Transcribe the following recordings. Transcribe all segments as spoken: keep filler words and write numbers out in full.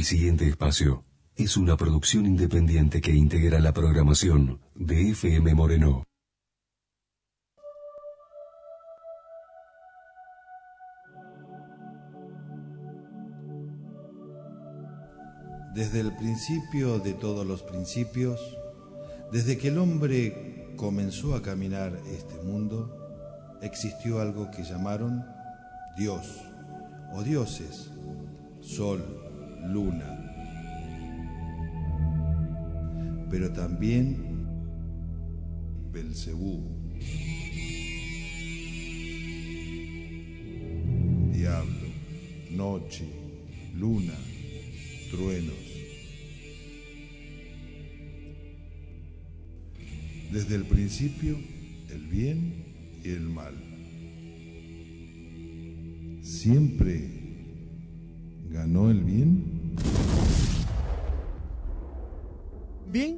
El siguiente espacio es una producción independiente que integra la programación de F M Moreno. Desde el principio de todos los principios, desde que el hombre comenzó a caminar este mundo, existió algo que llamaron Dios o dioses, sol, luna, pero también Belcebú, diablo, noche, luna, truenos. Desde el principio, el bien y el mal. ¿Siempre ganó el bien? Bien.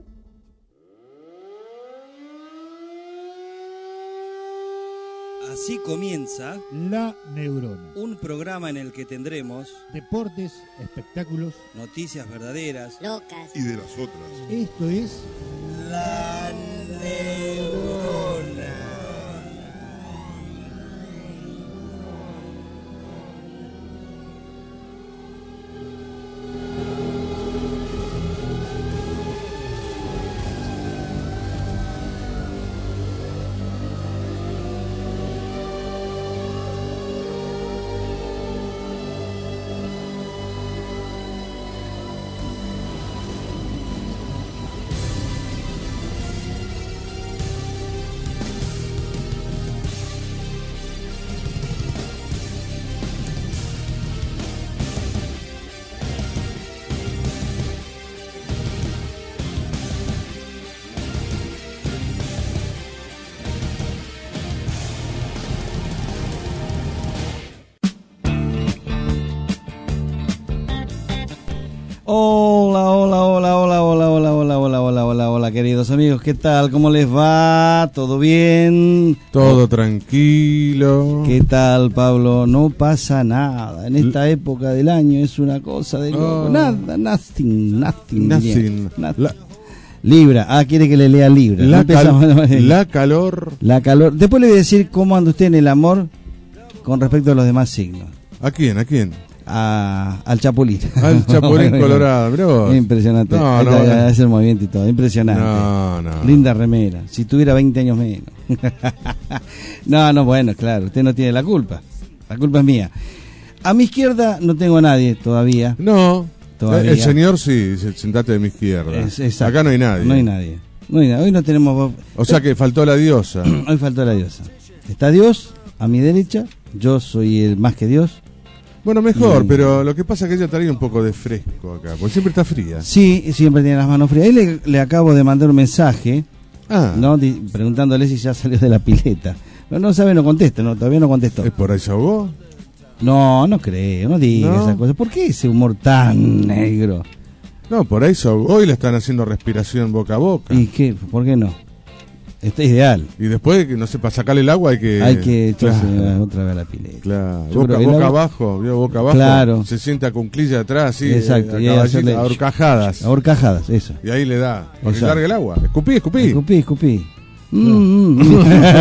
Así comienza La Neurona, un programa en el que tendremos deportes, espectáculos, noticias verdaderas, locas y de las otras. Esto es La Neurona. Hola, hola, hola, hola, hola, hola, hola, hola, hola, hola, hola, queridos amigos, ¿qué tal? ¿Cómo les va? ¿Todo bien? Todo tranquilo. ¿Qué tal, Pablo? No pasa nada. En esta L época del año es una cosa de loco. Oh. Nada, nothing, nothing. Nothing. nothing. La, Libra. Ah, quiere que le lea Libra. la, ¿No? Empezamos- cal, la calor. La calor. Después le voy a decir cómo anda usted en el amor con respecto a los demás signos. ¿A quién? ¿A quién? A, al Chapulín. Al Chapulín Colorado. Mirá vos. Impresionante. No, Ahí no, está, no. es el movimiento y todo. Impresionante. No, no. Linda remera. Si tuviera veinte años menos. No, no, bueno, claro. Usted no tiene la culpa. La culpa es mía. A mi izquierda no tengo a nadie todavía. No. Todavía. El señor sí, dice, sentate de mi izquierda. Es- exacto. Acá no hay nadie. No hay nadie. No hay nadie. Hoy no tenemos. O sea que faltó la diosa. Hoy faltó la diosa. Está Dios a mi derecha. Yo soy el más que Dios. Bueno, mejor, Mm. pero lo que pasa es que ella trae un poco de fresco acá, porque siempre está fría. Sí, siempre tiene las manos frías. Ahí le, le acabo de mandar un mensaje, Ah, ¿no? Di- preguntándole si ya salió de la pileta. No, no sabe, no contesta, no, todavía no contestó. ¿es por ahí se ahogó? No, no creo, no diga ¿No? esas cosas. ¿Por qué ese humor tan negro? No, por ahí se ahogó y le están haciendo respiración boca a boca. ¿Y qué? ¿Por qué no? Está ideal. Y después, que no sé, para sacarle el agua hay que... Hay que echarse Claro, otra vez a la pileta. claro. Yo Boca, creo que el boca agua- abajo, ¿vio? Boca abajo. Claro. Se sienta con cuclilla atrás, así. Exacto, eh, y a caballito, hacerle- a horcajadas. A horcajadas, eso. Y ahí le da. Para que Exacto. largue el agua. Escupí, escupí. Escupí, escupí. Mm, mm, mm.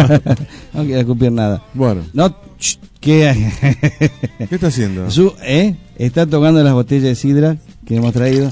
No quiero escupir nada. Bueno, No, ch, ¿qué? ¿qué está haciendo? Su, ¿eh? Está tocando las botellas de sidra que hemos traído.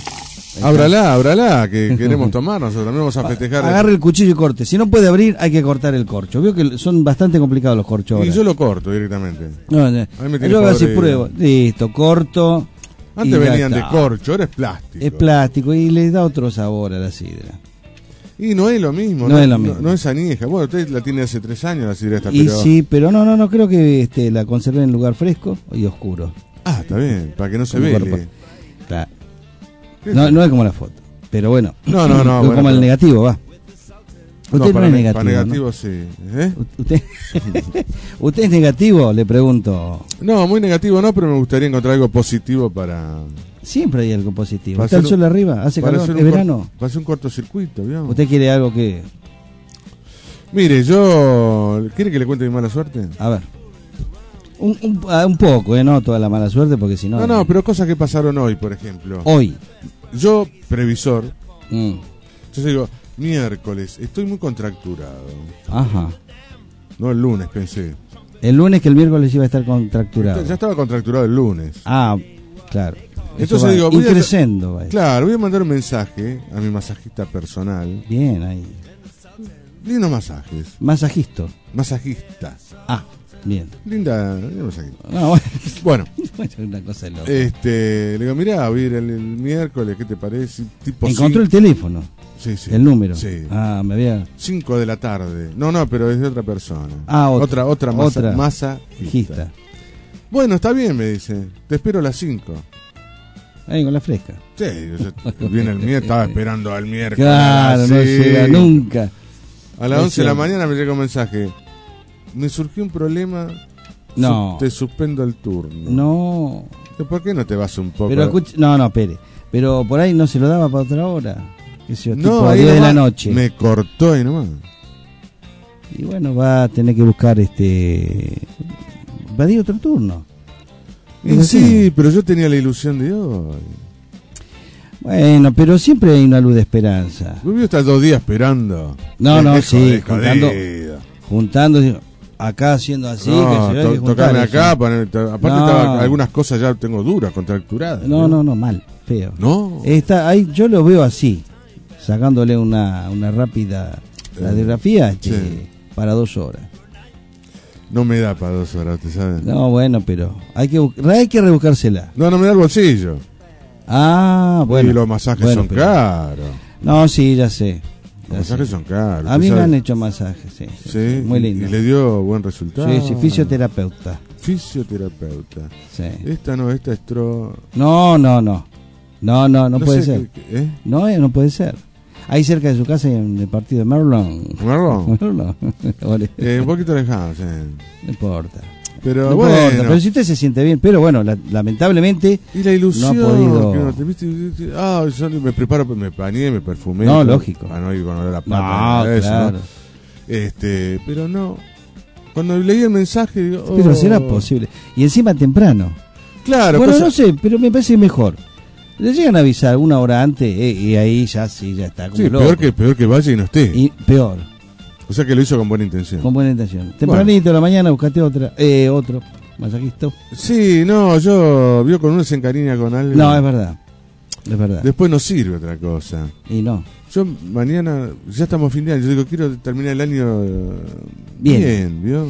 Ábrala, ábrala, que queremos tomar nosotros. También vamos a festejar. Agarre el cuchillo y corte. Si no puede abrir, hay que cortar el corcho. Veo que son bastante complicados los corchos Y ahora. yo lo corto directamente. No, no. A mí me tiene Yo hago así podrido. pruebo. Listo, corto. Antes y ya venían de está. corcho, ahora es plástico. Es plástico y le da otro sabor a la sidra. Y no es lo mismo. No es lo mismo. No, no es añeja. Bueno, usted la tiene hace tres años, la sidra esta, Y pero... sí, pero no, no, no, creo que este, la conservé en lugar fresco y oscuro. Ah, está bien, para que no se Como vele. cuerpo. Claro. ¿Qué No, es? no es como la foto. Pero bueno. No, no, no, Es bueno, como el pero- negativo, va. Usted no, para, es ne- negativo. para ¿no? negativo sí. ¿Eh? ¿Usted, ¿Usted es negativo? Le pregunto. No, muy negativo no, pero me gustaría encontrar algo positivo para... Siempre hay algo positivo. Para Está el hacer sol un- arriba, hace para calor, hacer es un cor- verano. Para hacer un cortocircuito, ¿vio? ¿Usted quiere algo que...? Mire, yo... ¿Quiere que le cuente mi mala suerte? A ver. Un, un, un poco, ¿eh? No toda la mala suerte, porque si no... No, no, pero cosas que pasaron hoy, por ejemplo. Hoy. Yo, previsor, Mm. yo digo, miércoles, estoy muy contracturado. Ajá. No, el lunes pensé. El lunes que el miércoles iba a estar contracturado. Ya estaba contracturado el lunes. Ah, claro. Eso Entonces va digo, voy a- increciendo, va. Claro, voy a mandar un mensaje a mi masajista personal. Bien, ahí. Lindos masajes. Masajisto. Masajista. Ah, bien. Linda, linda masajista. Ah, bueno. Bueno, Bueno, una cosa de loco. este, le digo, mirá, voy a ir el, el miércoles, ¿qué te parece? Tipo Encontró el cinco- teléfono, sí, sí. el número. Sí. Ah, me había... cinco de la tarde. No, no, pero es de otra persona. Ah, otra. Otra, otra, masa, Otra. masajista. Gista. Bueno, está bien, me dice. Te espero a las cinco. Ahí con la fresca. Sí, yo- viene el miércoles, estaba esperando al miércoles. Claro, no sí. llega nunca. A las No once de la llega. mañana me llega un mensaje. Me surgió un problema. No. Su- Te suspendo el turno. No. ¿Por qué no te vas un poco? Pero escucha, no, no, espere. Pero por ahí no se lo daba para otra hora. Que sea, tipo no, a ahí diez de la nomás noche. Me cortó ahí nomás. Y bueno, va a tener que buscar este. Va a ir otro turno. Y Es así. sí, pero yo tenía la ilusión de hoy. Bueno, pero siempre hay una luz de esperanza. Vivió hasta dos días esperando. No, no, Qué sí, jodido, juntando- jodido. Juntando, acá haciendo así. No, que se ve, to- hay que juntar tocame eso. acá. poner- to- aparte, No. estaba- algunas cosas ya tengo duras, contracturadas. No, no, no, mal, feo. No. Está ahí, yo lo veo así, sacándole una, una rápida radiografía este, sí. para dos horas. No me da para dos horas, ¿te sabes? No. No, bueno, pero hay que bu- hay que rebuscársela. no, me da el bolsillo. Ah, bueno. y los masajes bueno, son pero- caros. No, sí, ya sé. Los ya masajes sé. son caros. A mí ¿te me han sabes? hecho masajes, sí. sí, Sí, muy y- lindo. Y le dio buen resultado. Sí, sí, fisioterapeuta. Fisioterapeuta. Sí. Esta no, esta es tro... No, no, no. No, no, no, puede sé ser. qué- qué- ¿eh? No, eh, no puede ser. Ahí cerca de su casa, en el partido de Merlon. ¿Marlon? Merlon. Ole, Eh, un poquito lejano, sí. no importa. Pero No bueno. importa, pero si usted se siente bien, pero bueno, la- lamentablemente Y la ilusión. no ha podido- que uno te- viste, viste, ah, yo me preparo, me bañé, me perfumé. No, para- lógico. Para no ir con olor a no, pata, nada de eso, claro. ¿no? Este, pero no. Cuando leí el mensaje, digo, Pero oh. será posible. Y encima temprano. Claro, bueno, cosa- no sé, pero me parece mejor. Le llegan a avisar una hora antes eh, y ahí ya sí, ya está. Como sí, loco. peor que, peor que vaya y no esté. Y peor, O sea que lo hizo con buena intención. con buena intención. Tempranito de la mañana buscate otra, eh, otro masajista. Sí, no, yo vio con uno se encariña con algo. No, es verdad. Es verdad. Después no sirve otra cosa. Y no. Yo mañana, ya estamos a fin de año, yo digo, quiero terminar el año eh, Bien. bien, ¿vio?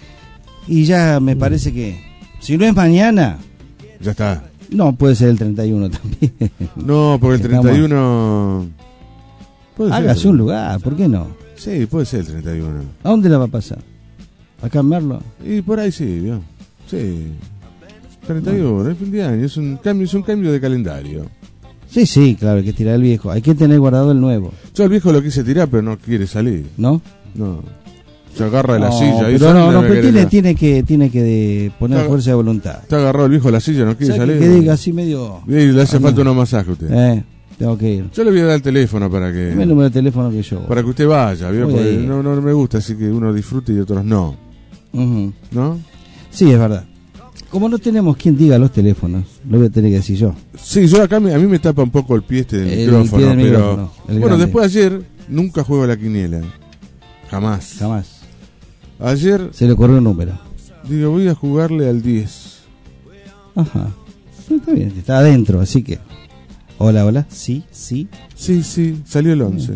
Y ya me parece que, si no es mañana, Ya está. no, puede ser el treinta y uno también. No, porque el Estamos- treinta y uno... Puede ser. Hágase un lugar, ¿por qué no? Sí, puede ser el treinta y uno. ¿A dónde la va a pasar? ¿Acá en Merlo? Y por ahí sí, ¿vio? Sí. treinta y uno, es fin de año, es un cambio, es un cambio de calendario. Sí, sí, claro, hay que tirar el viejo. Hay que tener guardado el nuevo, Yo al viejo lo quise tirar, pero no quiere salir. ¿no? No. Se agarra de la No, silla. ahí pero sale, no, no, me pero quiere tiene, ya. tiene que, tiene que de poner Está- fuerza de voluntad. Está agarrado el viejo de la silla, no quiere O sea, salir. que, que diga así medio... Y le hace Ah, falta no. unos masajes a usted. Eh, tengo que ir. Yo le voy a dar el teléfono para que... Dame el número de teléfono que yo. Para que usted vaya, ¿vio? Voy a Porque ir. no, no me gusta, así que uno disfrute y otros no. Ujú. ¿No? Sí, es verdad. Como no tenemos quien diga los teléfonos, lo voy a tener que decir yo. Sí, yo acá me- a mí me tapa un poco el pie este del El micrófono, pie del pero... micrófono, el bueno, grande. después ayer nunca juego a la quiniela. Jamás. Jamás. Ayer Se le ocurrió un número. digo, voy a jugarle al diez. Ajá. Sí, está bien, está adentro, así que... Hola, hola. Sí, sí. Sí, sí, salió el once.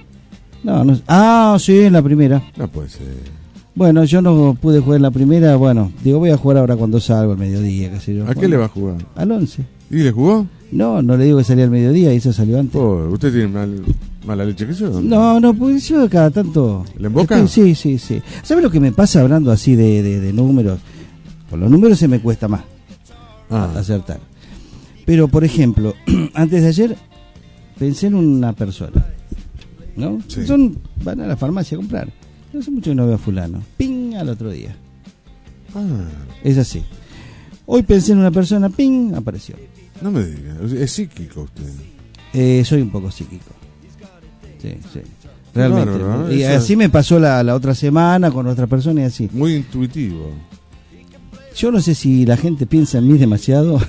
No, no. Ah, sí, en la primera. No puede ser. Bueno, yo no pude jugar en la primera. Bueno, digo, voy a jugar ahora cuando salgo al mediodía, qué sé yo. ¿A qué le va a jugar? Al once. ¿Y le jugó? No, no le digo que salía al mediodía y eso salió antes. Oh, ¿usted tiene mal, mala leche que yo? No, no, pues yo cada tanto... ¿Le emboca? Estoy- sí, sí, sí. ¿Sabes lo que me pasa hablando así de, de, de números? Con los números se me cuesta más Ah, acertar. Pero, por ejemplo, antes de ayer pensé en una persona, ¿no? Sí. Son, van a la farmacia a comprar. No hace mucho que no veo a fulano. Ping, al otro día. ah, Es así. Hoy pensé en una persona, ping, apareció. no me diga. Es psíquico usted. Eh, soy un poco psíquico. Sí, sí. Realmente. Bárbaro, ¿no? Y Eso- así me pasó la, la otra semana con otra persona y así. Muy intuitivo. yo no sé si la gente piensa en mí demasiado.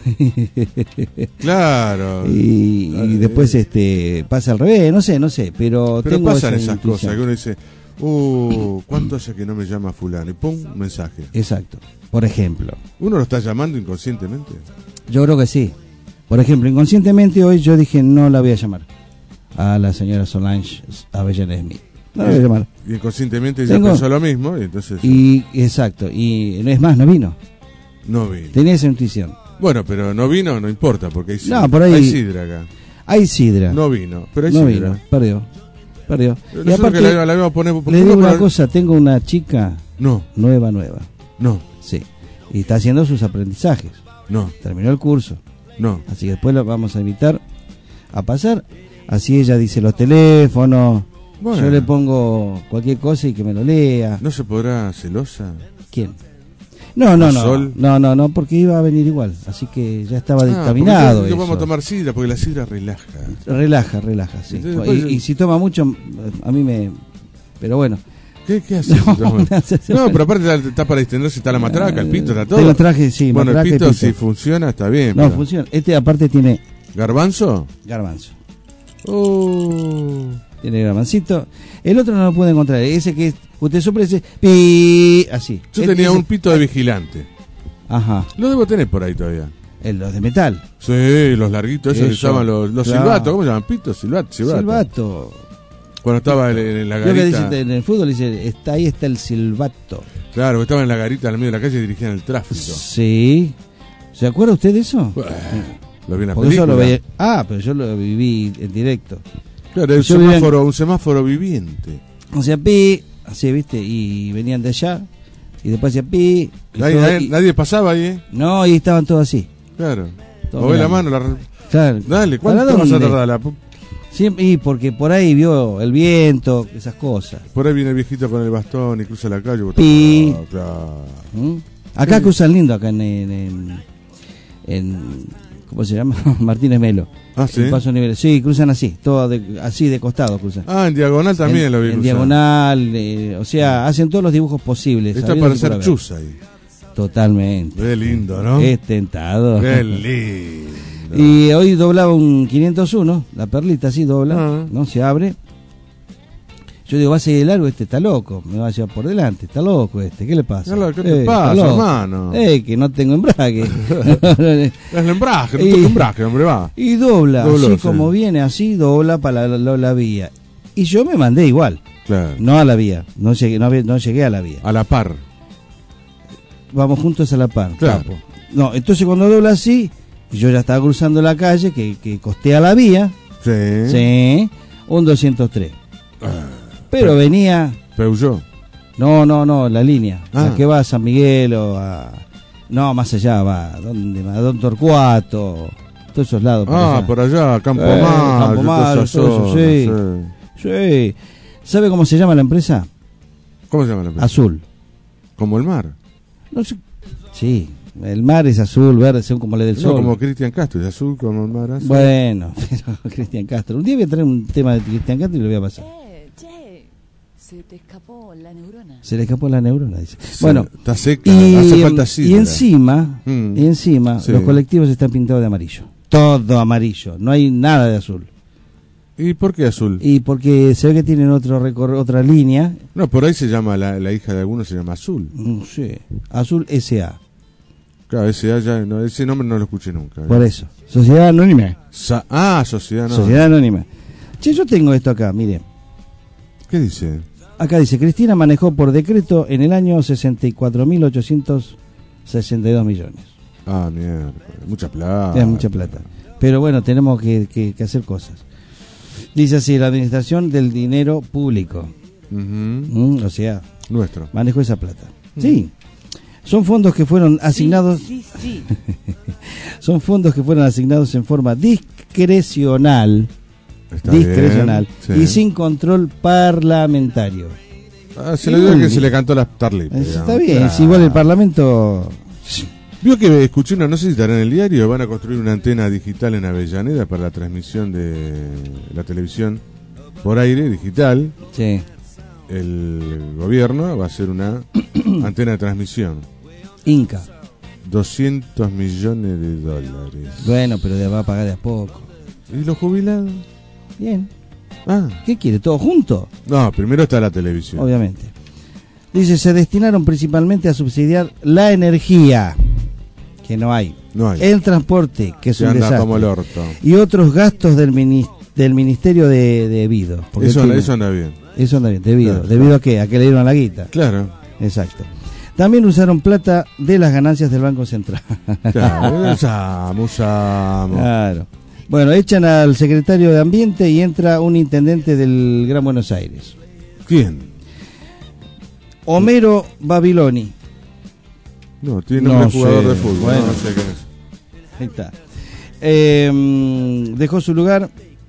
Claro. y, y después este pasa al revés, no sé, no sé, pero, Pero tengo pasan esa esas intuición. cosas que uno dice, uh, ¿cuánto hace que no me llama fulano? Y pum, mensaje. Exacto. Por ejemplo, ¿Uno lo está llamando inconscientemente? yo creo que sí. Por ejemplo, inconscientemente hoy yo dije no la voy a llamar a la señora Solange Avellaneda Smith. No la voy a llamar. Y inconscientemente ella Tengo- pensó lo mismo y entonces Y exacto, y es más, no vino. no vino. Tenía esa intuición. Bueno, pero no vino, no importa, porque hay sidra, No, por ahí- hay sidra acá. Hay sidra. No vino, pero hay no sidra. vino, perdió. Perdió. Nosotros Y aparte, que la, la íbamos a poner... ¿por le qué digo no una poner- cosa, tengo una chica No, nueva, nueva. no, Sí. Y está haciendo sus aprendizajes. no, Terminó el curso. no. Así que después la vamos a invitar a pasar. Así ella dice los teléfonos. Bueno. Yo le pongo cualquier cosa y que me lo lea. ¿No se podrá celosa? ¿Quién? No, no, no. Sol. No, no, no, porque iba a venir igual. Así que ya estaba Ah, dictaminado. porque yo- yo eso. vamos a tomar sidra, porque la sidra relaja. Relaja, relaja, sí. Entonces, después- Y, y si toma mucho, a mí me. Pero bueno. ¿Qué, qué haces? No, No, no haces- no, pero aparte está, está para distenderse, está la matraca, el pito, está todo. Tengo traje, sí, Bueno, el matraca y pito, pito. si funciona, está bien. No, pero- funciona. Este aparte tiene ¿Garbanzo? garbanzo. Oh. Tiene garbancito. El otro no lo pude encontrar. Ese que usted sopla ese pi así. Yo Este tenía es- un pito de vigilante. Ajá. Lo debo tener por ahí todavía. El, los de metal. Sí, los larguitos, esos que Eso, llaman los, los claro. silbatos. ¿Cómo se llaman? Pitos, silbato, silbato. Silbato. Cuando estaba en, en la Creo que garita. dice, en el fútbol dice, está ahí está el silbato. Claro, que estaba en la garita al medio de la calle y dirigían el tráfico. Sí. ¿Se acuerda usted de eso? Bueno, lo vi en la Porque eso película. lo veía. Ah, pero yo lo viví en directo. Claro, un Yo vivía en- semáforo, un semáforo viviente. O sea, pi, así, ¿viste? Y venían de allá. Y después hacía pi. y Nadie, todo- nadie- y- nadie pasaba ahí, ¿eh? No, y estaban todos así. Claro. Todo Mové la mirando. mano, la... Claro. Dale, ¿Para ¿cuánto vas a dónde? tardar? La pu- Siempre, y porque por ahí vio el viento, esas cosas. Por ahí viene el viejito con el bastón y cruza la calle. vos Pi. Ah, claro. ¿Mm? Acá Sí. cruzan lindo, acá en, en, en, en- ¿cómo se llama? Martínez Melo. Ah, ¿sí? En Paso Nivel. Sí, cruzan así, todo de- así de costado cruzan. Ah, en diagonal también en, lo vi en cruzar. diagonal, eh, o sea, hacen todos los dibujos posibles. Está habidos para y por hacer haber. chus ahí. Totalmente. Qué lindo, ¿no? Es tentador. Qué lindo. Y hoy doblaba un quinientos uno, la perlita así dobla, Ah. ¿no? Se abre. Yo digo, va a seguir largo, este está loco, me va a llevar por delante, está loco este, ¿qué le pasa? Carlos, ¿qué te Eh, pasa, está loco. hermano? Eh, que no tengo embrague. Es el embrague, no Y- toca embrague, hombre, va. Y dobla, Dobló, así sí. como viene, así dobla para la, la- la vía. Y yo me mandé igual, Claro. no a la vía, no llegué, no, había- no llegué a la vía. A la par. Vamos juntos a la par, Claro. capo. No, entonces cuando dobla así, yo ya estaba cruzando la calle que, que costea la vía, Sí. sí, un doscientos tres. Pero venía, Peugeot. no, no, no, la línea, Ah. la que va a San Miguel o a... No, más allá va, ¿a dónde va? A Don Torcuato, todos esos lados. por Ah, allá. por allá, Campo Eh, Mayo, Campo toda Mayo, esa todo eso, zona, sí. Sí. ¿Sabe cómo se llama la empresa? ¿Cómo se llama la empresa? Azul. Como el mar. No sé. Sí, el mar es azul, verde, según como le del No, sol. como Cristian Castro, es azul como el mar azul. Bueno, pero Cristian Castro. Un día voy a traer un tema de Cristian Castro y lo voy a pasar. Eh, che, se te escapó la neurona. Se le escapó la neurona, dice. Sí, Bueno, está seca, y, hace falta y sidra. encima, Mm. y encima Sí. los colectivos están pintados de amarillo. Todo amarillo, no hay nada de azul. ¿Y por qué azul? Y porque se ve que tienen otro recor otra línea, No, por ahí se llama, la, la hija de algunos se llama Azul. no sé, Azul S A. Claro, ese, ya, no, ese nombre no lo escuché nunca. Por eso, Sociedad Anónima. Sa- ah, Sociedad, no. Sociedad Anónima. Che, yo tengo esto acá, mire. ¿Qué dice? Acá dice, Cristina manejó por decreto en el año sesenta y cuatro mil ochocientos sesenta y dos millones. Ah, mierda, mucha plata. Es mucha plata. Pero bueno, tenemos que, que- que hacer cosas. Dice así, la administración del dinero público. Ujú. Mm, o sea, Nuestro. manejó esa plata. Sí. Son fondos que fueron asignados, Sí, sí, son fondos que fueron asignados en forma discrecional, Está discrecional bien, sí. y sin control parlamentario. Ah, se le dio que se le cantó las tarlipas. Eso digamos. está bien, Claro. si igual el Parlamento... Vio que escuché una, no sé si estará en el diario, van a construir una antena digital en Avellaneda para la transmisión de la televisión por aire digital. Sí. El gobierno va a hacer una antena de transmisión. Inca. doscientos millones de dólares. Bueno, pero va a pagar de a poco. ¿Y los jubilados? Bien. Ah, ¿Qué quiere? ¿Todo junto? no, primero está la televisión. Obviamente. Dice, se destinaron principalmente a subsidiar la energía, que no hay, No hay. el transporte, que es Se un anda desastre, como el orto. y otros gastos del, mini- del Ministerio de, de Vido. Porque Eso, tiene- eso anda bien. eso anda bien, debido. Claro, ¿Debido claro. a qué? A que le dieron la guita. Claro. Exacto. También usaron plata de las ganancias del Banco Central. Claro. Usamos, usamos. Claro. Bueno, echan al secretario de Ambiente y entra un intendente del Gran Buenos Aires. ¿Quién? Homero Babiloni. No, tiene nombre No de jugador sé, de fútbol. bueno. No, no sé quién es. Ahí está. Eh, dejó su lugar.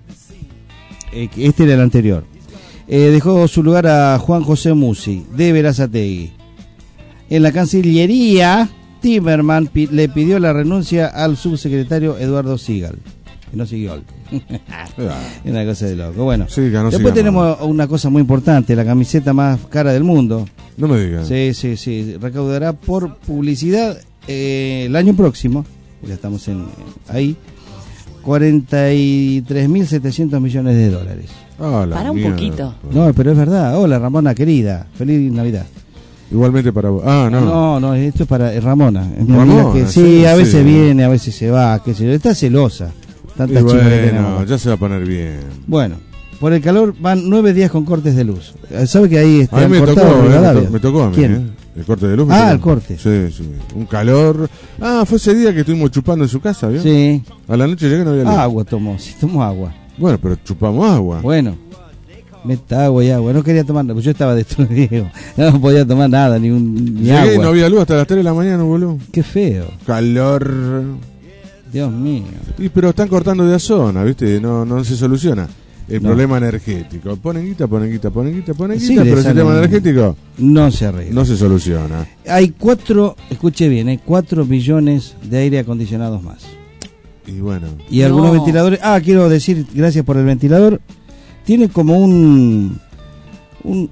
eh, que este era el anterior. Eh, dejó su lugar a Juan José Musi, de Berazategui. En la Cancillería, Timerman pi- le pidió la renuncia al subsecretario Eduardo Sigal. Que no siguió. Ah, Es una cosa de loco. Bueno, sí, ganó, sí, después ganó. tenemos una cosa muy importante: la camiseta más cara del mundo. No me digas. Sí, sí, sí. Recaudará por publicidad eh, el año próximo. Ya estamos en ahí. cuarenta y tres mil setecientos millones de dólares. Ah, la Para un mierda. poquito. No, pero es verdad. Hola, Ramona querida. Feliz Navidad. Igualmente para vos. Ah, no. No, no, esto es para eh, Ramona. Es mi Ramona, amiga que, sí, sí, a veces sí. viene, a veces se va, qué sé yo. Está celosa. Y Tantas chicas que tenemos. bueno, ya se va a poner bien. Bueno, por el calor van nueve días con cortes de luz. ¿Sabe que ahí este, A mí han me tocó, cortado eh, me, Rivadavia? to- me tocó a mí, ¿Quién? eh. El corte de luz. me Ah, tocó. el corte. Sí, sí. Un calor. Ah, fue ese día que estuvimos chupando en su casa, ¿vio? Sí. A la noche llegué y no había luz. Agua tomó, sí, tomó agua. Bueno, pero chupamos agua. Bueno, meta agua y agua. No quería tomar nada, pues yo estaba destruido. No podía tomar nada, ni, un, ni Llegué agua. y no había luz hasta las tres de la mañana, boludo. Qué feo, Calor. Dios mío. Y pero están cortando de a zona, ¿viste? No, no se soluciona. El No. problema energético. Ponen guita, ponen guita, ponen guita, ponen Sí, guita, le pero el salen- sistema energético No se arregla. no se soluciona. Hay cuatro, escuche bien, hay cuatro billones de aire acondicionados más. Y bueno, Y No. algunos ventiladores. Ah, quiero decir, gracias por el ventilador. Tiene como un. un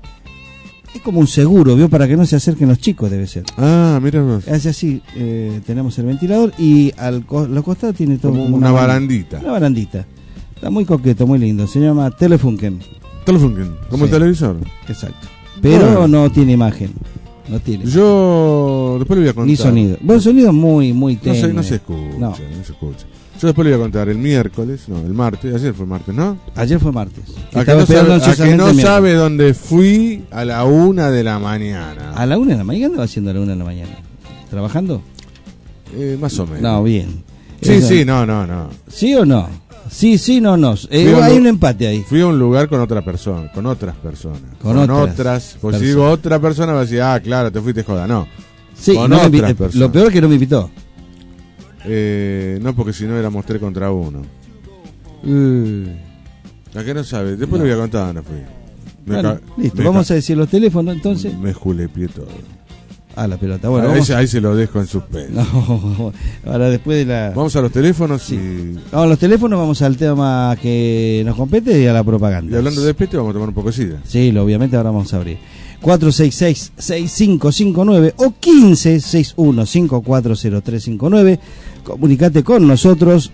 es como un seguro, ¿vio? Para que no se acerquen los chicos, debe ser. ah, mira vos. Hace así, eh, tenemos el ventilador y al co- los costados tiene todo Como como una baranda- barandita. Una barandita. Está muy coqueto, muy lindo. Se llama Telefunken. Telefunken, como Sí. el televisor. Exacto. Pero Bueno. no tiene imagen. No tiene. Yo después le voy a contar. Ni sonido. Bueno, sonido muy, muy No tenue. se, no se escucha, No. no. se escucha. Yo después le voy a contar el miércoles, no, el martes, ayer fue martes, ¿no? Ayer fue martes. A que Estaba no, esperando sabe, a que ansiosamente no el miércoles. sabe dónde fui a la una de la mañana. A la una de la mañana. ¿Qué andaba haciendo a la una de la mañana? ¿Trabajando? Eh, más o menos. No, bien. Sí, Eso- sí, no, no, no. ¿Sí o no? Sí, sí, no, no. Eh, Fui a un hay lu- un empate ahí. Fui a un lugar con otra persona, con otras personas. Con otras otras. Pues si personas. digo otra persona, va a decir, ah, claro, te fuiste joda. No. Sí, Con no me otras invi- personas. lo peor es que no me invitó. Eh, no, porque si no éramos tres contra uno. ¿A qué no sabe? Después No. le voy a contar dónde fui. Me Bueno, ca- listo, me vamos ca- a decir los teléfonos entonces. Me julepié todo. Ah, la pelota. Bueno, ahí, vamos. se- ahí se lo dejo en suspenso. No, ahora después de la. Vamos a los teléfonos Sí. y, Vamos a los teléfonos, vamos al tema que nos compete y a la propaganda. y hablando de peste vamos a tomar un poco de sida. Sí, lo, obviamente ahora vamos a abrir. cuatro seis seis, seis cinco cinco nueve o quince sesenta y uno cincuenta y cuatro cero tres cincuenta y nueve. Comunicate con nosotros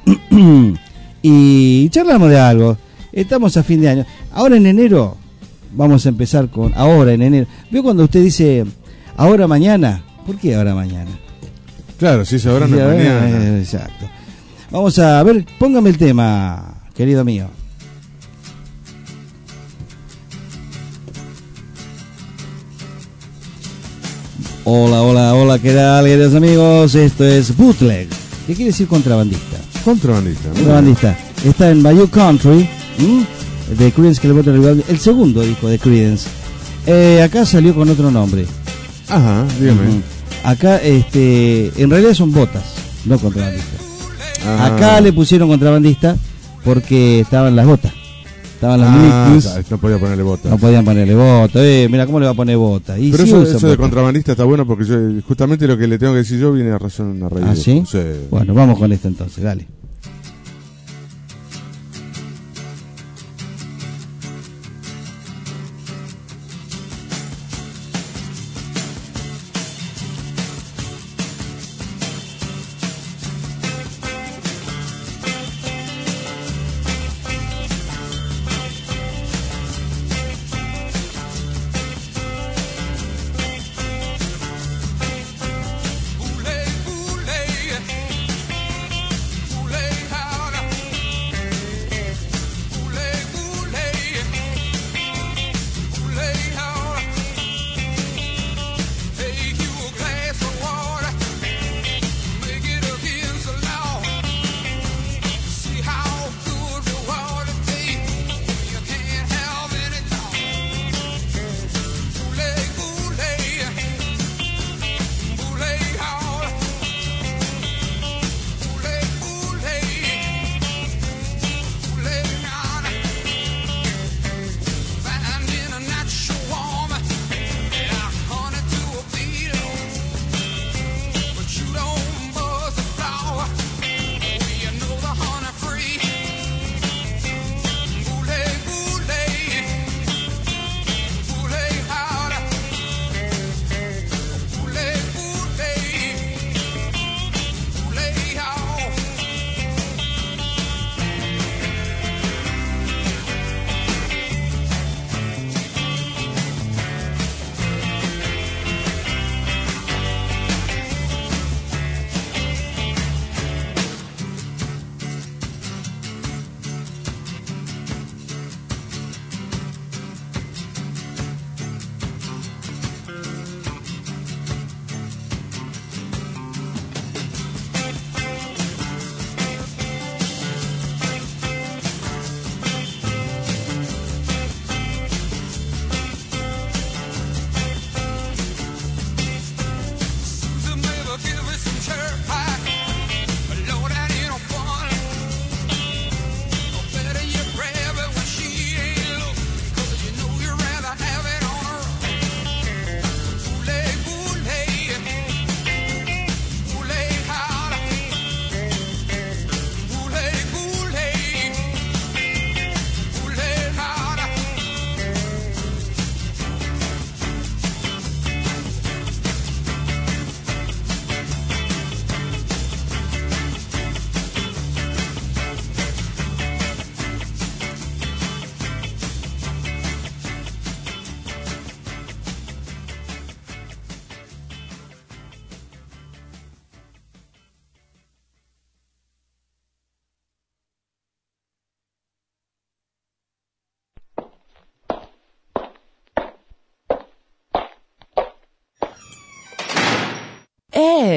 y charlamos de algo. Estamos a fin de año. Ahora en enero vamos a empezar con... Ahora en enero. ¿Vio cuando usted dice ahora mañana? ¿Por qué ahora mañana? Claro, si es ahora no Y es ahora, mañana. eh, Exacto. Vamos a ver, póngame el tema, querido mío. Hola, hola, hola, ¿qué tal, queridos amigos? Esto es Bootleg. ¿Qué quiere decir contrabandista? Contrabandista. ¿no? Contrabandista. Está en Bayou Country, ¿m? de Creedence Clearwater Revival, el segundo disco de Creedence. Eh, acá salió con otro nombre. Ajá, dígame. Ujú. Acá, este, en realidad son botas, no contrabandistas. Ah. Acá le pusieron contrabandista porque estaban las botas. Estaban las Ah, milicus. no podía ponerle botas. No podían ponerle bota. Eh, mira, ¿cómo le va a poner bota? Y Pero sí eso, usan eso de bota. contrabandista está bueno porque yo, justamente lo que le tengo que decir yo viene a razón a raíz ¿Ah, de sí? eso. Sí. Bueno, vamos con esto entonces, dale.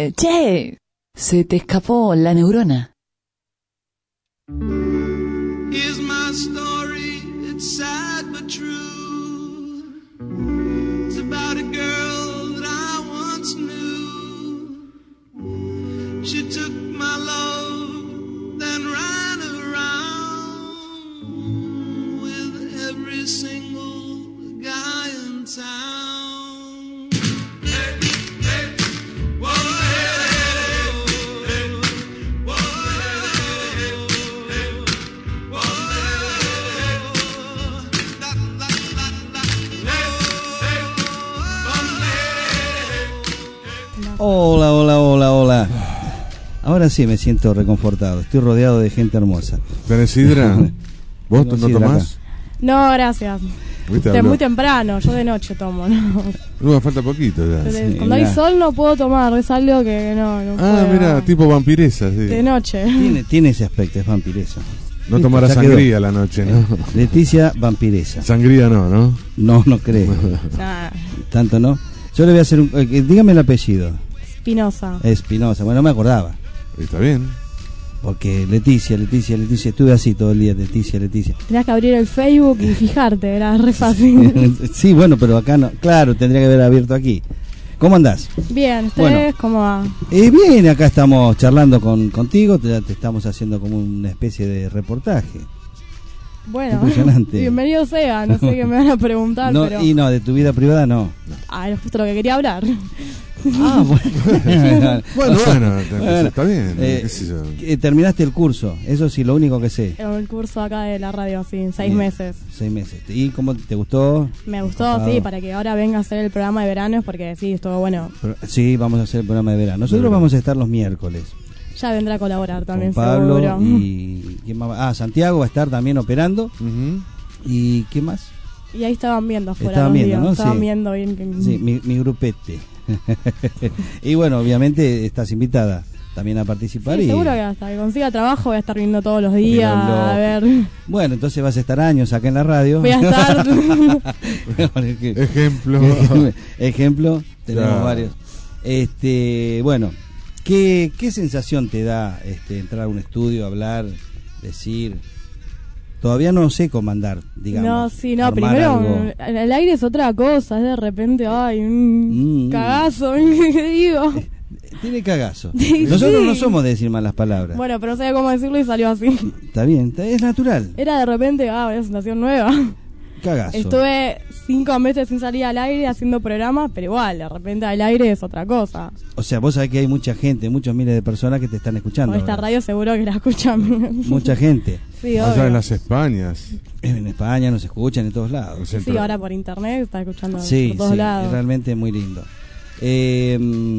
Che, che. Se te escapó la neurona. Here's my story, it's sad but true. It's about a girl that I once knew. She took my love, then ran around with every single guy in town. Hey, hey, whoa, Hola, hola, hola, hola. Ahora sí me siento reconfortado. Estoy rodeado de gente hermosa. ¿Tenés sidra? ¿Vos Tengo no sidra tomás? No, gracias. ¿Viste? De Habló. muy temprano, yo de noche tomo, ¿no? No, me falta poquito ya. De- Sí, Cuando mirá. hay sol no puedo tomar, es algo que no, no Ah, puedo. mira, tipo vampiresa. Sí. De noche. Tiene, tiene ese aspecto, es vampiresa. No Listo, tomará ya sangría quedó. a la noche, ¿no? Leticia, vampiresa. Sangría no, ¿no? No, no creo. Nah, Tanto no. Yo le voy a hacer un... eh, dígame el apellido. Espinosa. Espinosa. Bueno, no me acordaba. Está bien. Porque Leticia, Leticia, Leticia. Estuve así todo el día, Leticia, Leticia. Tenías que abrir el Facebook y fijarte, era re fácil. Sí, bueno, pero acá no. Claro, tendría que haber abierto aquí. ¿Cómo andás? Bien, ¿ustedes Bueno. cómo va? Eh, bien, acá estamos charlando con contigo. Te, te estamos haciendo como una especie de reportaje. Bueno, Impresionante. bienvenido sea, no sé qué me van a preguntar, No, pero... y no, de tu vida privada no. Ah, era justo lo que quería hablar. Ah, bueno. Bueno, bueno, Bueno, está bien. eh, qué sé yo. eh, terminaste el curso, eso sí, lo único que sé. En el curso acá de la radio, sí, seis Bien. meses. Seis meses. ¿Y cómo te gustó? Me gustó, Copado. sí, para que ahora venga a hacer el programa de veranos, porque sí, estuvo bueno. Pero- sí, vamos a hacer el programa de verano. Nosotros De verano. vamos a estar los miércoles Ya vendrá a colaborar también, con Pablo seguro. y ¿quién más va? Ah, Santiago va a estar también operando. Ujú. ¿Y qué más? Y ahí estaban viendo afuera Estaban los viendo, días, ¿no? estaban Sí. viendo bien. que- Sí, mi, mi grupete. Y bueno, obviamente estás invitada también a participar. Sí, y... seguro que hasta que consiga trabajo voy a estar viendo todos los días, Pero lo- a ver. Bueno, entonces vas a estar años acá en la radio. Voy a estar... Ejemplo. Ejemplo, tenemos Ya. varios. Este, bueno, ¿qué, qué sensación te da este, entrar a un estudio, hablar, decir? Todavía no sé comandar, digamos. No, sí, no, armar primero algo. en el aire es otra cosa, es de repente, ay, un Mm. cagazo, ¿qué digo? Tiene cagazo. Sí, Nosotros sí. no somos de decir malas palabras. Bueno, pero no sabía cómo decirlo y salió así. Está bien, está- es natural. Era de repente, ah, una sensación nueva. Cagazo. Estuve cinco meses sin salir al aire haciendo programas, pero igual, de repente al aire es otra cosa. O sea, vos sabés que hay mucha gente, muchos miles de personas que te están escuchando. Con esta ahora. radio seguro que la escuchan. Mucha gente. Sí, Allá obvio. en las Españas. En España nos escuchan en todos el lados. centro- Sí, ahora por internet está escuchando Sí, por todos sí, lados. es realmente muy lindo. Eh,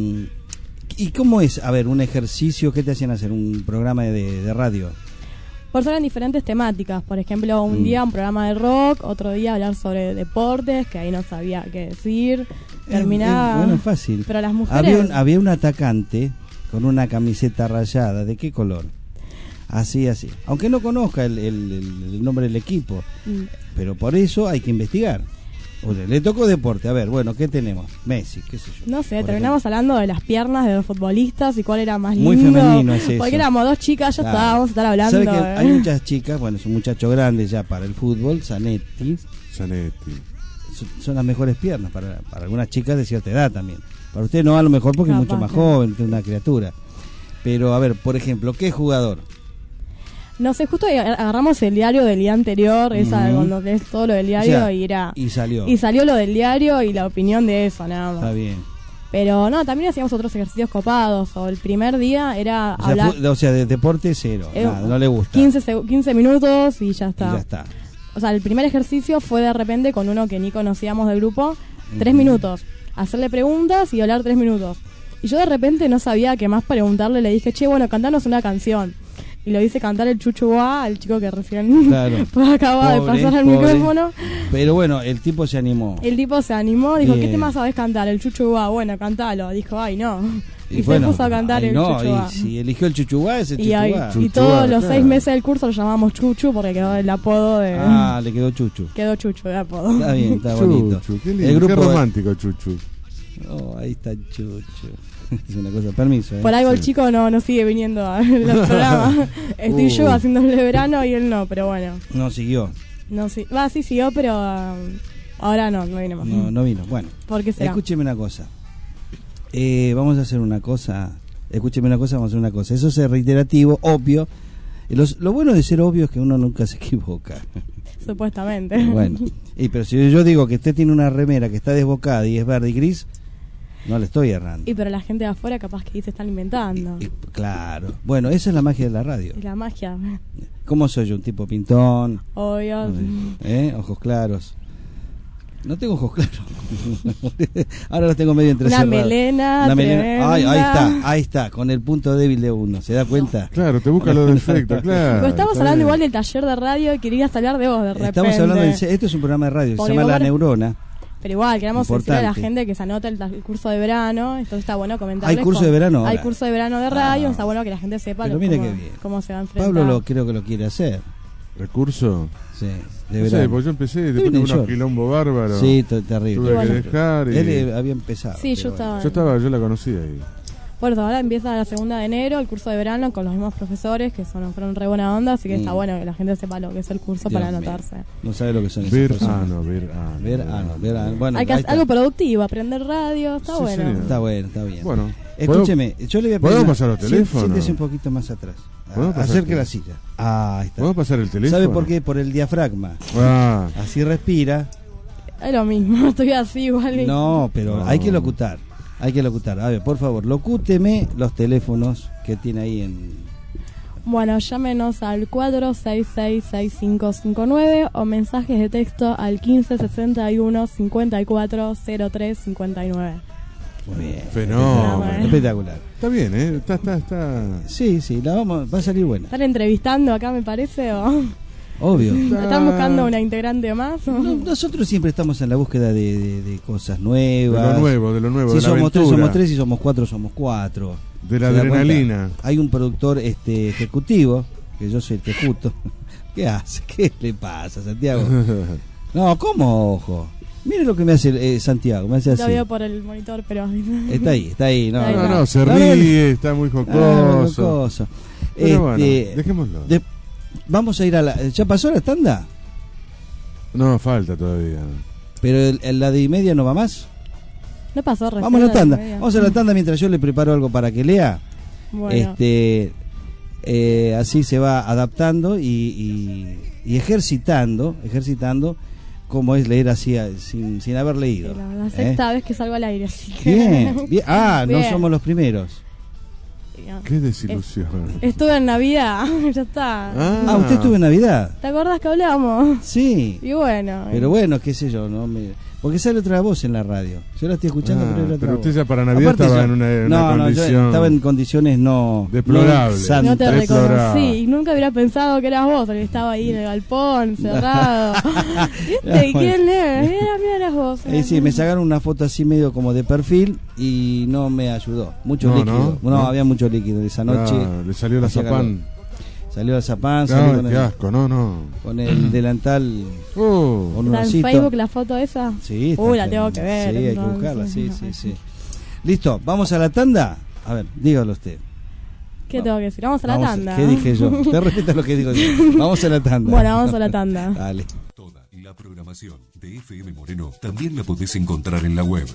¿Y cómo es, a ver, un ejercicio? ¿Qué te hacían hacer? ¿Un programa de, de radio? Por ser en diferentes temáticas. Por ejemplo, un Mm. día un programa de rock, otro día hablar sobre deportes, que ahí no sabía qué decir. Terminaba. Eh, eh, bueno, es fácil. Pero las mujeres. Había un, había un atacante con una camiseta rayada. ¿De qué color? Así, así. Aunque no conozca el, el- el- el nombre del equipo. Mm. Pero por eso hay que investigar. O sea, le tocó deporte. A ver, bueno, ¿qué tenemos? Messi, qué sé yo. No sé, Por terminamos hablando de las piernas de los futbolistas y cuál era más Muy lindo. femenino es eso. Porque éramos dos chicas, ya Claro. está, vamos a estar hablando. ¿Sabe que eh. hay muchas chicas, bueno, es un muchacho grande ya para el fútbol, Zanetti, Zanetti. son, son las mejores piernas para, para algunas chicas de cierta edad también. Para usted no, a lo mejor porque es Capaz mucho más que- joven, es una criatura. Pero a ver, por ejemplo, ¿qué jugador? No sé, justo agarramos el diario del día anterior, esa Ujú. cuando lees todo lo del diario O sea, y era. Y salió. Y salió lo del diario y la opinión de eso, nada más. Está bien. Pero no, también hacíamos otros ejercicios copados. O el primer día era O sea, hablar fu- o sea, de deporte cero, eh, nada, no le gusta. quince, seg- quince minutos y ya Y está. ya está. O sea, el primer ejercicio fue de repente con uno que ni conocíamos del grupo, tres Ujú. minutos. Hacerle preguntas y hablar tres minutos. Y yo de repente no sabía qué más preguntarle, le dije, che, bueno, cantanos una canción. Y lo hice cantar el Chuchu Guá al chico que recién Claro. pues acaba de Pobre, pasar el pobre. micrófono. Pero bueno, el tipo se animó. El tipo se animó, dijo, Bien. ¿qué tema sabes cantar? El Chuchu Guá, bueno, cantalo. Dijo, ay, no. Y, bueno, se puso a cantar ay, el no, Chuchu Guá. y si eligió el chuchuá, ese Y, ahí- chuchuá. y Chuchu todos Guá, los claro. seis meses del curso lo llamamos Chuchu porque quedó el apodo de... Ah, le quedó chuchu. Quedó Chuchu de apodo. Está bien, está bonito. Chuchu, qué lindo, El qué grupo romántico, Chuchu. Oh, ahí está el Chucho. Es una cosa, permiso. ¿eh? Por algo el Sí. chico no, no sigue viniendo a los programas. Estoy Uh. yo haciéndole verano y él no, pero bueno. No siguió. No, sí. Va, sí siguió, pero um, ahora no, no viene más. No, no vino. Bueno, ¿Por qué será? escúcheme una cosa. Eh, vamos a hacer una cosa. Escúcheme una cosa, vamos a hacer una cosa. Eso es reiterativo, obvio. Los- lo bueno de ser obvio es que uno nunca se equivoca. Supuestamente. Bueno, y pero si yo digo que usted tiene una remera que está desbocada y es verde y gris, no le estoy errando. Y pero la gente de afuera capaz que dice están inventando. Y- claro. Bueno, esa es la magia de la radio. Y la magia, ¿Cómo soy yo? Un tipo pintón, obvio. ¿eh? Ojos claros. No tengo ojos claros. Ahora los tengo medio Una entrecerrados. melena, Una melena. tremenda. Ay, ahí está, ahí está, con el punto débil de uno. ¿Se da cuenta? Claro, te busca los defectos, claro. Pero estamos está hablando bien. igual del taller de radio y querías hablar de vos de repente. Estamos hablando de... Esto es un programa de radio, se Porque llama La igual- Neurona. Pero igual, queremos decirle a la Importante. gente que se anote el, ta- el curso de verano. Entonces está bueno comentarles. ¿Hay curso cómo- de verano Hay ahora? curso de verano de radio. Ah. Está bueno que la gente sepa Pero lo- mire cómo, qué bien. cómo se va a enfrentar. Pablo lo creo que lo quiere hacer. ¿Recurso? Sí, de No sé, verano. pues yo empecé, Estoy después en tuve el unos short. quilombo bárbaro. Sí, to- terrible. Tuve Bueno. que dejar y... Él eh, había empezado. Sí, yo pero estaba. Yo estaba, yo la conocía ahí. Bueno, ahora empieza la segunda de enero el curso de verano con los mismos profesores que son fueron re buena onda, así que Mm. está bueno que la gente sepa lo que es el curso Dios para mío. anotarse. No sabe lo que son esas Ver, personas. ah, no, ver, ah, no, Ver, ah, no, ver, ah, bueno, Hay que ahí hacer está. algo productivo, aprender radio, está Sí, bueno. señor. Está bueno, está bien. Bueno, Escúcheme, yo le voy a pedir. ¿podemos una- pasar los Sí, teléfonos? siéntese un poquito más atrás. Ah, ¿Podemos pasar acerque el la silla. Ah, ahí está. ¿podemos pasar el teléfono? ¿Sabe por qué? Por el diafragma. Ah, Así respira. Es lo mismo, estoy así igual. y- No, pero No. hay que locutar. Hay que locutar. A ver, por favor, locúteme los teléfonos que tiene ahí en. Bueno, llámenos al cuatro seis seis, seis cinco cinco nueve o mensajes de texto al quince sesenta y uno cincuenta y cuatro cero tres cincuenta y nueve. Muy bien. fenómeno. Espectacular. Está bien, ¿eh? Está, está, está... Sí, sí, la vamos, va a salir buena. ¿Están entrevistando acá, me parece? ¿O Obvio. están buscando una integrante más? o? No, nosotros siempre estamos en la búsqueda de, de- de cosas De nuevas. lo nuevo, de lo nuevo, Si de la somos tres, aventura. somos tres. Si somos cuatro, somos cuatro. De la ¿Se da cuenta? adrenalina. Hay un productor este ejecutivo, que yo soy el que ejecuto. ¿Qué hace? ¿Qué le pasa, Santiago? No, ¿cómo ojo? Mire lo que me hace eh, Santiago, me hace Lo así. veo por el monitor, pero... Está ahí, está ahí. No, Ahí No, va. no, se No, ríe, está muy Ah, jocoso. jocoso. Pero bueno, Este, dejémoslo. de- vamos a ir a la... ¿Ya pasó la tanda? No, falta todavía. Pero el, el- la de y media no va más. No pasó recién. Vamos a la de tanda. media. Vamos a la tanda mientras yo le preparo algo para que lea. Bueno, Este, eh, así se va adaptando y, y, y ejercitando, ejercitando cómo es leer así a- sin, sin haber leído. la, la ¿eh? sexta vez que salgo al aire, así que... Bien, bien. Ah, no Bien. somos los primeros. Qué desilusión. Estuve en Navidad, ya está. Ah, usted estuvo en Navidad. ¿Te acordás que hablamos? Sí. Y bueno. Pero bueno, qué sé yo, no me... porque sale otra voz en la radio. Yo la estoy escuchando, Ah, pero era otra pero voz. usted ya para Navidad Aparte estaba yo- en una, en no, una no, yo condición estaba en condiciones no deplorable. no santas. No te Deplorable. reconocí y nunca hubiera pensado que eras vos, el que estaba ahí en el galpón, cerrado. ¿Viste? ¿Y quién era? Mira, mira, eras vos. Eh, sí, me sacaron una foto así medio como de perfil y no me ayudó. Mucho No, líquido. no, No, no. había mucho líquido esa noche. Ah, le salió la Hacía zapán. Salió el zapán, Ah, salió con qué el, asco, no, no. con el delantal Oh, con ¿Está en osito. Facebook la foto esa? Sí, está Uy, la en- tengo que ver. Sí, hay que entonces. buscarla, sí, sí, sí. Listo, vamos a la tanda. A ver, dígalo usted. ¿Qué tengo que decir? Vamos a la Vamos tanda. ¿Qué dije yo? Usted respeta lo que digo yo. Vamos a la tanda. Bueno, vamos a la tanda. Dale. Toda la programación de F M Moreno también la podés encontrar en la web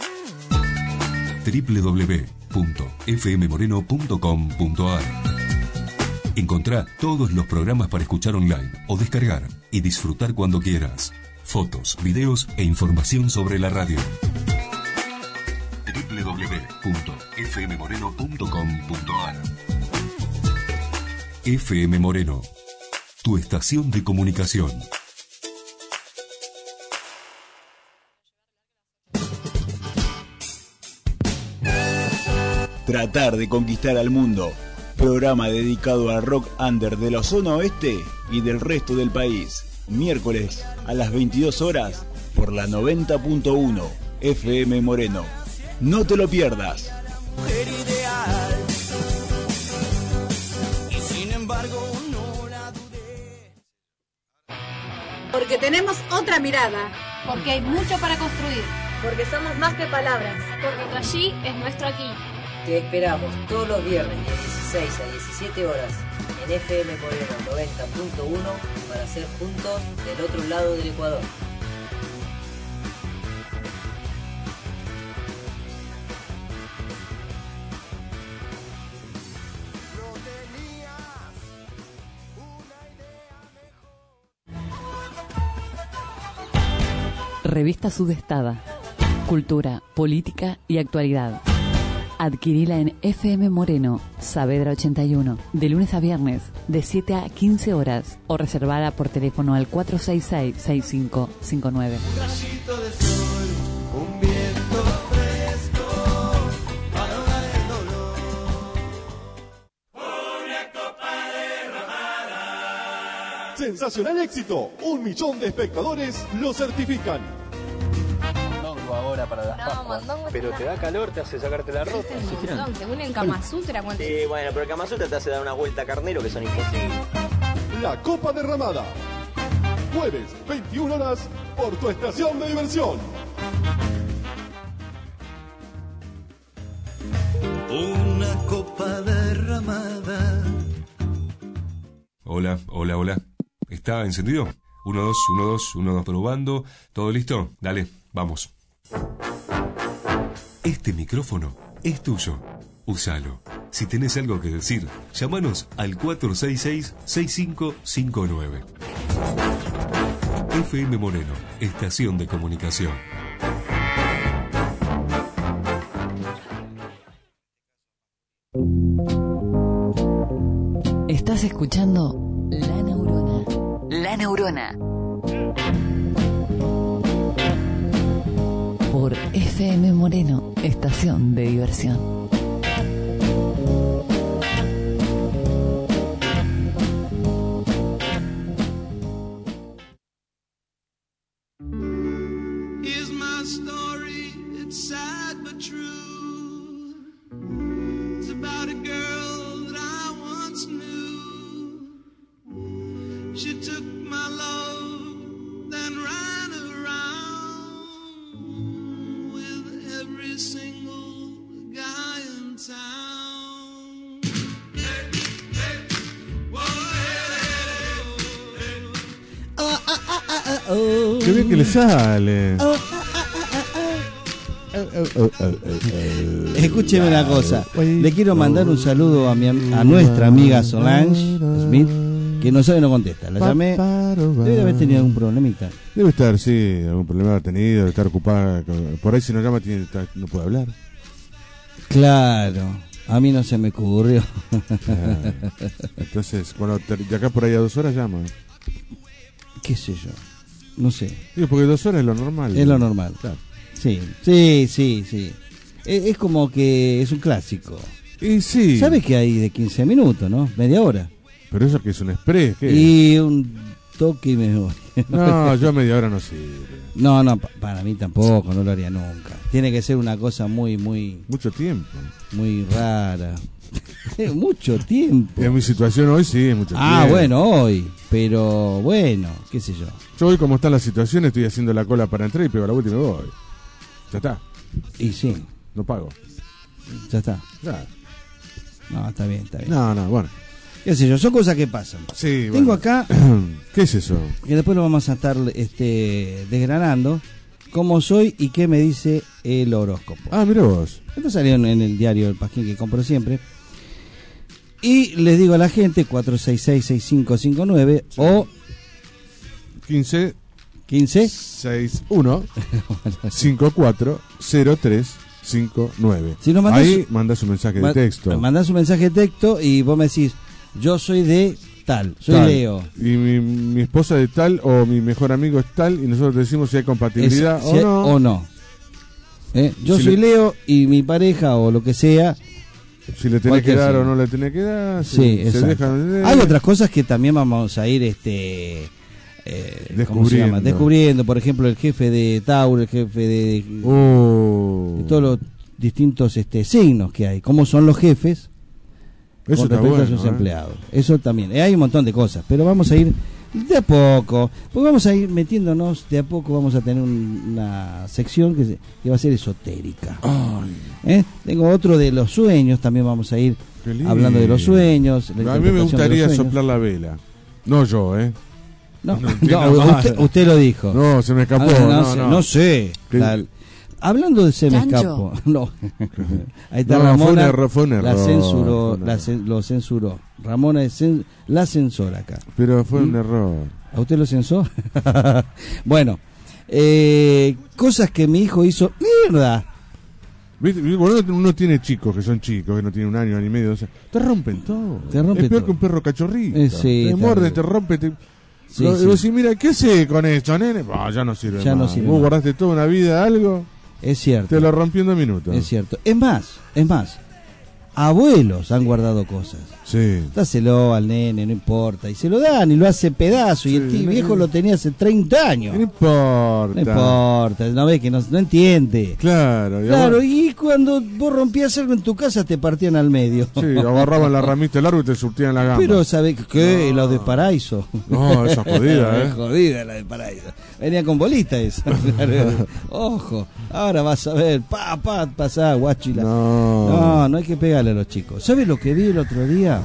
doble u doble u doble u punto f m moreno punto com punto a r. Encontrá todos los programas para escuchar online o descargar y disfrutar cuando quieras. Fotos, videos e información sobre la radio. doble u doble u doble u punto f m moreno punto com punto a r. F M Moreno, tu estación de comunicación. Tratar de conquistar al mundo. Programa dedicado al rock under de la zona oeste y del resto del país. Miércoles a las veintidós horas por la noventa punto uno F M Moreno. No te lo pierdas. Mujer ideal. Y sin embargo no la dudé. Porque tenemos otra mirada. Porque hay mucho para construir. Porque somos más que palabras. Porque tu allí es nuestro aquí. Te esperamos todos los viernes de dieciséis a diecisiete horas en F M Moreno noventa punto uno para ser juntos del otro lado del Ecuador. Revista Sudestada. Cultura, política y actualidad. Adquirila en F M Moreno, Saavedra ochenta y uno, de lunes a viernes, de siete a quince horas, o reservada por teléfono al cuatro seis seis, seis cinco cinco nueve. Un rayito de sol, un viento fresco, para ahogar el dolor. Una copa derramada. Sensacional éxito, un millón de espectadores lo certifican. Ahora para las No, Pascuas. mondongo es Pero una- te da calor, te hace sacarte la ropa. Este es un montón, según el Kama Sutra, ¿cuánto? Sí, bueno, pero el Kama Sutra te hace dar una vuelta a carnero que son imposibles. La Copa Derramada. Jueves, veintiuna horas, por tu estación de diversión. Una copa derramada. Hola, hola, hola. ¿Está encendido? uno, dos, uno, dos, uno, dos, probando. ¿Todo listo? Dale, vamos. Este micrófono es tuyo. Úsalo. Si tenés algo que decir, llámanos al cuatro seis seis, seis cinco cinco nueve. F M Moreno, estación de comunicación. Estás escuchando La Neurona. La Neurona. Por F M Moreno, estación de diversión. Here's my story, it's sad but true. It's about a girl that I once knew. She took my love, then ran around with every single guy in town. Hey, hey, whoa, hey, Qué bien que le sale. Escúcheme una cosa. Le quiero mandar un saludo a, mi, am- a nuestra amiga Solange Smith, que no sabe, no contesta. La llamé. Debe haber tenido algún problemita. Debe estar, sí, algún problema ha tenido, debe estar ocupada. Por ahí si nos llama tiene, está- no puede hablar. Claro. A mí no se me ocurrió. Claro. Entonces, bueno, te- de acá por ahí a dos horas llama. ¿Qué sé yo? No sé. Digo, porque dos horas es lo normal. Es lo normal. Claro. Sí, sí, sí, sí. Es, es como que es un clásico. Y sí. ¿Sabes que hay de quince minutos, no? Media hora. Pero eso que es un express, ¿qué? Y un toque y me voy. No, yo media hora no sirve. No, no, pa- para mí tampoco, no lo haría nunca. Tiene que ser una cosa muy, muy... Mucho tiempo. Muy rara. Mucho tiempo. En mi situación hoy sí, es mucho Ah, tiempo. bueno, hoy. Pero bueno, qué sé yo. Yo hoy como está la situación estoy haciendo la cola para entrar y pego la vuelta y me voy. Ya está. Y sí. No pago. Ya está. Ya. No, está bien, está bien. No, no, bueno. Qué sé yo, son cosas que pasan. Sí, Tengo bueno. acá... ¿Qué es eso? Que después lo vamos a estar este, desgranando. Cómo soy y qué me dice el horóscopo. Ah, mira vos. Esto salió en, en el diario El Pajín que compro siempre. Y les digo a la gente cuatro seis seis, seis cinco cinco nueve o quince quince sesenta y uno cincuenta y cuatro cero tres cinco nueve. Si nos mandás- Ahí mandas un mensaje de Ma- texto. Mandás un mensaje de texto y vos me decís, yo soy de tal, soy Tal. Leo. Y mi, mi esposa de tal o mi mejor amigo es tal y nosotros decimos si hay compatibilidad Es- o, si hay- no. o no. ¿Eh? Yo Si soy le- Leo y mi pareja o lo que sea. Si le tenés que cualquier dar signo. o no le tenés que dar. Si Sí, se exacto. dejan- Hay otras cosas que también vamos a ir este eh, ¿cómo se llama? Descubriendo. descubriendo, por ejemplo, el jefe de Tauro, el jefe de, Oh. de todos los distintos este signos que hay, cómo son los jefes Eso con está respecto bueno, a sus ¿eh? empleados. Eso también, eh, hay un montón de cosas, pero vamos a ir De a poco, pues vamos a ir metiéndonos, de a poco vamos a tener un- una sección que, se- que va a ser esotérica. ¿Eh? Tengo otro de los sueños, también vamos a ir Qué lindo. hablando de los sueños. la A mí me interpretación de gustaría los sueños. soplar la vela. No yo, ¿eh? No, No, no, nada más. usted, usted lo dijo. No, se me escapó. Ah, no, sé, no. no sé. ¿Qué? La- hablando de se me Chancho. escapó. No. Ahí está No, fue un Ramona. error, fue un La error, censuró, fue un la error. cen- lo censuró. Ramona es cen- la censora acá. Pero fue un ¿Mm? error. ¿A usted lo censó? Bueno, eh, cosas que mi hijo hizo. ¡Mierda! ¿Viste? Cuando uno- uno tiene chicos que son chicos, que no tienen un año, año y medio, o sea, te rompen todo. Te rompe es peor todo. que un perro cachorrito. Eh, sí, te está muerde, bien. te rompe. Te... Sí, Lo- sí. y vos decís, mira, ¿qué haces con esto, nene? Ah, ya no sirve Ya no más. sirve Vos más. guardaste toda una vida algo, Es cierto. te lo rompió en dos minutos. Es cierto. Es más, es más. Abuelos han guardado cosas. Sí. Dáselo al nene, no importa. Y se lo dan y lo hace pedazo. Y el Sí, tío no- viejo lo tenía hace treinta años. No importa. No importa, no ve que no, no entiende. Claro, y Claro, agar- y cuando vos rompías algo en tu casa te partían al medio. Sí, agarraban la ramita del árbol y te surtían la gamba. Pero ¿sabés qué? Lo de Paraíso. No, esa jodida, ¿eh? Es jodida la de Paraíso. Venía con bolita esa. Claro. Ojo, ahora vas a ver, pa, pa, pasá, guacho y la- No. no, no hay que pegarle a los chicos. ¿Sabes lo que vi el otro día?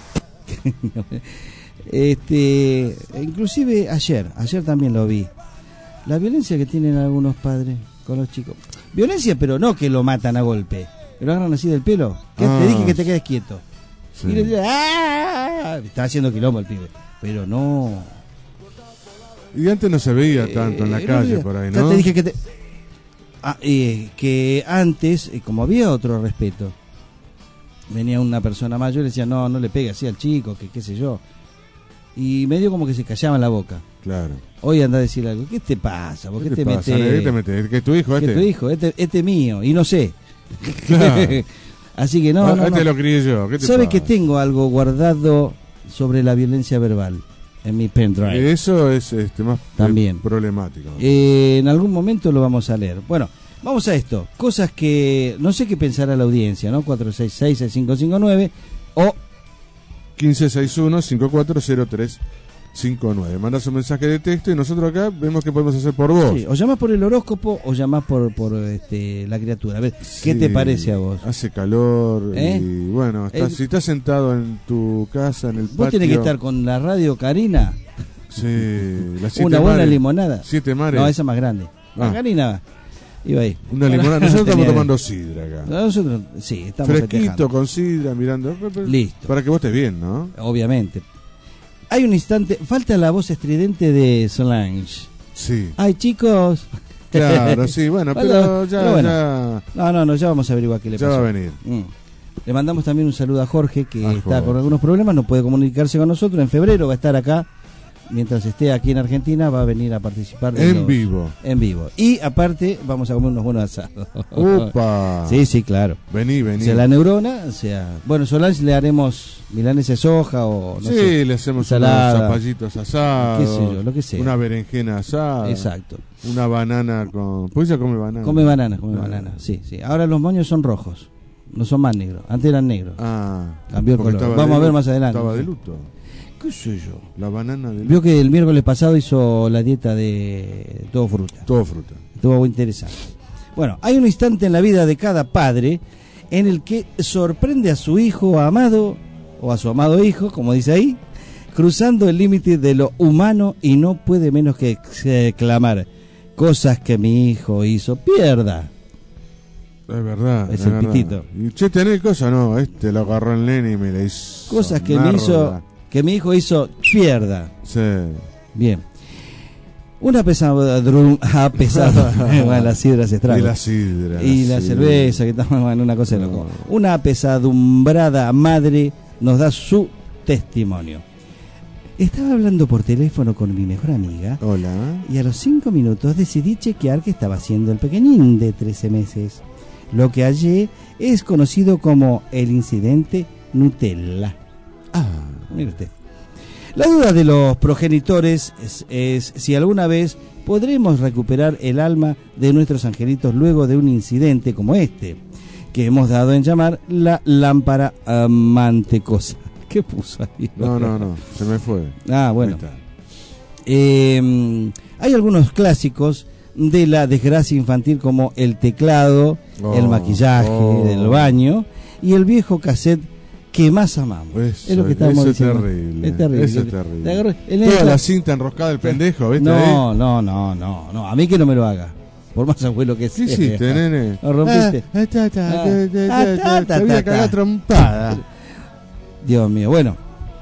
este, inclusive ayer, ayer también lo vi. La violencia que tienen algunos padres con los chicos. Violencia, pero no que lo matan a golpe. Que lo agarran así del pelo. Que Ah. te dije que te quedes quieto. Sí. Y le dice, ¡ah! Está haciendo quilombo el pibe. Pero no. Y antes no se veía tanto en la Eh, calle no, por ahí, ya ¿no? te dije que te... Ah, eh, que antes, eh, como había otro respeto, venía una persona mayor y decía, no, no le pegue así al chico, que qué sé yo. Y medio como que se callaban la boca. Claro. Hoy anda a decir algo, ¿qué te pasa? ¿Por qué, ¿Qué te te pasa, metes? nene? ¿Qué te metes? ¿Que es tu hijo Que este? tu hijo, este, este es mío, y no sé. Claro. Así que no, Ah, no, este no. lo crié yo. ¿Qué te ¿Sabe pasa? que tengo algo guardado sobre la violencia verbal en mi pendrive? Eso es este, más También. eh, problemático. Eh, en algún momento lo vamos a leer. Bueno, vamos a esto. Cosas que no sé qué pensará la audiencia, ¿no? cuatro seis seis, seis cinco cinco nueve o quince sesenta y uno, cincuenta y cuatro cero tres cincuenta y nueve. Mandas un mensaje de texto y nosotros acá vemos qué podemos hacer por vos. sí, o llamás por el horóscopo o llamás por, por este, la criatura. A ver, ¿qué Sí, te parece a vos? Hace calor ¿Eh? y bueno, estás- Eh, si estás sentado en tu casa, en el Vos patio... tenés que estar con la radio Karina, Sí, las siete una buena mares. limonada. Siete mares. No, esa más grande. La Ah. Karina iba ahí. Una Bueno, limonada. Nosotros estamos tenía- tomando sidra acá. Nosotros, sí, estamos Fresquito, festejando. con sidra, mirando. Listo. Para que vos estés bien, ¿no? Obviamente. Hay un instante, falta la voz estridente de Solange. Sí. Ay, chicos. Claro, sí, bueno, pero ya, bueno. ya, No, no, no, ya vamos a averiguar qué le ya pasó. va a venir. Mm. Le mandamos también un saludo a Jorge, que A está Jorge. con algunos problemas, no puede comunicarse con nosotros. En febrero va a estar acá. Mientras esté aquí en Argentina, va a venir a participar de En los- vivo. En vivo. Y aparte, vamos a comer unos buenos asados. Upa. Sí, sí, claro. Vení, vení. O sea, la neurona, o sea, bueno, Solange le haremos milanesa de soja o no sí, sé, le hacemos ensalada, unos zapallitos asados. qué sé yo, lo que sea. Una berenjena asada. Exacto. Una banana con... Pues ella come banana. Come banana, come Ah. banana, sí, sí. Ahora los moños son rojos, no son más negros. Antes eran negros. Ah. Cambió el porque color. estaba Vamos de a ver luto. más adelante. Estaba de luto. ¿Qué sé yo? La banana de luto. Vio que el miércoles pasado hizo la dieta de todo fruta. Todo fruta. Estuvo muy interesante. Bueno, hay un instante en la vida de cada padre en el que sorprende a su hijo amado, o a su amado hijo, como dice ahí, cruzando el límite de lo humano y no puede menos que exclamar, cosas que mi hijo hizo, pierda. Es verdad. Es es el verdad. pitito. Y che, tenés cosa, no, este lo agarró el nene y me la hizo. Cosas que merda. me hizo, que mi hijo hizo, pierda. Sí. Bien. Una pesadrum, ah, pesado, bueno, la sidra se estraga. Y la sidra. Y la sidra. cerveza, que estamos en una cosa de loco. Una apesadumbrada madre nos da su testimonio. Estaba hablando por teléfono con mi mejor amiga. Hola. Y a los cinco minutos decidí chequear qué estaba haciendo el pequeñín de trece meses. Lo que hallé es conocido como el incidente Nutella. Ah, mire usted. La duda de los progenitores es, es si alguna vez podremos recuperar el alma de nuestros angelitos luego de un incidente como este, que hemos dado en llamar la lámpara mantecosa. ¿Qué puso ahí? No, no, no, se me fue. Ah, bueno. Ahí está. Eh, hay algunos clásicos de la desgracia infantil como el teclado, Oh, el maquillaje oh. del baño y el viejo cassette que más amamos. Eso, es lo que estamos eso diciendo. es terrible. Es terrible. Eso es Te terrible. agarró- en Toda esta- la cinta enroscada del pendejo, ¿viste? No, ahí? no, no, no, no. A mí que no me lo haga. Por más abuelo que sea. ¿Qué hiciste, nene? Lo rompiste. Ah, ta, ta, Ah, ta, ta, ah, ta, ta, Te ta, voy a ta, cagar ta. trompada. Dios mío, bueno.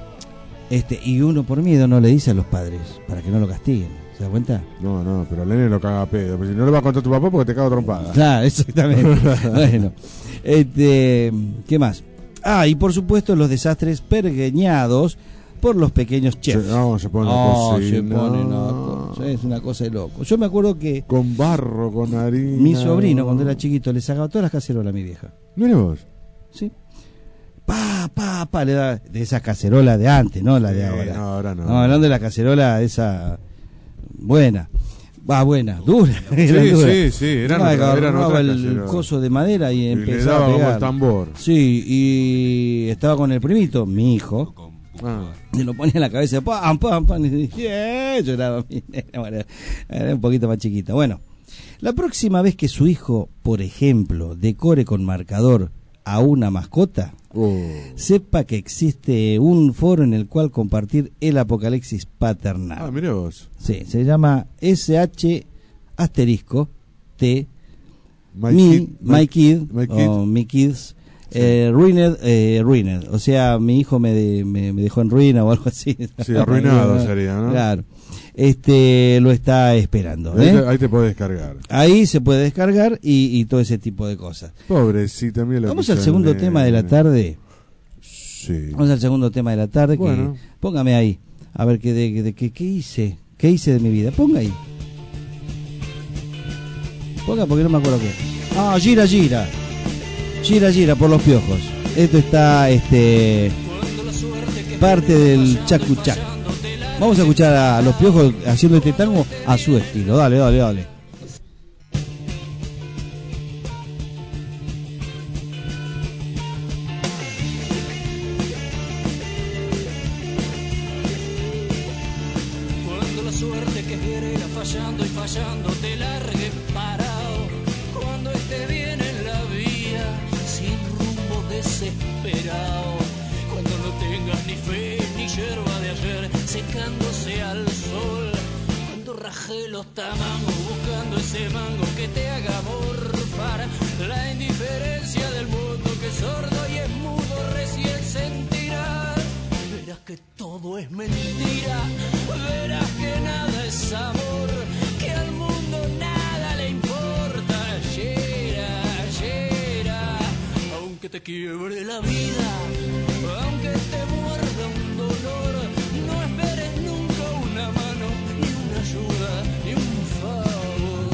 Este, y uno por miedo no le dice a los padres para que no lo castiguen. ¿Se da cuenta? No, no, pero el nene lo caga a pedo. Pero si no le vas a contar a tu papá porque te cago trompada. Claro, exactamente. Bueno, este, ¿qué más? Ah, y por supuesto los desastres pergeñados por los pequeños chefs. Se- no, se pone No, cocina. se pone una cosa, es una cosa de loco. Yo me acuerdo que Con barro, con harina. mi sobrino cuando era chiquito le sacaba todas las cacerolas a mi vieja. Mira vos. Sí. Pa, pa, pa, le da de esas cacerolas de antes, no la de Eh, ahora. no, ahora no. No, hablando de la cacerola esa buena. Va, buena, dura. Sí, era dura. sí, sí, eran No, otra- eran agarraba otras el cacerolas. coso de madera y, Y le empezaba daba a como pegar. el tambor. Sí, y estaba con el primito, mi hijo. Ah. Y lo ponía en la cabeza, pam, pam, pam, y decía, lloraba mi nena, bueno, era un poquito más chiquita. Bueno, la próxima vez que su hijo, por ejemplo, decore con marcador a una mascota, Oh. sepa que existe un foro en el cual compartir el apocalipsis paternal. Ah, mira vos. Sí, se llama S H asterisco T My mi, Kid- my, My- kid, My Kid. o mi kids eh, ruined, eh, ruined, o sea, mi hijo me, de- me, me dejó en ruina o algo así. Sí, arruinado sería, ¿no? Claro. Este lo está esperando. Ahí, ¿eh? te, ahí te podés descargar. Ahí se puede descargar y, y todo ese tipo de cosas. Pobrecita, mira lo Vamos que al hizo segundo el tema de la nene. tarde. Sí. Vamos al segundo tema de la tarde. Bueno. Que, póngame ahí. A ver qué de, de, qué- qué hice. ¿Qué hice de mi vida? Ponga ahí. Ponga porque no me acuerdo qué. Ah, gira, gira. Gira, gira por los piojos. Esto está este parte del chacu chac. Vamos a escuchar a los piojos haciendo este tango a su estilo. Dale, dale, dale. Cuando la suerte que quiere irá fallando y fallando te largue parado. Cuando esté bien en la vía, sin rumbo desesperado. Cuando no tengas ni fe ni yerba de ayer secándose al sol. Cuando raje los tamangos buscando ese mango que te haga morfar. La indiferencia del mundo que es sordo y es mudo recién sentirá. Verás que todo es mentira, verás que nada es amor, que al mundo nada le importa. Llera, llera, aunque te quiebre la vida, aunque te muerda un dolor, no esperes nunca una mano, ni una ayuda, ni un favor.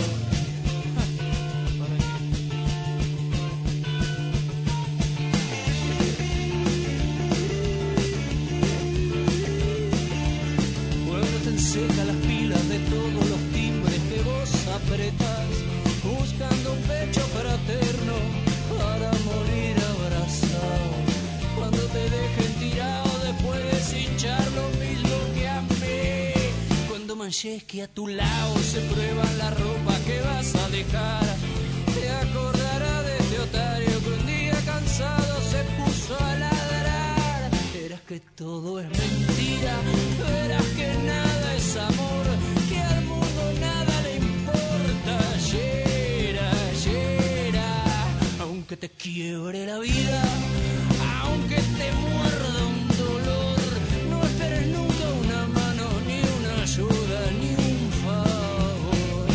Cuando te enseca las pilas de todos los timbres que vos apretás, buscando un pecho fraterno para morir abrazado. Cuando te dejen tirado después de cinchar lo mismo que a mí. Cuando manches que a tu lado se prueba la ropa que vas a dejar, te acordará de este otario que un día cansado se puso a ladrar. Verás que todo es mentira, verás que nada es amor, que al mundo nada le importa. Llera, llera, aunque te quiebre la vida, aunque te muerda un dolor, no esperes nunca una mano, ni una ayuda, ni un favor.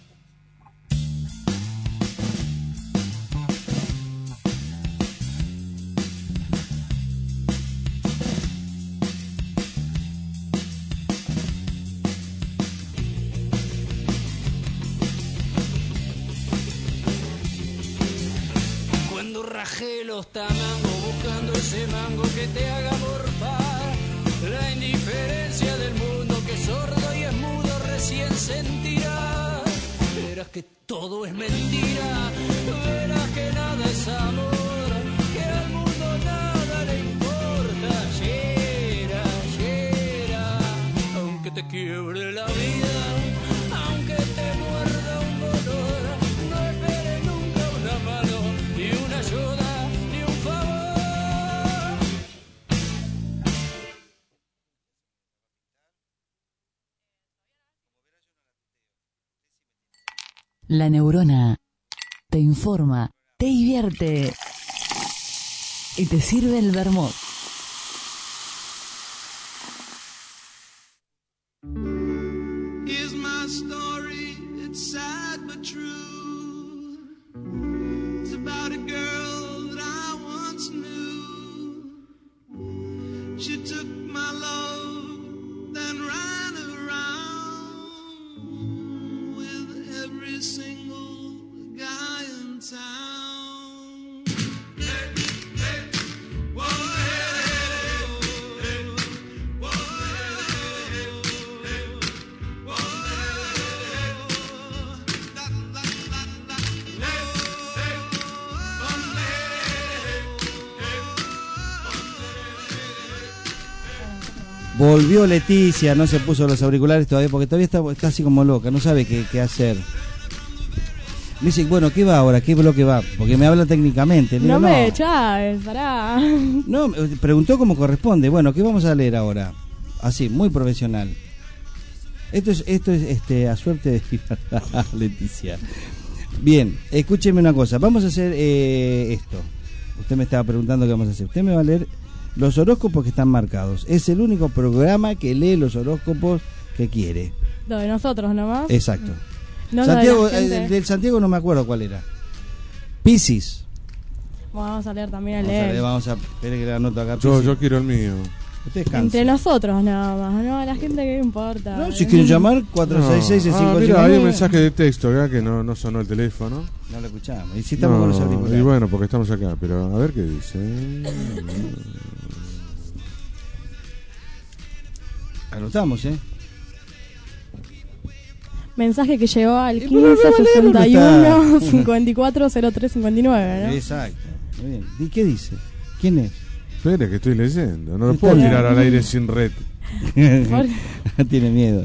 Cuando rajé los tamangos buscando ese mango que te haga morfar. La indiferencia del mundo que es sordo y es mudo recién sentirá. Verás que todo es mentira, verás que nada es amor, que al mundo nada le importa. Llera, llera, aunque te quiebre La neurona te informa, te divierte y te sirve el vermut. Here's my story, it's sad but true. It's about a girl that I once knew. She took my love, then ran around with every single guy in town. Hey, hey, whoa, hey, hey, whoa, hey, hey, whoa, da, da, da, da, hey, hey, Volvió Leticia, no se puso los auriculares todavía porque todavía está, está así como loca, no sabe qué, qué hacer. Me dice, bueno, ¿qué va ahora? ¿Qué bloque va? Porque me habla técnicamente. Le No digo, me echaves, pará. No, me preguntó cómo corresponde. Bueno, ¿qué vamos a leer ahora? Así, muy profesional. Esto es, esto es este, a suerte de Leticia. Bien, escúcheme una cosa. Vamos a hacer eh, esto. Usted me estaba preguntando qué vamos a hacer. Usted me va a leer los horóscopos que están marcados. Es el único programa que lee los horóscopos que quiere. Lo de nosotros nomás. Exacto. No Santiago, lo de la gente. eh, del Santiago no me acuerdo cuál era. Piscis. Bueno, vamos a leer también a Vamos a, leer. leer, vamos a espere que le anoto acá. Yo, Piscis. yo quiero el mío. Usted descansa. Entre nosotros nada más, ¿no? A la gente que le importa. No, si quieren llamar, cuatro seis seis, cinco cinco Ah, nueve. mira, hay un mensaje de texto acá que no, no sonó el teléfono. No lo escuchamos. Y si estamos No, con los auriculares. y bueno, porque estamos acá, pero a ver qué dice. Anotamos, ¿eh? Mensaje que llegó al pero quince no va a leer sesenta y uno uno está. cincuenta y cuatro cero tres cincuenta y nueve, ¿no? Exacto. Muy bien. ¿Y qué dice? ¿Quién es? Espere que estoy leyendo. No lo Está puedo bien. tirar al aire sin red. Tiene miedo.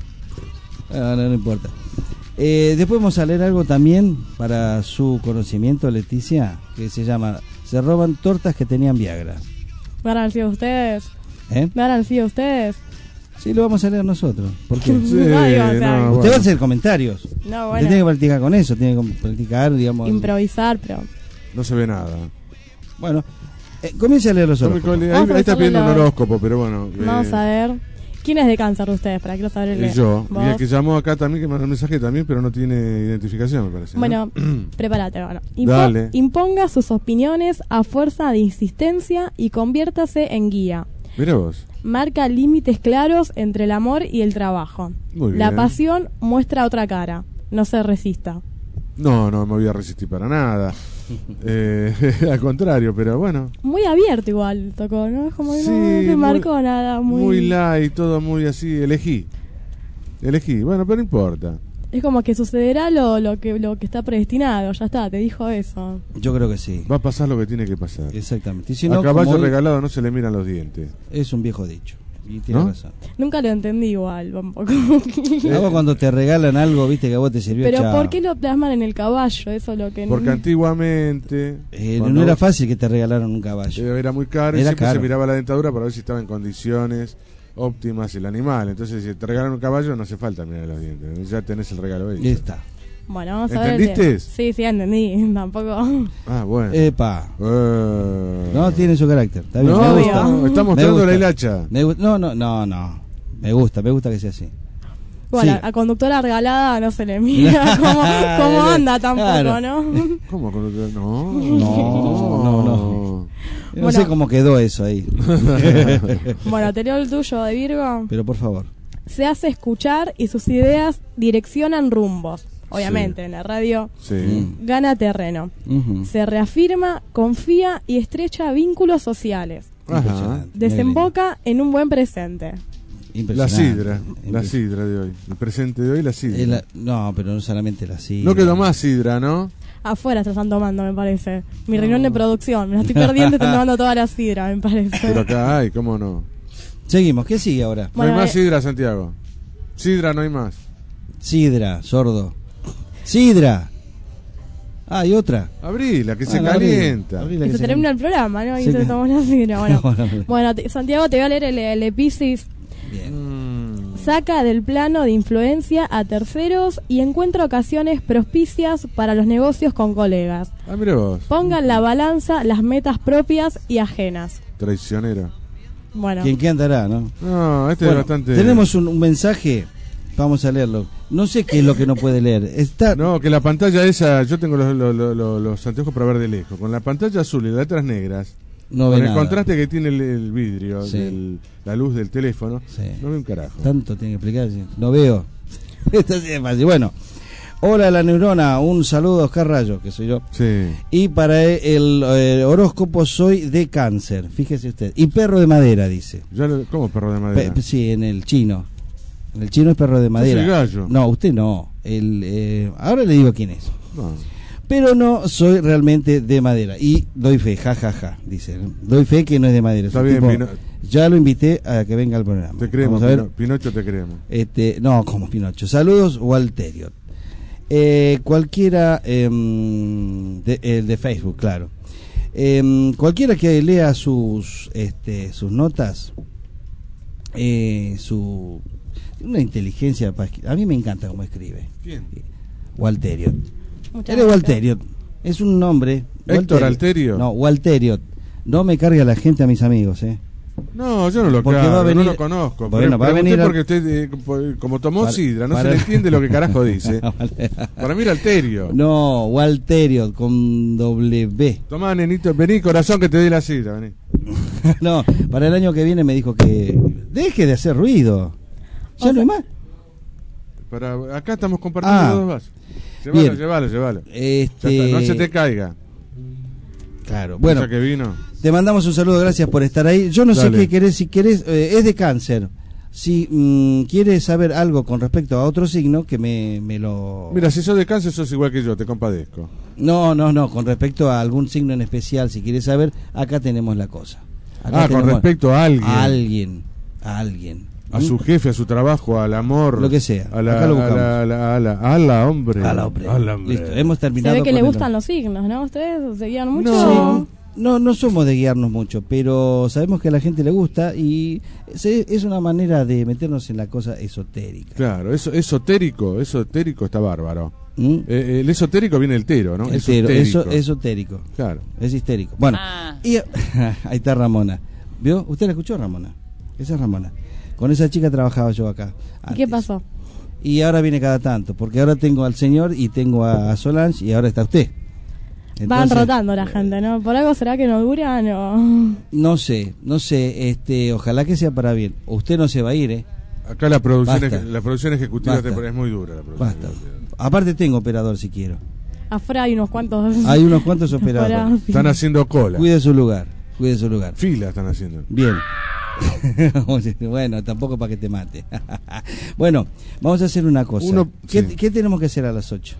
No, no, no importa. Eh, después vamos a leer algo también para su conocimiento, Leticia, que se llama Se roban tortas que tenían Viagra. ¿Me han sido ustedes? ¿Eh? ¿Me han sido ustedes? Sí, lo vamos a leer nosotros. ¿Por qué? Sí, no, digo, o sea, Usted bueno. va a hacer comentarios. No, Usted bueno. tiene que practicar con eso, tiene que practicar, digamos. Improvisar, pero... No se ve nada. Bueno, eh, comience a leer los Ahí, horóscopos. ahí, Vamos a ahí está pidiendo un hacerlo. horóscopo, pero bueno. eh, Vamos a ver. ¿Quién es de cáncer de ustedes? Para que lo saber y yo. ¿Vos? Y el que llamó acá también, que mandó un mensaje también, pero no tiene identificación, me parece. ¿no? Bueno, prepárate, bueno. Impo- Dale. Imponga sus opiniones a fuerza de insistencia y conviértase en guía. Mira vos. Marca límites claros entre el amor y el trabajo. Muy La bien. pasión muestra otra cara. No se resista. No, no me voy a resistir para nada. eh, al contrario, pero bueno. Muy abierto igual tocó, ¿no? Es como que Sí, no te muy- marcó nada. Muy... Muy light, todo muy así. Elegí. Elegí. Bueno, pero no importa. Es como que sucederá lo, lo, que, lo que está predestinado. Ya está, te dijo eso. Yo creo que sí. Va a pasar lo que tiene que pasar. Exactamente. Y si A no, caballo como hoy, regalado no se le miran los dientes. es un viejo dicho. Y tiene ¿No? razón. Nunca lo entendí igual, tampoco. A vos cuando te regalan algo, viste que a vos te sirvió. Pero chao. ¿por qué lo plasman en el caballo? Eso es lo que Porque antiguamente Eh, cuando no era fácil que te regalaran un caballo. eh, era muy caro y Era siempre caro. se miraba la dentadura para ver si estaba en condiciones óptimas el animal. Entonces, si te regalan un caballo, no hace falta mirar los dientes. Ya tenés el regalo hecho. Ahí está. Bueno, vamos a ver. el ¿Entendiste? de- Sí, sí, entendí. Tampoco. Ah, bueno. Epa. Eh. No, tiene su carácter. Está bien. No, me gusta. está Me mostrando gusta. la hilacha. Me gu- no, no, no, no. Me gusta, me gusta que sea así. Bueno, Sí. a conductora regalada no se le mira cómo, cómo anda tampoco, Claro. ¿no? ¿Cómo? No. No, no, no. No Bueno. sé cómo quedó eso ahí. Bueno, te leo el tuyo de Virgo. Pero por favor. Se hace escuchar y sus ideas direccionan rumbos. Obviamente, Sí. en la radio Sí. gana terreno. Ujú. Se reafirma, confía y estrecha vínculos sociales. Ajá. Impresionante. Desemboca en un buen presente. La Impresionante. sidra. La Impresionante. sidra de hoy. El presente de hoy, la sidra. Eh, la- no, pero no solamente la sidra. No quedó más sidra, ¿no? Afuera se están tomando, me parece. Mi reunión de producción. Me la estoy perdiendo y están tomando toda la sidra, me parece. Pero acá hay, ¿cómo no? Seguimos, ¿qué sigue ahora? No Bueno, hay más eh, sidra, Santiago. Sidra no hay más. Sidra, sordo. Sidra. Ah, hay otra. Abrila, que se Ah, la abrí. calienta. Abrí la Y que se termina el programa, ¿no? Y Sí, se que- tomó la sidra. Bueno, Bueno, bueno te- Santiago, te voy a leer el, el de Piscis. Bien. Mm. saca del plano de influencia a terceros y encuentra ocasiones propicias para los negocios con colegas. Ah, mira vos. Ponga en la balanza las metas propias y ajenas. Traicionero. Bueno. ¿Quién qué andará, no? No, este Bueno, es bastante... Tenemos un, un mensaje, vamos a leerlo. No sé qué es lo que no puede leer. Está... No, que la pantalla esa, yo tengo los, los, los, los anteojos para ver de lejos. Con la pantalla azul y las letras negras, No con ve el nada. contraste que tiene el, el vidrio, Sí. del- la luz del teléfono, Sí. no veo un carajo. Tanto tiene que explicar, sí. No veo. Esto sí es fácil. Bueno, hola la neurona, un saludo a Oscar Rayo, que soy yo. Sí. Y para el, eh, horóscopo soy de cáncer, fíjese usted. Y perro de madera, dice. Ya lo- ¿Cómo perro de madera? Pe- sí, en el chino. En el chino es perro de madera. soy gallo. No, usted no. El, eh, ahora le digo quién es. No. Pero no soy realmente de madera. Y doy fe, ja, ja, ja, dice. Doy fe que no es de madera. Está Es un bien, tipo- Pino- ya lo invité a que venga al programa. Te creemos, Vamos a ver. Pino- Pinocho, te creemos. Este, no, como Pinocho. Saludos, Walterio. Eh, cualquiera, em, de, el de Facebook, claro. Em, cualquiera que lea sus, este, sus notas, eh, su una inteligencia para escri- a mí me encanta cómo escribe. ¿Quién? Walterio. Muchas Él es gracias. Walterio. Es un nombre. Héctor Alterio. No, Walterio. No me cargue a la gente, a mis amigos, eh. No, yo no lo Porque cargo, va a venir- no lo conozco. Bueno, Pero va a pregunté venir a- porque usted, eh, po- como tomó Para- sidra, no para- se le entiende lo que carajo dice. Para mí era Alterio. No, Walterio con doble B. Tomá, nenito, vení, corazón, que te dé la sidra, vení. No, para el año que viene me dijo que deje de hacer ruido. Ya no hay más. Para, acá estamos compartiendo Ah, dos vasos. Llévalo, bien. llévalo, llévalo. Este- Ya está, no se te caiga. Claro, bueno. Ya que vino. Te mandamos un saludo, gracias por estar ahí. Yo no Dale. sé qué querés, si querés, eh, es de cáncer. Si mm, quieres saber algo con respecto a otro signo, que me, me lo... Mira, si sos de cáncer, sos igual que yo, te compadezco. No, no, no, con respecto a algún signo en especial, si quieres saber, acá tenemos la cosa. Acá Ah, con tenemos respecto a alguien. A alguien, a alguien. A su jefe, a su trabajo, al amor. Lo que sea. A la, Acá lo a buscamos. la, a la, a la, a la hombre. A la hombre. A la hombre. Listo, hemos Se terminado ve que con le el- gustan los signos, ¿no? ¿Ustedes se guían mucho? No, no, no somos de guiarnos mucho, pero sabemos que a la gente le gusta y se- es una manera de meternos en la cosa esotérica. Claro, eso esotérico, esotérico está bárbaro. ¿Mm? Eh, el esotérico viene el tero, ¿no? Entero, Esotérico. eso, esotérico. Claro. Es histérico. Bueno, Ah. y ahí está Ramona. ¿Vio? ¿Usted la escuchó, Ramona? Esa es Ramona. Con esa chica trabajaba yo acá. ¿Y qué antes. pasó? Y ahora viene cada tanto, porque ahora tengo al señor y tengo a Solange y ahora está usted. Van Entonces, rotando la gente, ¿no? ¿Por algo será que no duran o...? No sé, no sé, este, ojalá que sea para bien. Usted no se va a ir, ¿eh? Acá la producción, Basta. ej- la producción ejecutiva Basta. te- es muy dura. La producción Basta. ejecutiva. Aparte tengo operador si quiero. Afuera hay unos cuantos... Hay unos cuantos operadores. Afuera, sí. Están haciendo cola. Cuide su lugar, cuide su lugar. Fila están haciendo. Bien. Bueno, tampoco para que te mate. Bueno, vamos a hacer una cosa. Uno- ¿Qué, sí. qué tenemos que hacer a las ocho?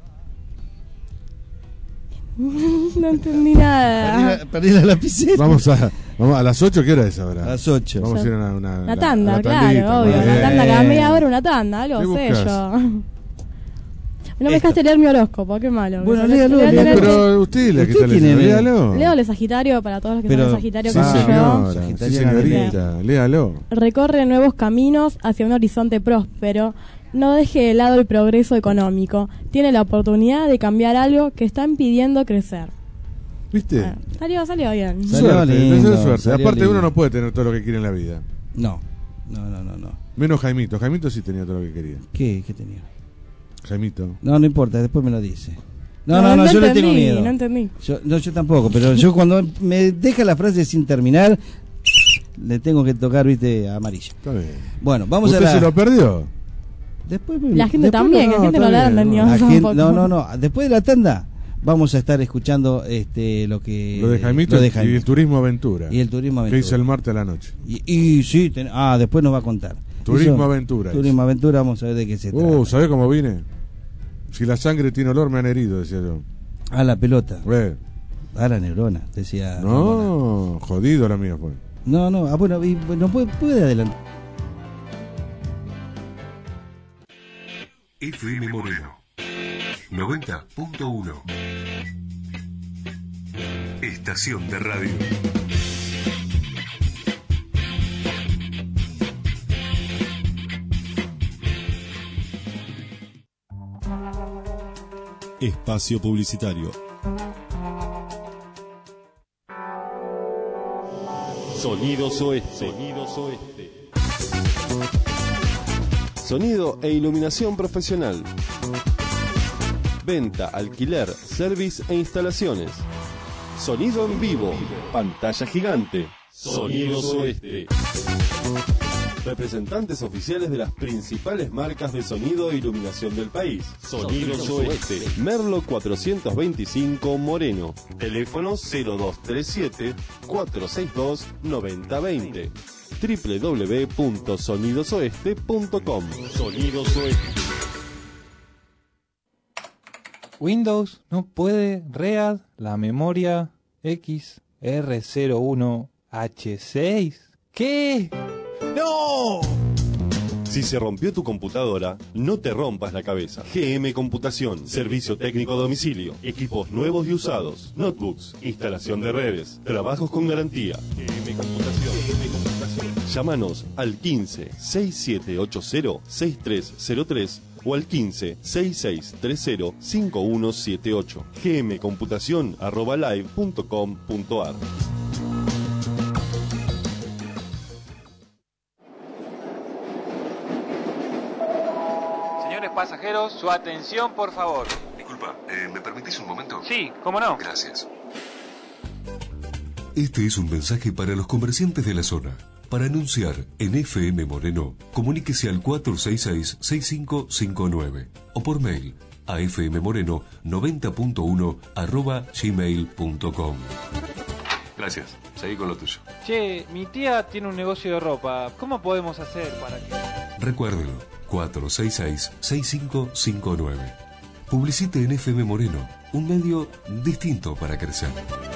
No entendí nada. Perdí la lapicera. Vamos a, vamos a las ocho, ¿qué hora es ahora? A las ocho. Vamos a ir a una, una, Una la- tanda, a la claro, tandita, obvio. muy Una bien. tanda cada media hora, una tanda, algo ¿Qué sé buscas? yo. No me dejaste leer mi horóscopo, qué malo. Bueno, Que léalo, voy a léalo. tener que- Pero usted le ¿Usted quita tiene- el léalo. Leo de Sagitario para todos los que Pero- son de Sagitario Sí, como yo. señora, sí, Sagitariana señorita, léalo. Recorre nuevos caminos hacia un horizonte próspero. No deje de lado el progreso económico. Tiene la oportunidad de cambiar algo que está impidiendo crecer. ¿Viste? Bueno, salió, salió bien. Salió Suerte, lindo, eso es suerte. salió Aparte lindo. uno no puede tener todo lo que quiere en la vida. No, no, no, no, no. Menos Jaimito. Jaimito sí tenía todo lo que quería. ¿Qué, qué tenía? Jaimito. No, no importa, después me lo dice. No, No, no, no, no yo le entendí, tengo miedo. no entendí. Yo, no, yo tampoco, pero yo cuando me deja la frase sin terminar, le tengo que tocar, viste, amarillo. Está bien. Bueno, vamos ¿Usted a la... se lo perdió? Después, La gente después también, no, la gente no está la bien, entendió. La gente- tampoco. no, no, no. Después de la tanda vamos a estar escuchando este lo que Lo de Jaimito, lo de y Jaimito. el turismo aventura. Y el turismo Que aventura. hizo el martes a la noche. Y, y sí, ten- ah, después nos va a contar. Turismo Hizo- aventura. Turismo aventura, vamos a ver de qué se trata. Uh, ¿sabés cómo vine? Si la sangre tiene olor, me han herido, decía yo. A la pelota, Ve. a la neurona, decía. Ramona. No, jodido la mía fue. No, no, ah, bueno, y, no puede, puede adelantar. F M Moreno noventa punto uno. Estación de radio. Espacio publicitario. Sonidos Oeste. Sonidos Oeste. Sonido e iluminación profesional. Venta, alquiler, service e instalaciones. Sonido en vivo. Pantalla gigante. Sonidos Oeste. Representantes oficiales de las principales marcas de sonido e iluminación del país. Sonidos Oeste. Merlo cuatrocientos veinticinco Moreno. Teléfono cero dos tres siete, cuatro seis dos, nueve cero dos cero. doble u doble u doble u punto sonidos oeste punto com. Sonidos Oeste. Windows no puede read la memoria X R cero uno H seis. ¿Qué? ¡No! Si se rompió tu computadora, no te rompas la cabeza. G M Computación, servicio técnico a domicilio, equipos nuevos y usados, notebooks, instalación de redes, trabajos con garantía. G M Computación. G M Computación. Llámanos al quince, sesenta y siete ochenta, sesenta y tres cero tres o al quince, sesenta y seis treinta, cincuenta y uno setenta y ocho. gmcomputación arroba live punto com punto ar. Pasajeros, su atención, por favor. Disculpa, eh, ¿me permitís un momento? Sí, ¿cómo no? Gracias. Este es un mensaje para los comerciantes de la zona. Para anunciar en F M Moreno, comuníquese al cuatro seis seis, seis cinco cinco nueve o por mail a fmmoreno noventa punto uno arroba gmail punto com. Gracias, seguí con lo tuyo. Che, mi tía tiene un negocio de ropa. ¿Cómo podemos hacer para que...? Recuérdelo, cuatro seis seis, seis cinco cinco nueve. Publicite en F M Moreno, un medio distinto para crecer.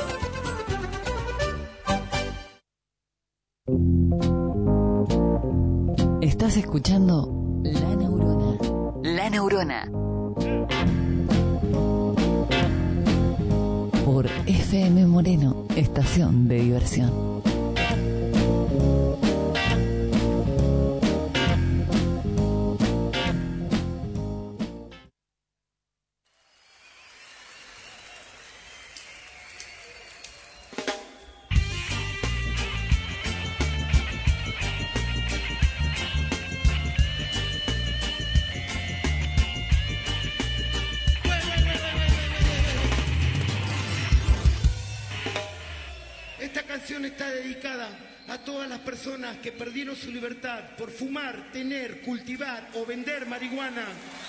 Estás escuchando La Neurona. La Neurona. Por F M Moreno, estación de diversión. Que perdieron su libertad por fumar, tener, cultivar o vender marihuana.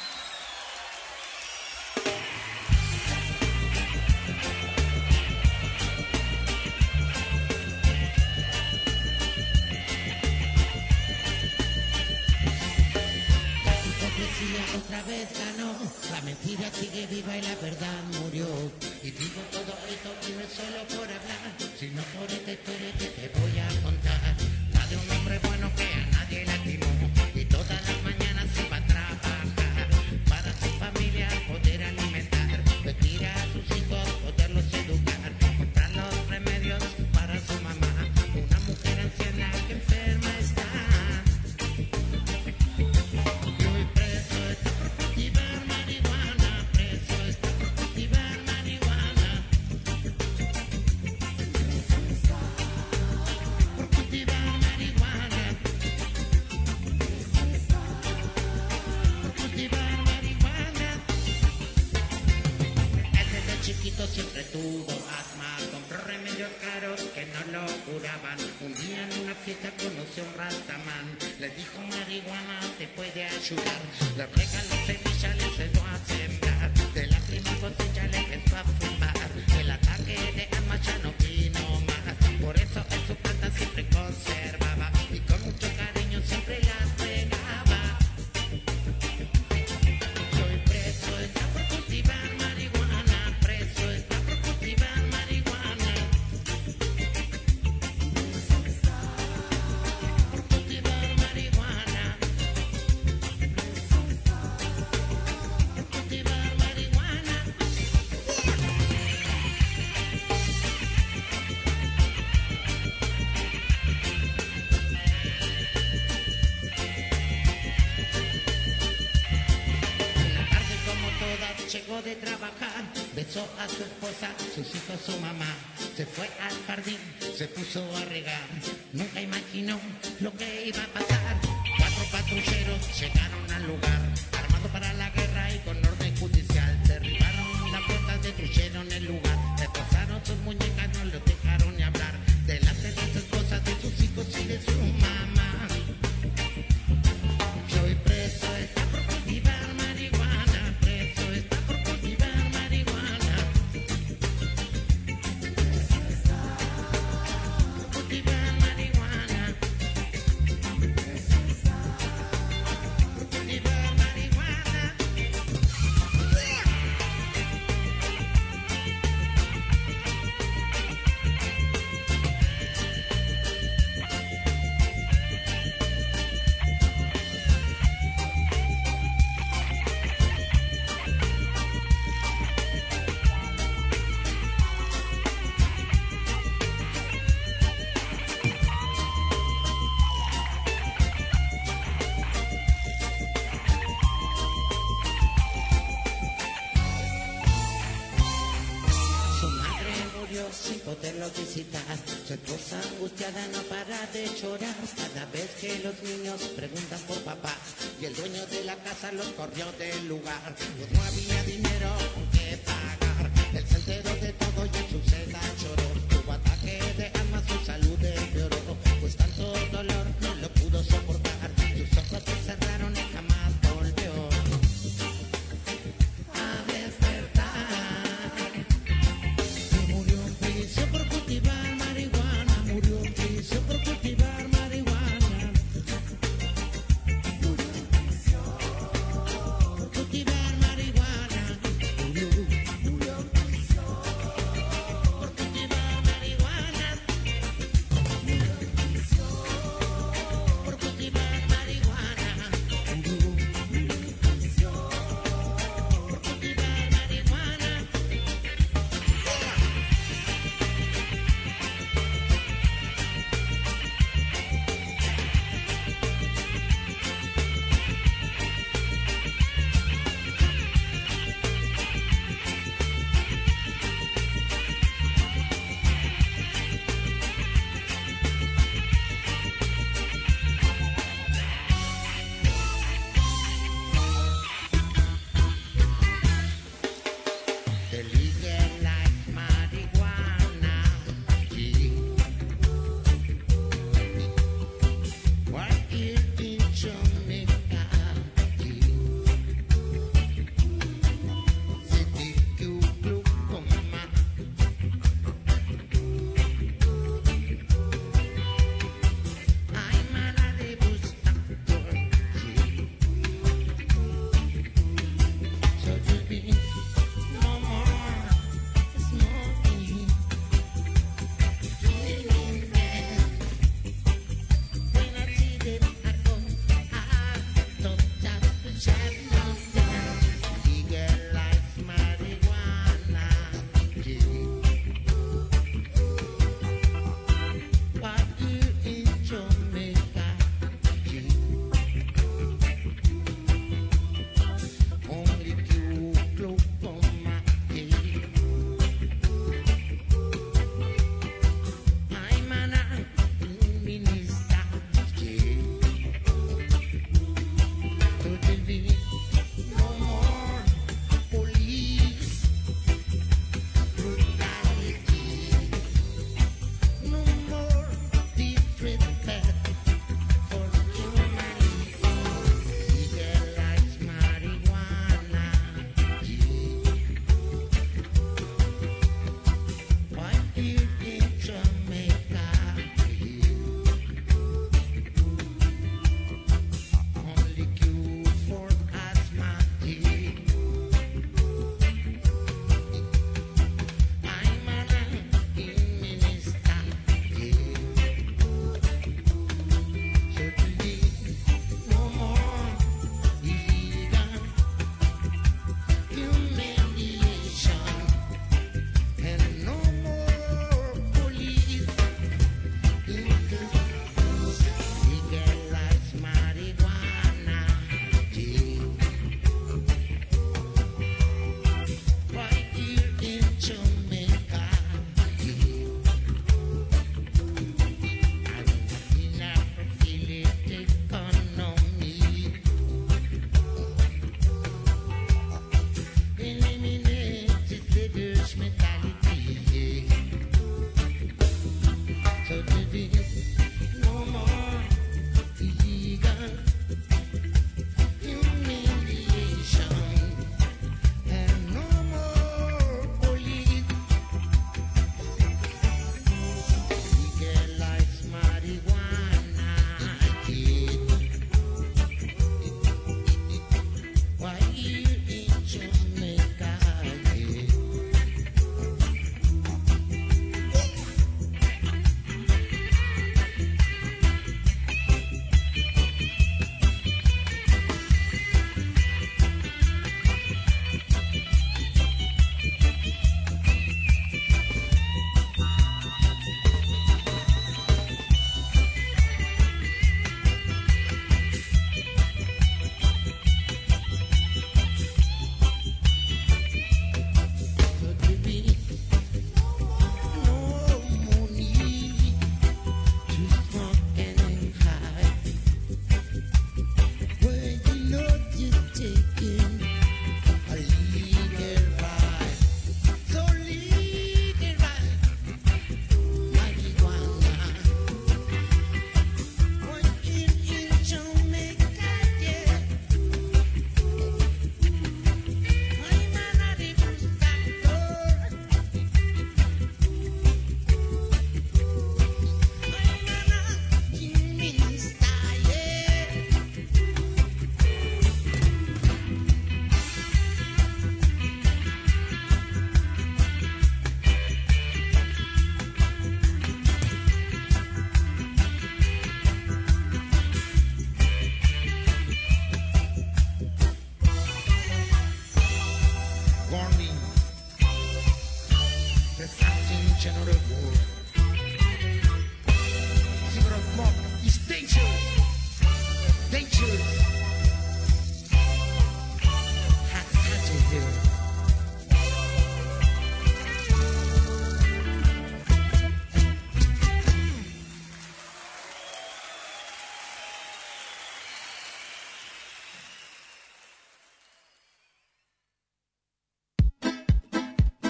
La hipocresía otra vez ganó, la mentira sigue viva y la verdad murió. Y digo todo esto y no es solo por hablar, sino por esta historia que te voy a contar. De un hombre bueno que a nadie lastimó y todas las mañanas se va a trabajar para su familia poder alimentar, vestir a sus hijos, poderlos educar, comprar los remedios para su mamá, una mujer anciana que enferma está. Y hoy preso está por cultivar marihuana, preso está por cultivar marihuana, por cultivar chiquito siempre tuvo asma, compró remedios caros que no lo curaban. Un día en una fiesta conoció a un rastaman, le dijo marihuana te puede ayudar. Le regaló semilla, le enseñó a sembrar, de la prima cosecha le empezó a fumar. El ataque de asma ya no vino más, por eso en su planta siempre conservaba y con mucho cariño siempre las regaba. Soy preso, está por cultivar marihuana, preso está por cultivar marihuana, por cultivar marihuana, por cultivar besó a su esposa, sus hijos, su mamá. Se fue al jardín, se puso a regar. Nunca imaginó lo que iba a pasar. Cuatro patrulleros llegaron al lugar, armados para la guerra y con orden judicial. Derribaron la puerta, destruyeron el lugar. Destrozaron sus muñecas, no los dejaron ni hablar. Delante de su esposa, de sus hijos y de su mamá. Yo y preso está por cultivar marihuana. Preso está por cultivar marihuana. Cultivar marihuana. Cultivar marihuana. Su madre murió sin poderlo visitar. Su esposa angustiada no para de llorar cada vez que los niños preguntan por papá. Y el dueño de la casa los corrió del lugar, pues no había dinero con que pagar. Él se enteró de todo y en su celda lloró. Tuvo ataque de alma, su salud empeoró, pues tanto dolor no lo pudo soportar. Sus ojos se cerraron y jamás volvió a despertar. Murió en prisión por cultivar marihuana. Murió en prisión por cultivar marihuana. Murió en prisión por cultivar marihuana. Murió, murió en prisión por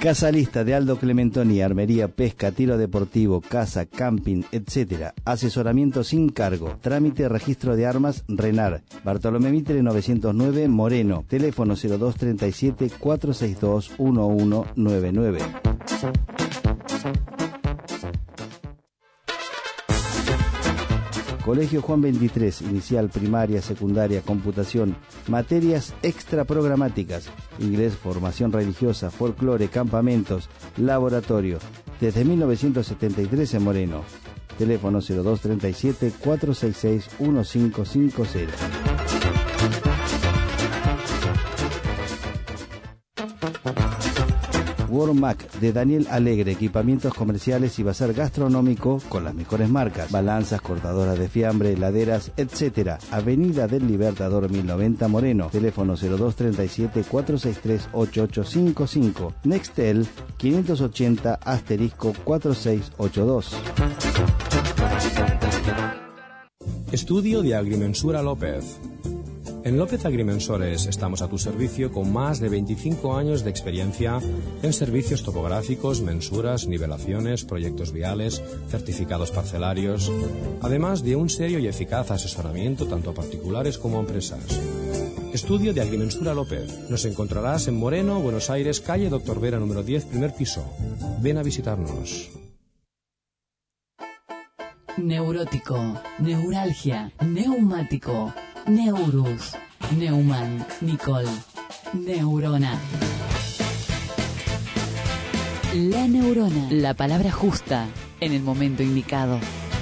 Casa Lista de Aldo Clementoni, armería, pesca, tiro deportivo, casa, camping, etcétera. Asesoramiento sin cargo. Trámite, registro de armas, RENAR. Bartolomé Mitre novecientos nueve, Moreno. Teléfono cero dos treinta y siete, cuatrocientos sesenta y dos, once noventa y nueve. Colegio Juan veintitrés, inicial, primaria, secundaria, computación, materias extra programáticas, inglés, formación religiosa, folclore, campamentos, laboratorio, desde mil novecientos setenta y tres en Moreno. Teléfono cero dos treinta y siete, cuatrocientos sesenta y seis, quince cincuenta. Wormac de Daniel Alegre, equipamientos comerciales y bazar gastronómico con las mejores marcas, balanzas, cortadoras de fiambre, heladeras, etcétera. Avenida del Libertador mil noventa Moreno, teléfono cero dos treinta y siete, cuatrocientos sesenta y tres, ochenta y ocho cincuenta y cinco, Nextel quinientos ochenta asterisco cuarenta y seis ochenta y dos. Estudio de Agrimensura López. En López Agrimensores estamos a tu servicio con más de veinticinco años de experiencia en servicios topográficos, mensuras, nivelaciones, proyectos viales, certificados parcelarios, además de un serio y eficaz asesoramiento tanto a particulares como a empresas. Estudio de Agrimensura López. Nos encontrarás en Moreno, Buenos Aires, calle Doctor Vera número diez, primer piso. Ven a visitarnos. Neurótico, neuralgia, neumático, Neurus, Neumann, Nicole, Neurona. La neurona, la palabra justa en el momento indicado.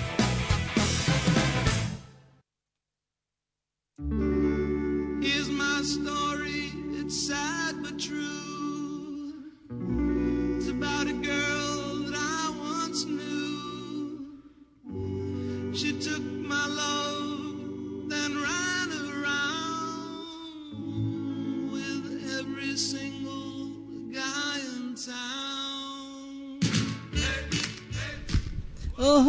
Here's my story, it's sad but true. It's about a girl that I once knew. She took my love, then ran around with every single guy in town. Oh,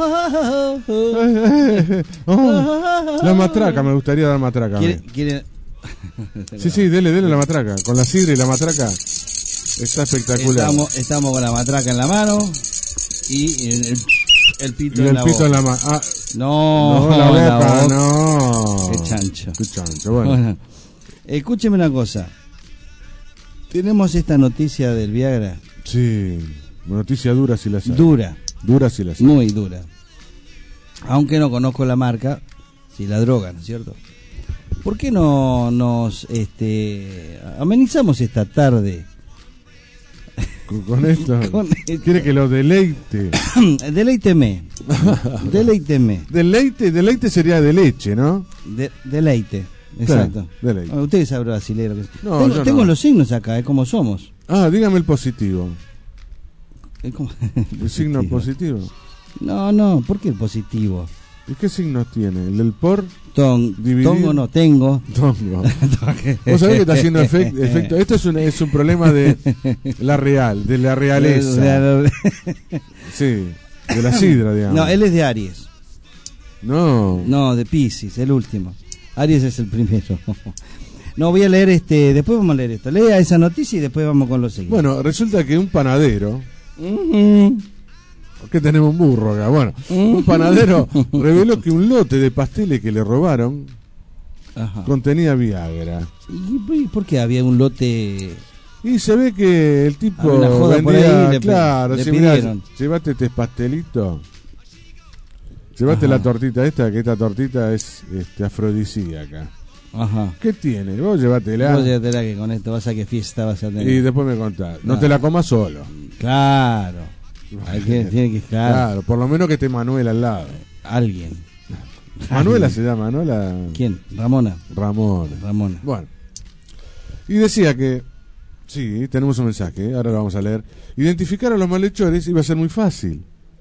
la matraca, me gustaría dar matraca. ¿Quiere, quiere... Sí, sí, dele, dele la matraca. Con la sidra y la matraca está espectacular. Estamos, estamos con la matraca en la mano y el, el pito y en el la pito boca. en la mano. Ah, no, no, la boca, la boca. no. Qué chancho. Qué chancho, bueno. Bueno, escúcheme una cosa. Tenemos esta noticia del Viagra. Sí, noticia dura si la sabe. Dura. Dura si la sabe. Muy dura. Aunque no conozco la marca, si la droga, ¿no es cierto? ¿Por qué no nos este, amenizamos esta tarde? Con, con esto. Con esto. Quiere que lo deleite. Deleíteme. Deleíteme. Deleite, deleite sería de leche, ¿no? De, deleite. Exacto. Claro, deleite. Usted sabe brasilero. No, tengo yo tengo no. los signos acá, es como somos. Ah, dígame el positivo. Es como- ¿El signo positivo? No, no, ¿por qué el positivo? ¿Y qué signos tiene? ¿El del por? Ton, Dividir. tongo no tengo. Tongo. Vos sabés que está haciendo efect- efecto. Esto es un, es un problema de la real, de la realeza. Sí, de la sidra, digamos. No, él es de Aries. No. No, de Piscis, el último. Aries es el primero. No, voy a leer este, después vamos a leer esto. Lea esa noticia y después vamos con los siguientes. Bueno, resulta que un panadero, Ujú. que tenemos un burro acá, bueno, un panadero reveló que un lote de pasteles que le robaron Ajá. contenía Viagra. ¿Y por qué había un lote? Y se ve que el tipo Había una joda por vendía, ahí, le pe- claro, le si mirá, pidieron. llévate este pastelito, llévate Ajá. la tortita esta, que esta tortita es este, afrodisíaca. Ajá. ¿Qué tiene? Vos llévatela. Vos llévatela que con esto vas a que fiesta vas a tener. Y después me contás. No Ah. te la comas solo. Claro. Hay que, tiene que estar Claro, por lo menos que esté Manuel al lado. alguien. Manuela se llama, ¿no? La... ¿Quién? Ramona. Ramona. Ramona. Bueno. Y decía que, sí, tenemos un mensaje, ¿eh? Ahora lo vamos a leer. Identificar a los malhechores iba a ser muy fácil.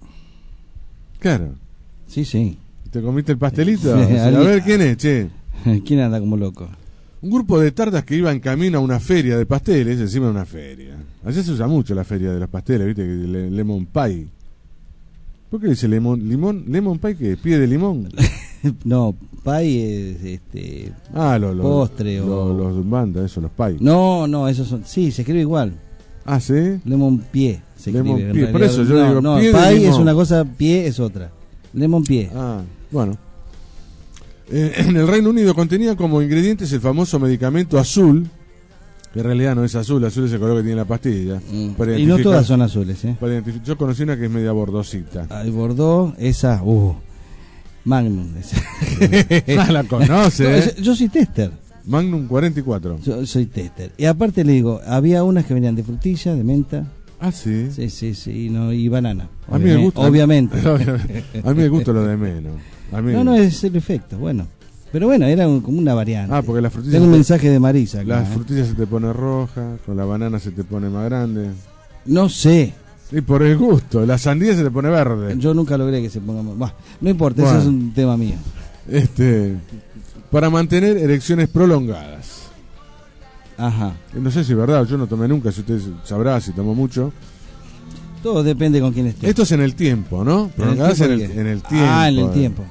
Claro. Sí, sí. ¿Te comiste el pastelito? Sí, O sea, a alguien- ver, ¿quién es, che? ¿Quién anda como loco? Un grupo de tardas que iba en camino a una feria de pasteles, encima de una feria. Allá se usa mucho la feria de los pasteles, ¿viste? Que le- lemon pie. ¿Por qué dice lemon, limón? ¿Lemon pie qué? ¿Pie de limón? No, pie es este Ah, los, los postre los, o los banda, eso, los pie. No, no, esos son, sí, se escribe igual. Ah, ¿sí? Lemon pie se Lemon escribe, en pie, por realidad. eso yo no, digo no, pie de pie limón. es una cosa, pie es otra. Lemon pie. Ah, bueno. Eh, en el Reino Unido contenía como ingredientes el famoso medicamento azul, que en realidad no es azul, azul es el color que tiene la pastilla. Mm. Para Y no identificar- todas son azules, ¿eh? para identificar- Yo conocí una que es media bordosita. Hay Bordeaux, esa, uh, Magnum. esa. Ah, la conoce, No, ¿eh? yo, yo soy tester. Magnum cuarenta y cuatro. Yo soy tester. Y aparte le digo, había unas que venían de frutilla, de menta. Ah, sí. Sí, sí, sí, y, no, y banana. A mí me gusta. Obviamente. A mí me gusta lo de menos. A mí- No, no, es el efecto, bueno. Pero bueno, era un- como una variante. Ah, porque la frutilla. Tengo un se te- mensaje de Marisa acá, La ¿eh? frutilla se te pone roja, con la banana se te pone más grande. No sé. Y por el gusto, la sandía se te pone verde. Yo nunca logré que se ponga... Bah, no importa, Bueno. eso es un tema mío. Este, para mantener erecciones prolongadas. Ajá. No sé si es verdad, yo no tomé nunca, si usted sabrá si tomó mucho. Todo depende con quién esté. Esto es en el tiempo, ¿no? Prolongadas en el, tiempo en de el qué? tiempo. Ah, en el eh. tiempo.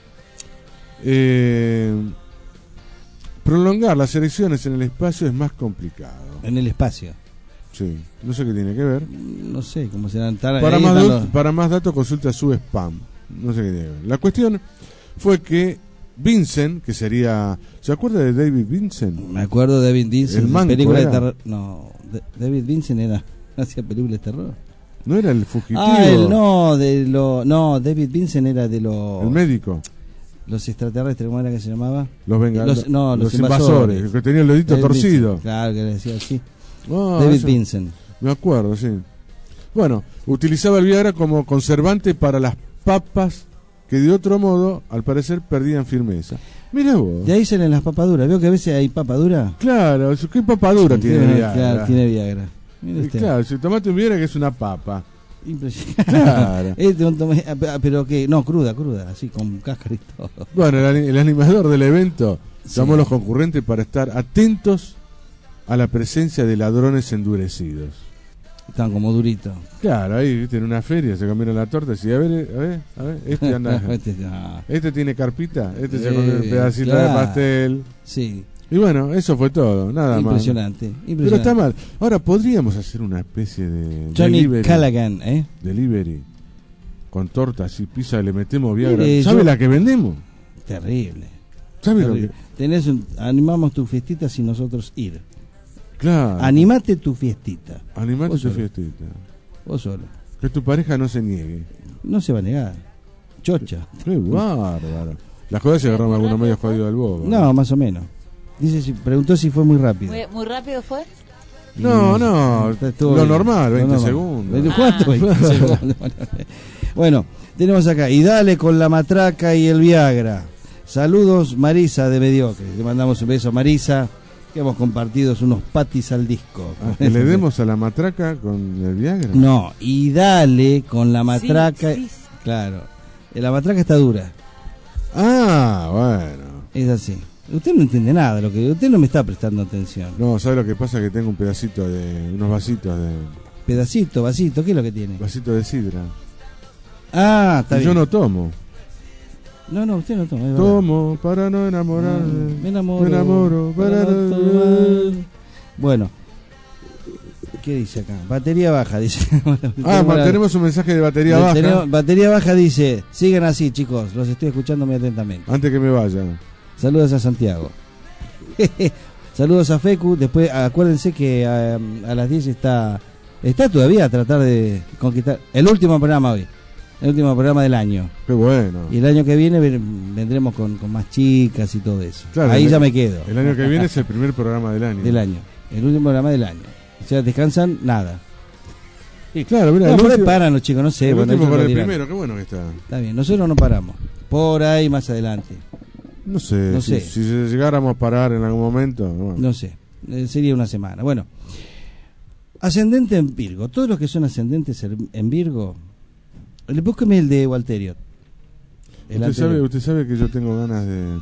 Eh, prolongar las erecciones en el espacio es más complicado. En el espacio. Sí, no sé qué tiene que ver. No sé cómo serán. Tar- Para ahí más, están datos, los- para más datos consulta su spam. No sé qué tiene que ver. La cuestión fue que Vincent, que sería... ¿Se acuerda de David Vincent? Me acuerdo de David Vincent. El manco película de era. terror. No, de- David Vincent era... Hacía películas de terror. ¿No era el fugitivo? Ah, el no, de lo... No, David Vincent era de los... ¿El médico? Los extraterrestres, ¿cómo era que se llamaba? Los venga- Los, no, los, los invasores, el que tenía el dedito David torcido. Vincent, claro, que le decía así. Ah, David eso- Vincent. Me acuerdo, sí. Bueno, utilizaba el Viagra como conservante para las papas que de otro modo, al parecer, perdían firmeza. Mira vos. De ahí salen las papaduras. ¿Veo que a veces hay papadura? Claro, ¿qué papadura Sí, tiene claro, Viagra? claro, tiene Viagra. Mire Y usted. claro, si tomaste un Viagra que es una papa. Impresionante. Claro. Este un tome- ah, pero que no, cruda, cruda, así con cáscara y todo. Bueno, el, el animador del evento Sí. llamó a los concurrentes para estar atentos a la presencia de ladrones endurecidos. Están como duritos. Claro, ahí viste, en una feria se comieron la torta y decía, a ver, a ver, a ver, este anda. Este, no. Este tiene carpita, este se Eh, comió un pedacito claro. de pastel. Sí. Y bueno, eso fue todo, nada Impresionante, más. impresionante. Pero está mal. Ahora, podríamos hacer una especie de Johnny delivery. Callaghan, ¿eh? Delivery. Con tortas y pizza, le metemos Viagra. Mire, ¿Sabe yo- la que vendemos? Terrible. ¿Sabe lo Terrible. que? Tenés un, animamos tu fiestita sin nosotros ir. Claro. Animate tu fiestita. Animate Vos tu solo. fiestita. Vos solo. Que tu pareja no se niegue. No se va a negar. Chocha. Qué bárbaro. Las cosas se agarraron algunos medios jodidos del bobo. No, más o menos. Dice, si, preguntó si fue muy rápido. Muy, muy rápido fue. No, no, Estuvo lo bien. normal, veinte Lo normal. segundos. ¿Cuánto? Ah. veinte segundos. Bueno, tenemos acá, y dale con la matraca y el Viagra. Saludos, Marisa de Mediocre. Le mandamos un beso a Marisa, que hemos compartido unos patis al disco. Ah, que le demos a la matraca con el Viagra. No, y dale con la matraca. Sí, sí. Claro, eh, la matraca está dura. Ah, bueno. Es así. Usted no entiende nada de lo que usted no me está prestando atención. No, ¿sabe lo que pasa? Que tengo un pedacito de. Unos vasitos de. Pedacito, vasito, ¿qué es lo que tiene? Vasito de sidra. Ah, está Y bien. yo no tomo. No, no, usted no toma. es verdad. Tomo para no enamorarme. Me enamoro. Me enamoro para para no. no tomar. Bueno, ¿qué dice acá? Batería baja, dice. Ah, ma- tenemos un mensaje de batería baja. Tenemos- batería baja dice, sigan así, chicos, los estoy escuchando muy atentamente. Antes que me vaya. Saludos a Santiago. Saludos a Fecu. Después, acuérdense que a, a las diez está está todavía a tratar de conquistar el último programa hoy. El último programa del año. Qué bueno. Y el año que viene ven- vendremos con, con más chicas y todo eso. Claro, Ahí el- ya me quedo. El año que viene es el primer programa del año. Del año. El último programa del año. O sea, descansan nada. Claro, mira, No, el por ahí último- paran los chicos, no sé. el bueno, último ellos con lo el dirán. primero, qué bueno que está. Está bien, nosotros no paramos. Por ahí más adelante. No sé, No si, sé. si llegáramos a parar en algún momento. Bueno. No sé, eh, sería una semana. Bueno, ascendente en Virgo. Todos los que son ascendentes en en Virgo, le búsqueme el de Walterio. El ¿Usted sabe, anterior. usted sabe que yo tengo ganas de,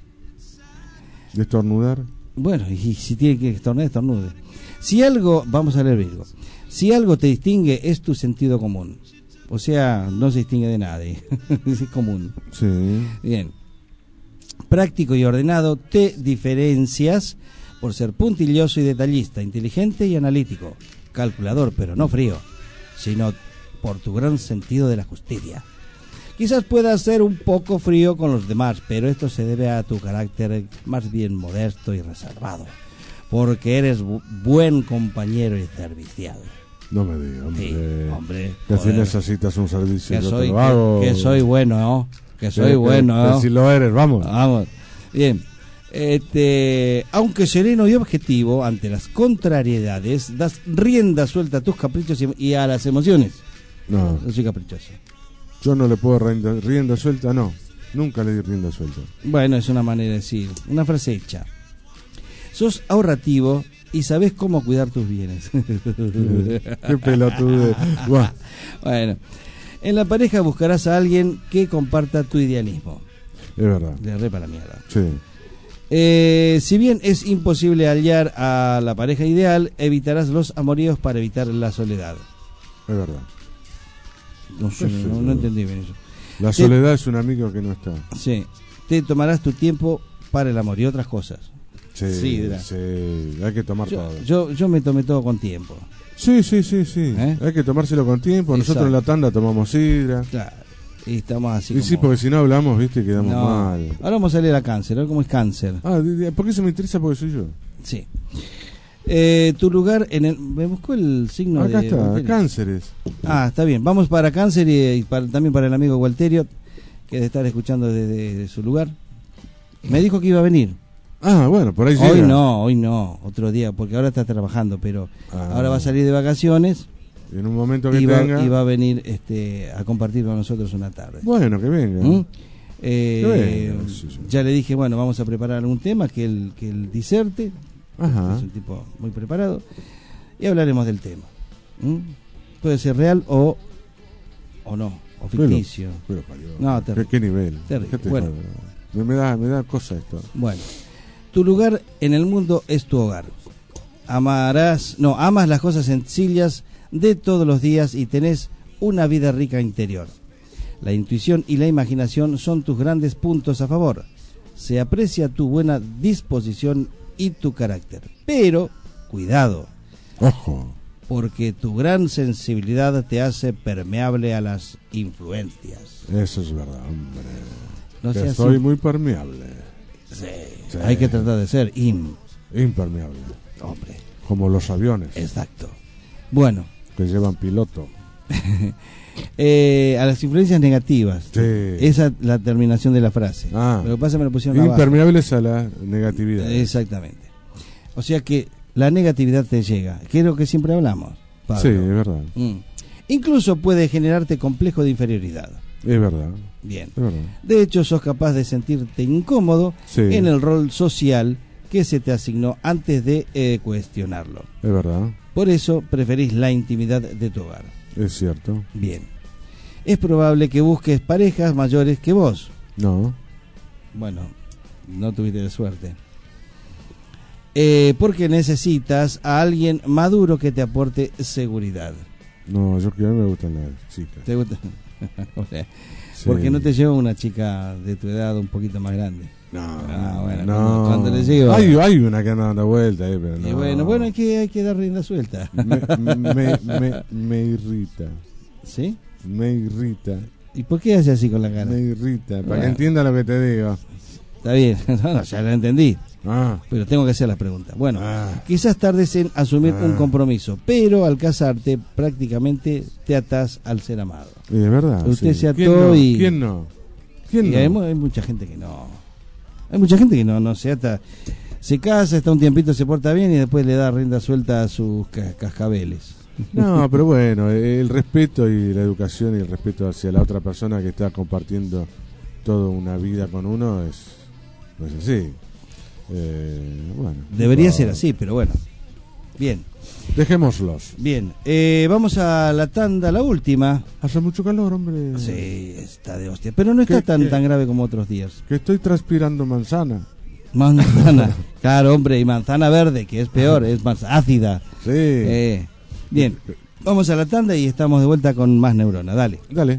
de estornudar. Bueno, y si tiene que estornudar, estornude. Si algo, vamos a leer Virgo. Si algo te distingue es tu sentido común. O sea, no se distingue de nadie. Es común. Sí. Bien. Práctico y ordenado, te diferencias por ser puntilloso y detallista, inteligente y analítico. calculador, pero no frío, sino por tu gran sentido de la justicia. Quizás puedas ser un poco frío con los demás, pero esto se debe a tu carácter más bien modesto y reservado, porque eres bu- buen compañero y servicial. No me digas, hombre. Sí, hombre. Que si joder. necesitas un servicio, Que yo soy, te lo hago. que, que soy bueno, ¿no? Que soy Que- bueno, que- ¿no? que si lo eres, vamos. Vamos. Bien. Este, aunque sereno y objetivo ante las contrariedades, das rienda suelta a tus caprichos y, y a las emociones. No. No soy caprichoso. Yo no le puedo rienda, rienda suelta, no. Nunca le di rienda suelta. Bueno, es una manera de decir, una frase hecha. Sos ahorrativo y sabés cómo cuidar tus bienes. Qué pelotudo. Buah. Bueno, en la pareja buscarás a alguien que comparta tu idealismo. Es verdad. Le re para la mierda. Sí. Eh, si bien es imposible hallar a la pareja ideal, evitarás los amoríos para evitar la soledad. Es verdad. No sé, Sí, sí, no, sí. no entendí bien eso. La Te- soledad es un amigo que no está. Sí, te tomarás tu tiempo para el amor y otras cosas. Sí, Sidra. sí, hay que tomar Yo, todo. yo, yo me tomé todo con tiempo. Sí, sí, sí, sí. ¿Eh? Hay que tomárselo con tiempo. Nosotros Exacto. en la tanda tomamos sidra. Claro. Y estamos así Y como... sí, porque si no hablamos, viste, quedamos No. mal. Ahora vamos a salir a cáncer, a ver cómo es cáncer. Ah, di- di- ¿por qué eso me interesa? Porque soy yo. Sí. Eh, tu lugar en el... Me buscó el signo Acá de... está, Walterio. cánceres. Ah, está bien. Vamos para cáncer y, y para- también para el amigo Walterio, que debe estar escuchando desde, desde su lugar. Me dijo que iba a venir. Ah, bueno, por ahí Hoy llega. no, hoy no, otro día, porque ahora está trabajando, pero Ah. ahora va a salir de vacaciones En un momento que y va, tenga. y va a venir este, a compartir con nosotros una tarde. Bueno, que venga. ¿Mm? Eh, Que venga, sí, sí. Ya le dije, bueno, vamos a preparar algún tema que él, que él diserte. Ajá. Es un tipo muy preparado. Y hablaremos del tema. ¿Mm? Puede ser real o, o no, o ficticio. Pero, pero parió. No, ¿Qué, terrible. qué nivel? Terrible. Dejate Bueno. joder. me, me da, me da cosa esto. Bueno, tu lugar en el mundo es tu hogar. Amarás, no, amas las cosas sencillas de todos los días y tenés una vida rica interior. La intuición y la imaginación son tus grandes puntos a favor. Se aprecia tu buena disposición y tu carácter. Pero, cuidado. Ojo. Porque tu gran sensibilidad te hace permeable a las influencias. Eso es verdad, hombre. No que seas soy im- muy permeable. Sí. Sí. Hay que tratar de ser im. Impermeable. Hombre. Como los aviones. Exacto. Bueno. Que llevan piloto. Eh, a las influencias negativas. Sí. Esa es la terminación de la frase. Ah. Lo que pasa es que me lo pusieron abajo. Impermeables a la negatividad. Exactamente. O sea que la negatividad te llega, que es lo que siempre hablamos, Pablo. Sí, es verdad. Mm. Incluso puede generarte complejo de inferioridad. Es verdad. Bien. Es verdad. De hecho, sos capaz de sentirte incómodo Sí. en el rol social que se te asignó antes de eh, cuestionarlo. Es verdad. Por eso preferís la intimidad de tu hogar. Es cierto. Bien. Es probable que busques parejas mayores que vos. No. Bueno, no tuviste suerte. Eh, porque necesitas a alguien maduro que te aporte seguridad. No, yo que a mí me gustan las chicas. ¿Te gusta? O sea, Sí. porque no te lleva una chica de tu edad un poquito más grande. No, Ah, bueno, no. cuando- cuando le llego- Hay, hay una que anda dando vuelta, eh, pero no. Y bueno, bueno, hay que, hay que dar rienda suelta. Me, me, me, me irrita. ¿Sí? Me irrita. ¿Y por qué hace así con la cara? Me irrita. Para Bueno. que entienda lo que te digo. Está bien, no, no, ya lo entendí. Ah. Pero tengo que hacer la pregunta. Bueno, Ah. quizás tardes en asumir Ah. un compromiso, pero al casarte prácticamente te atás al ser amado. Y de verdad. Usted sí. se ¿Quién ató no? y... ¿Quién no? ¿Quién y no? hay, mu- hay mucha gente que no. Hay mucha gente que no, no se ata. Se casa, está un tiempito, se porta bien y después le da rienda suelta a sus ca- cascabeles. No, pero bueno, el respeto y la educación y el respeto hacia la otra persona que está compartiendo toda una vida con uno es, no es así. Eh, bueno, Debería no. ser así, pero bueno. Bien. Dejémoslos. Bien. Eh, vamos a la tanda, la última. Hace mucho calor, hombre. Sí, está de hostia. Pero no está ¿Qué- tan, qué? tan grave como otros días. Que estoy transpirando manzana. Manzana. Claro, hombre, y manzana verde, que es peor, es más ácida. Sí. Eh, bien. Vamos a la tanda y estamos de vuelta con más neurona. Dale. Dale.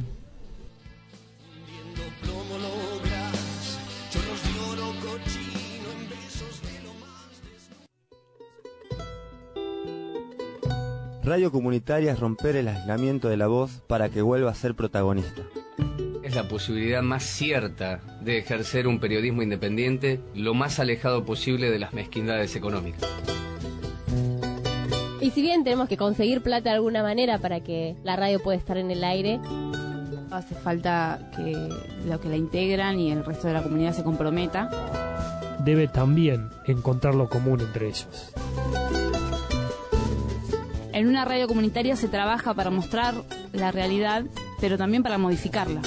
Radio comunitaria es romper el aislamiento de la voz para que vuelva a ser protagonista. Es la posibilidad más cierta de ejercer un periodismo independiente lo más alejado posible de las mezquindades económicas. Y si bien tenemos que conseguir plata de alguna manera para que la radio pueda estar en el aire, hace falta que los que la integran y el resto de la comunidad se comprometa. Debe también encontrar lo común entre ellos. En una radio comunitaria se trabaja para mostrar la realidad, pero también para modificarla.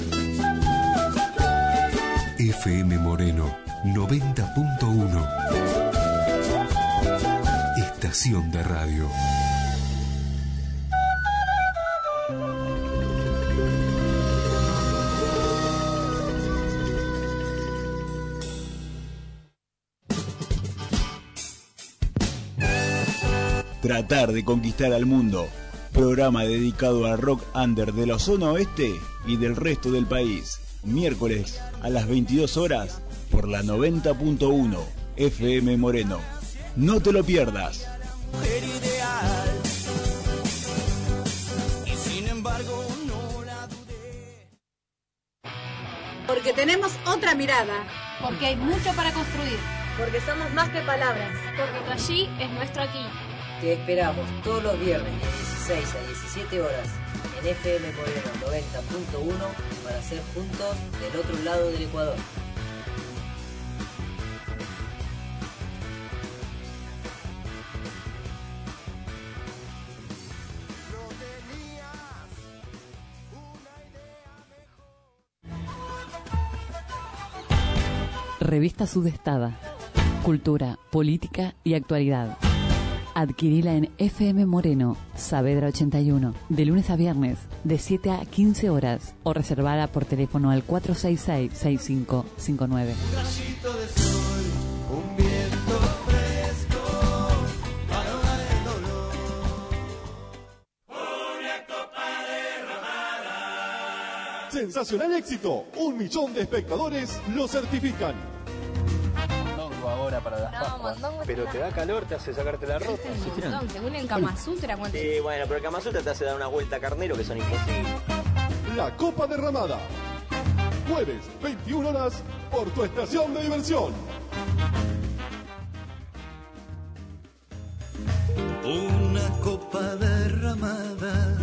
F M Moreno noventa punto uno. Estación de radio. Tratar de conquistar al mundo. Programa dedicado al rock under de la zona oeste y del resto del país. Miércoles a las veintidós horas por la noventa punto uno F M Moreno. No te lo pierdas. Mujer ideal, y sin embargo no la dudé. Porque tenemos otra mirada. Porque hay mucho para construir. Porque somos más que palabras. Porque tu allí es nuestro aquí. Te esperamos todos los viernes de dieciséis a diecisiete horas en F M Moreno noventa punto uno para ser juntos del otro lado del Ecuador. Revista Sudestada. Cultura, política y actualidad. Adquirila en F M Moreno, Saavedra ochenta y uno, de lunes a viernes, de siete a quince horas, o reservada por teléfono al cuatro seis seis, seis cinco cinco nueve. Un rayito de sol, un viento fresco, para ahogar el dolor. Una copa derramada. Sensacional éxito. Un millón de espectadores lo certifican. Ahora para las No, Pascuas. mondongo Pero está- te da calor, te hace sacarte la ropa. Este montón, según el Kama Sutra, ¿cuánto? Sí, bueno, pero el Kama Sutra te hace dar una vuelta a carnero que son imposibles. La Copa Derramada. Jueves, veintiuna horas, por tu estación de diversión. Una copa derramada.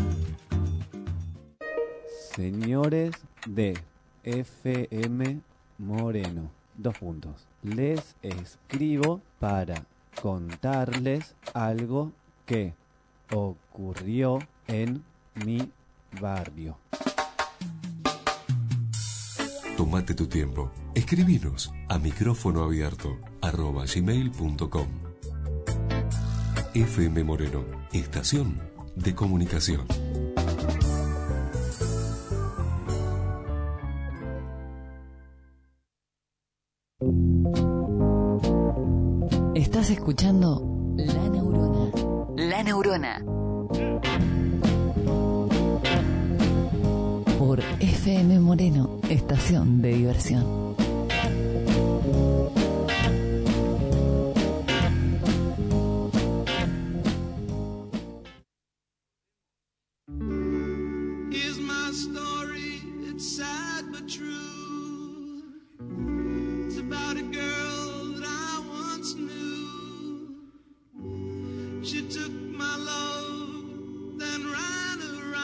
Señores de F M Moreno, dos puntos. Les escribo para contarles algo que ocurrió en mi barrio. Tómate tu tiempo. Escribinos a micrófono abierto arroba gmail punto com. F M Moreno, estación de comunicación. Estás escuchando La Neurona. La Neurona. Por F M Moreno, estación de diversión. Here's my story, it's sad but true. It's about a girl that I once knew. She took my love, then ran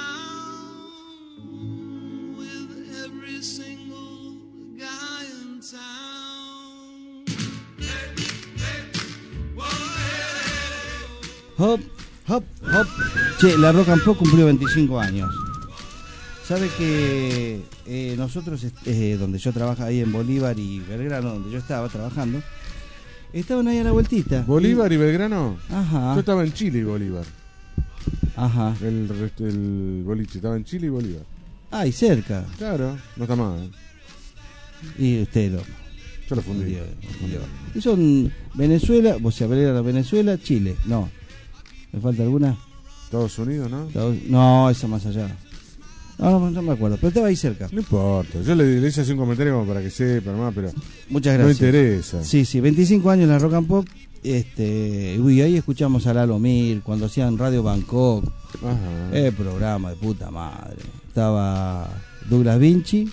around with every single guy in town. Hey, hey, whoa, hey. Hop, hop, hop. Che, la Rock and Pop cumplió veinticinco años. Sabe que eh, nosotros, eh, donde yo trabajo ahí en Bolívar y Belgrano, donde yo estaba trabajando, estaban ahí a la vueltita. ¿Bolívar y Belgrano? Ajá. Yo estaba en Chile y Bolívar. Ajá. El, rest- el boliche estaba en Chile y Bolívar. Ah, y cerca. Claro, no está mal. Y usted lo... Yo lo fundí. Y son Venezuela, o sea, Belgrano, Venezuela, Chile. No. ¿Me falta alguna? Estados Unidos, ¿no? Estados- No, esa más allá. No, no, no me acuerdo, pero estaba ahí cerca. No importa, yo le, le hice así un comentario como para que sepa, nomás, pero Muchas gracias. no interesa. Sí, sí, veinticinco años la Rock and Pop. este, uy, ahí escuchamos a Lalo Mir cuando hacían Radio Bangkok. Ajá. El programa de puta madre. Estaba Douglas Vinci,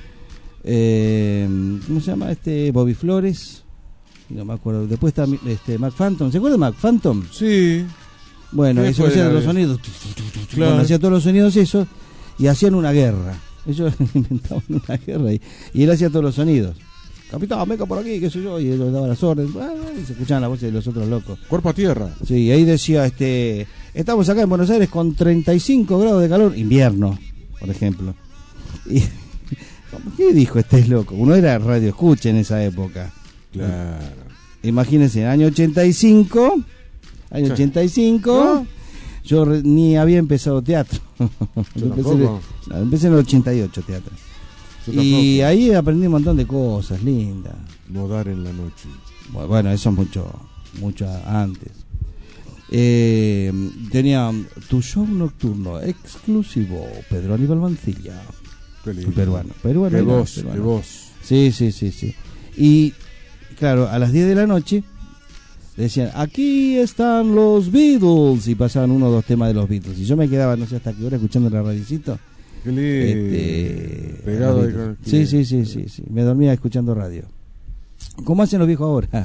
eh, ¿cómo se llama? Este Bobby Flores, no me acuerdo. Después está este Mac Phantom. ¿Se acuerda de Mac Phantom? Sí. Bueno, eso hacía los sonidos. Claro. Bueno, hacía todos los sonidos eso y hacían una guerra. Ellos inventaban una guerra y, y él hacía todos los sonidos. Capitán, venga por aquí, qué sé yo, y él les daba las órdenes, y se escuchaban las voces de los otros locos. Cuerpo a tierra. Sí, ahí decía, este, estamos acá en Buenos Aires con treinta y cinco grados de calor, invierno, por ejemplo. Y, ¿qué dijo este loco? Uno era radio escucha en esa época. Claro. Imagínense, año ochenta y cinco, año Sí. ochenta y cinco, ¿no? Yo re, ni había empezado teatro. Yo empecé, tampoco. no, empecé en el ochenta y ocho teatro. Yo Y tampoco. ahí aprendí un montón de cosas lindas. Modar en la noche. Bueno, eso es mucho, mucho antes. Eh, tenía tu show nocturno exclusivo, Pedro Aníbal Mancilla. Qué lindo. Peruano, peruano. Qué era, voz, peruano. qué voz. Sí, sí, sí, sí. Y claro, a las diez de la noche decían, aquí están los Beatles, y pasaban uno o dos temas de los Beatles. Y yo me quedaba, no sé hasta qué hora, escuchando la radicito. Qué lindo. Este, Pegado los de Beatles. Sí, sí, sí, sí, sí. Me dormía escuchando radio. ¿Cómo hacen los viejos ahora?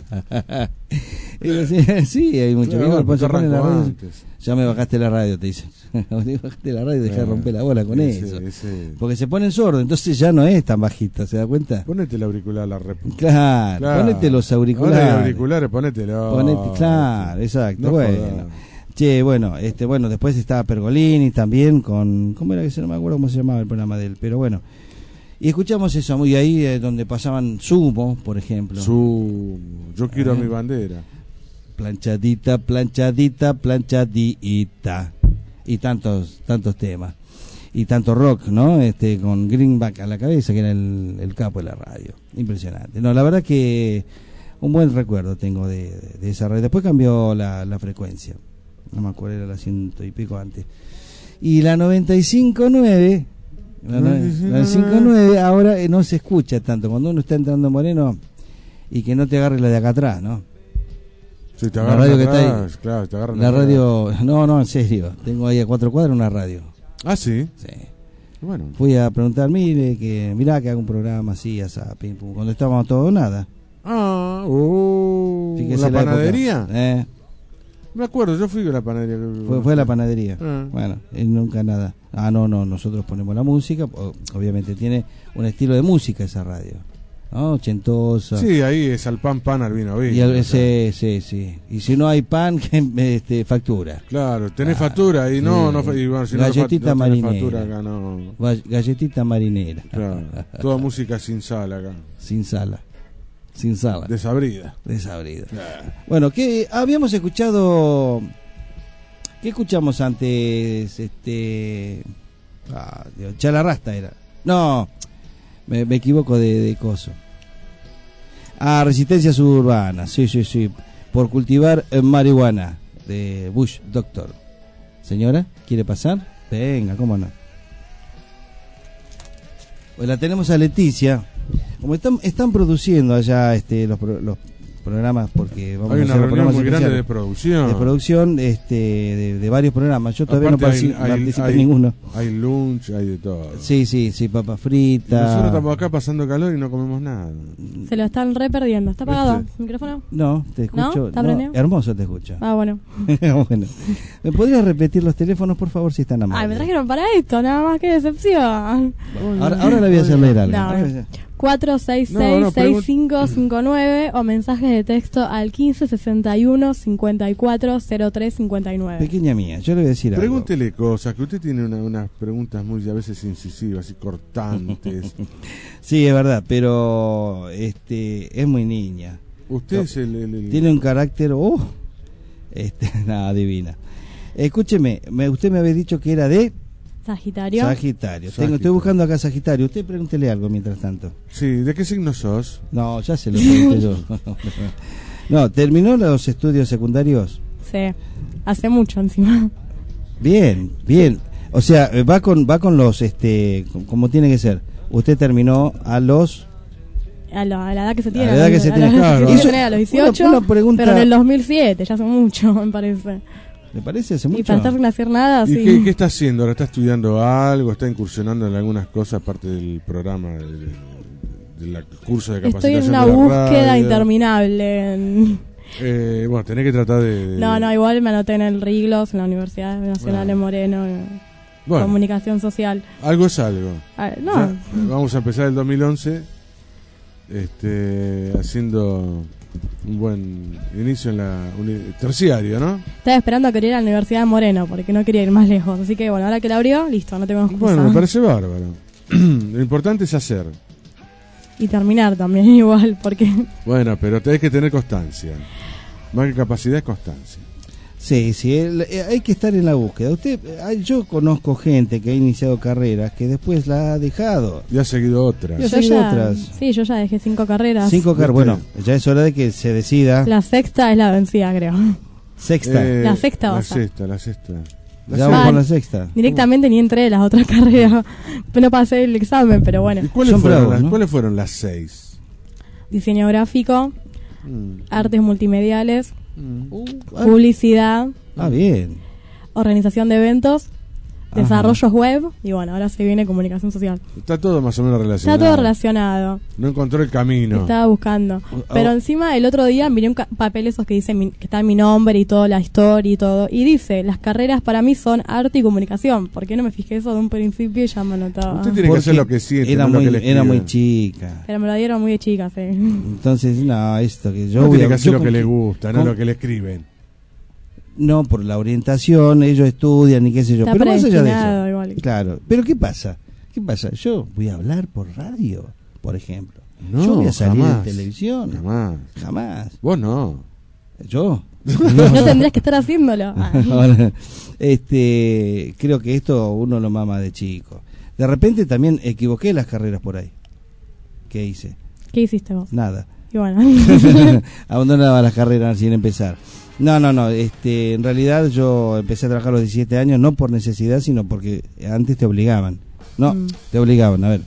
Y decía, sí, hay muchos Claro, viejos que porque se ponen la arrancó radio. antes. Ya me bajaste la radio, te dicen. Bajaste la radio y dejá de Claro. romper la bola con Ese- eso. ese- Porque se ponen sordos, entonces ya no es tan bajita, ¿se da cuenta? Ponete el auricular, la rep... Claro, ponete los auriculares. Ahora hay auriculares, ponételo. Ponete, claro, exacto. No bueno. jodas. Che, bueno, este, bueno, después estaba Pergolini también con, ¿cómo era que se no me acuerdo cómo se llamaba el programa de él? Pero bueno. Y escuchamos eso, muy ahí eh, donde pasaban Sumo, por ejemplo. Su... Yo quiero Eh. a mi bandera. Planchadita, planchadita, planchadita. Y tantos, tantos temas. Y tanto rock, ¿no? Este, con Greenback a la cabeza, que era el, el capo de la radio. Impresionante. No, la verdad que un buen recuerdo tengo de, de, de esa radio. Después cambió la, la frecuencia. No me acuerdo, era la ciento y pico antes. Y la noventa y cinco punto nueve, la noventa y cinco punto nueve ahora eh, no se escucha tanto. Cuando uno está entrando en Moreno y que no te agarre la de acá atrás, ¿no? Si te La agarran radio que está atrás, ahí. claro, te agarran La atrás. radio, no, no, en serio. Tengo ahí a cuatro cuadras una radio. Ah, sí. Sí. Bueno. Fui a preguntar, mire, que mirá que hago un programa así, asá, pim, pum. Cuando estábamos todos nada. Ah, oh, Fíjese ¿la la época. panadería? Eh, Me acuerdo, yo fui a la panadería. fue, fue la panadería. Ah. Bueno, él nunca nada. Ah, no, no, nosotros ponemos la música. o- Obviamente tiene un estilo de música esa radio, ¿no? Ochentosa. Sí, ahí es al pan, pan, al vino, vino. Y al- o sea. sí, sí, sí. Y si no hay pan, que este, factura. Claro, tenés Ah, factura y no, sí. no, fa- y bueno, si no, Galletita no tenés marinera. factura acá, no. Va- Galletita marinera. Claro, toda música sin sal acá. Sin sala. Sin sala. Desabrida. Desabrida. Claro. Bueno, que habíamos escuchado. ¿Qué escuchamos antes? Este. Ah, Dios, Chalarrasta era. No, me, me equivoco de, de coso. Ah, Resistencia Suburbana. Sí, sí, sí. Por cultivar eh, marihuana. De Bush Doctor. Señora, ¿quiere pasar? Venga, cómo no. Pues la tenemos a Leticia. Como están, están produciendo allá este, los, pro- los programas, porque vamos Hay a una hacer los reunión programas muy grande especiales de producción. de producción este, de, de varios programas. Yo todavía Aparte no partici- hay- hay- participé hay- en ninguno. Hay lunch, hay de todo. Sí, sí, sí, papa Y frita. nosotros estamos acá pasando calor y no comemos nada. Se lo están re perdiendo. ¿Está apagado ¿Viste? el micrófono? No, te ¿No? escucho. ¿Está prendido? Hermoso te escucho. Ah, bueno. Bueno. ¿Me podrías repetir los teléfonos, por favor, si están amables? Ay, me trajeron para esto, nada más que decepción. Ahora, ahora le voy a hacer leer algo. No, Ahora no. voy a hacer- cuatro seis No, seis, no, seis pregun- cinco cinco nueve o mensajes de texto al quince sesenta y uno cincuenta y cuatro cero tres cincuenta y nueve. Pequeña mía, yo le voy a decir algo. Pregúntele cosas, que usted tiene una- unas preguntas muy a veces incisivas y cortantes. Sí, es verdad, pero este es muy niña. Usted es el, el- el- Tiene un carácter, oh, este, nada, divina. Escúcheme, me, usted me había dicho que era de Sagitario. Sagitario. Tengo, estoy buscando acá Sagitario. Usted pregúntele algo mientras tanto. Sí, ¿de qué signo sos? No, ya se lo pregunté yo. No, ¿terminó los estudios secundarios? Sí, hace mucho encima. Bien, bien. O sea, eh, va con va con los, este, com- como tiene que ser. Usted terminó a los A la, a la edad que se tiene. A la edad que se tiene, claro. Eso tener a los dieciocho, Una- una pregunta- pero en el dos mil siete, ya hace mucho, me parece. ¿Le parece hace mucho? Y para estar sin hacer nada, ¿Y sí. qué, qué está haciendo? ¿Ahora está estudiando algo? ¿Está incursionando en algunas cosas aparte del programa, del, del curso de Estoy capacitación en una de la búsqueda radio? interminable. en- Eh, bueno, tenés que tratar de... de- No, no, igual me anoté en el Riglos, en la Universidad Nacional Bueno. de Moreno, en Bueno. Comunicación Social. Algo es algo. Ah, no. Ya, vamos a empezar el dos mil once este, haciendo un buen inicio en la uni- terciario, ¿no? Estaba esperando a que abriera la Universidad de Moreno, porque no quería ir más lejos. Así que bueno, ahora que la abrió, listo, no tengo excusa. Bueno, me parece bárbaro. Lo importante es hacer. Y terminar también igual, porque... Bueno, pero tenés que tener constancia. Más que capacidad es constancia. Sí, sí, el- eh, hay que estar en la búsqueda. Usted, eh, yo conozco gente que ha iniciado carreras que después la ha dejado. Y ha seguido otras. Y ha Yo seguido ya, otras. sí, yo ya dejé cinco carreras. Cinco carreras. Bueno, ya es hora de que se decida. La sexta es la vencida, creo. Sexta. Eh, La sexta La va a ser. sexta, la sexta. La Ya sexta. vamos con la sexta. Directamente ni entré en las otras carreras. No pasé el examen, pero bueno. ¿Y cuáles Son fueron, bravos, las, ¿no? cuáles fueron las seis? Diseño gráfico, Mm. artes multimediales, Mm. publicidad, Ah, bien. organización de eventos, Ajá. desarrollos web y bueno, ahora se viene comunicación social. Está todo más o menos relacionado. Está todo relacionado. No encontró el camino. Estaba buscando. Pero oh. encima el otro día miré un ca- papel esos que dice mi- que está mi nombre y toda la historia y todo. Y dice, las carreras para mí son arte y comunicación. ¿Por qué no me fijé eso de un principio y ya me anotaba? Usted tiene que hacer lo que siente, Era, no lo muy, que le era escriben. muy chica. Pero me lo dieron muy de chica, sí. Entonces, no, esto que yo No voy tiene a- que hacer yo lo que con- le gusta, no con- lo que le escriben. No, por la orientación, ellos estudian y qué sé yo. Está Pero más allá de predestinado eso. igual. Claro. Pero ¿qué pasa? ¿Qué pasa? Yo voy a hablar por radio, por ejemplo. No, yo voy a salir jamás. en televisión. Jamás. Jamás. Vos no. ¿Yo? No tendrías que estar haciéndolo. Ah. Ahora, este, creo que esto uno lo mama de chico. De repente también equivoqué las carreras por ahí. ¿Qué hice? ¿Qué hiciste vos? Nada. Y bueno. Abandonaba las carreras sin empezar. No, no, no. Este, en realidad yo empecé a trabajar a los diecisiete años, no por necesidad, sino porque antes te obligaban. No, Mm. te obligaban. A ver.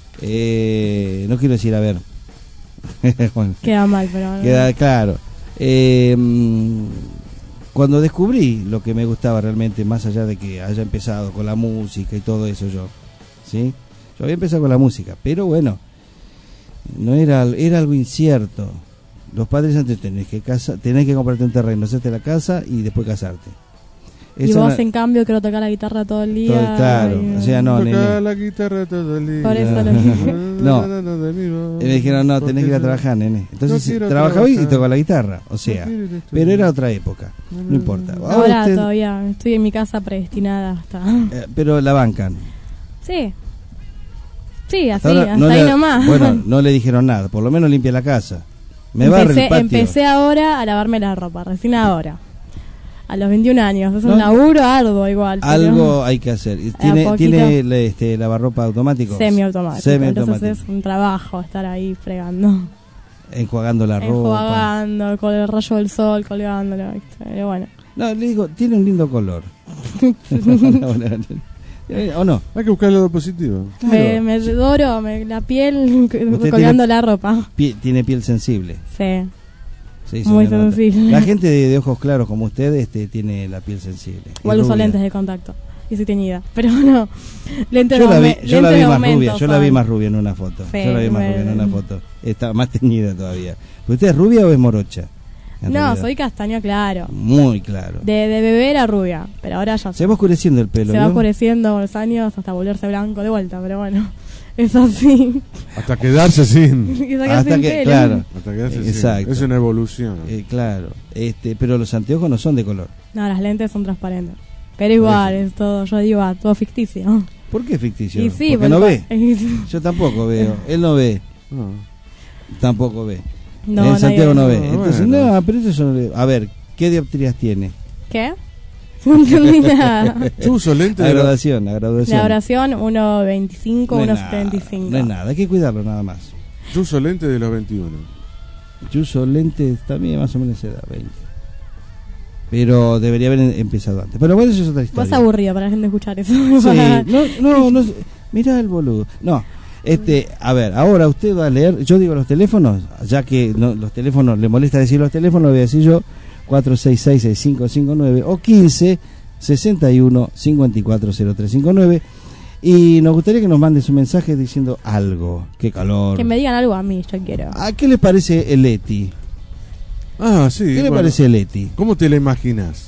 Eh, no quiero decir a ver. Bueno, Queda mal, pero... queda claro. Eh, mm, cuando descubrí lo que me gustaba realmente, más allá de que haya empezado con la música y todo eso yo, ¿sí? Yo había empezado con la música, pero bueno, no era, era algo incierto. Los padres antes tenés que casa, tenés que comprarte un terreno, hacerte la casa y después casarte. Y Eso vos no- en cambio quiero tocar la guitarra todo el día. Todo- claro, y- o sea, no, Toca nene. la guitarra todo el día. Por eso lo No. De mi voz, Y me dijeron, no, tenés que ir a porque trabajar, nene. Entonces no quiero trabajaba y trabajar. tocaba la guitarra, o sea, No quiero ir a pero era otra época, no importa. Ahora, Ahora usted- todavía estoy en mi casa predestinada hasta... eh, pero la bancan. Sí. Sí, así, Hasta ahora hasta no ahí le- nomás. Bueno, no le dijeron nada, por lo menos limpia la casa. Me barre empecé, el patio. empecé ahora a lavarme la ropa, recién ahora. A los veintiún años. Es No. un laburo arduo igual. pero Algo hay que hacer. Y ¿Tiene, poquito. ¿tiene le- este, lavarropa automático? Semiautomático. Semiautomático. Entonces es un trabajo estar ahí fregando. Enjuagando la ropa. Enjuagando, con el rayo del sol, colgándolo. ¿viste? Pero bueno. No, le digo, tiene un lindo color. ¿O no? Hay que buscar el lado positivo. Me, me doro me, la piel Usted colgando tiene- la ropa. Pie- tiene piel sensible. Sí. Sí, se Muy le nota. sensible. La gente de, de ojos claros como usted este, tiene la piel sensible. Igual Y uso rubia. lentes de contacto. Y soy teñida. Pero no. Lentes Yo de la vi, aume- yo la lentes vi de más aumento rubia, yo la vi son. más rubia en una foto. Sí, yo la vi más me- rubia en una foto. Está más teñida todavía. ¿Usted es rubia o es morocha? En No, realidad. soy castaño claro. Muy claro. De, de bebé era rubia, pero ahora ya Se va oscureciendo el pelo, se va ¿no? oscureciendo con los años hasta volverse blanco de vuelta, pero bueno, es así. Hasta quedarse sin. Y sacarse Hasta el que, pelo. claro. Hasta quedarse sin. Exacto. Es una evolución. Eh, claro. Este, pero los anteojos no son de color. No, las lentes son transparentes. Pero igual, es todo, yo digo, ah, todo ficticio. ¿Por qué ficticio? Y sí, porque no ve. porque- Yo tampoco veo. Él no ve. No. Tampoco ve. No, en nadie Santiago ve. no ve. No, Entonces, bueno. no, pero eso son- a ver, ¿qué dioptrías tiene? ¿Qué? No entendí nada. Tú uso lente La de la- graduación, la graduación. La oración uno veinticinco, No es uno nada, setenta y cinco. No es nada, hay que cuidarlo nada más. Yo uso lente de los veintiuno. Yo uso lentes también más o menos esa edad, veinte. Pero debería haber em- empezado antes. Pero bueno, eso es otra historia. Vos aburrido para la gente escuchar eso. Sí, no, no, no. sé. Mirá el boludo. No, Este, a ver, ahora usted va a leer, yo digo los teléfonos, ya que no, los teléfonos, le molesta decir los teléfonos, lo voy a decir yo, cuatro seis seis, seis cinco cinco nueve o quince, sesenta y uno, cincuenta y cuatro, cero tres cinco nueve. Y nos gustaría que nos mande su mensaje diciendo algo. Qué calor. Que me digan algo a mí, yo quiero. ¿A qué le parece el Leti? Ah, sí. ¿Qué le bueno. parece el Leti? ¿Cómo te la imaginas?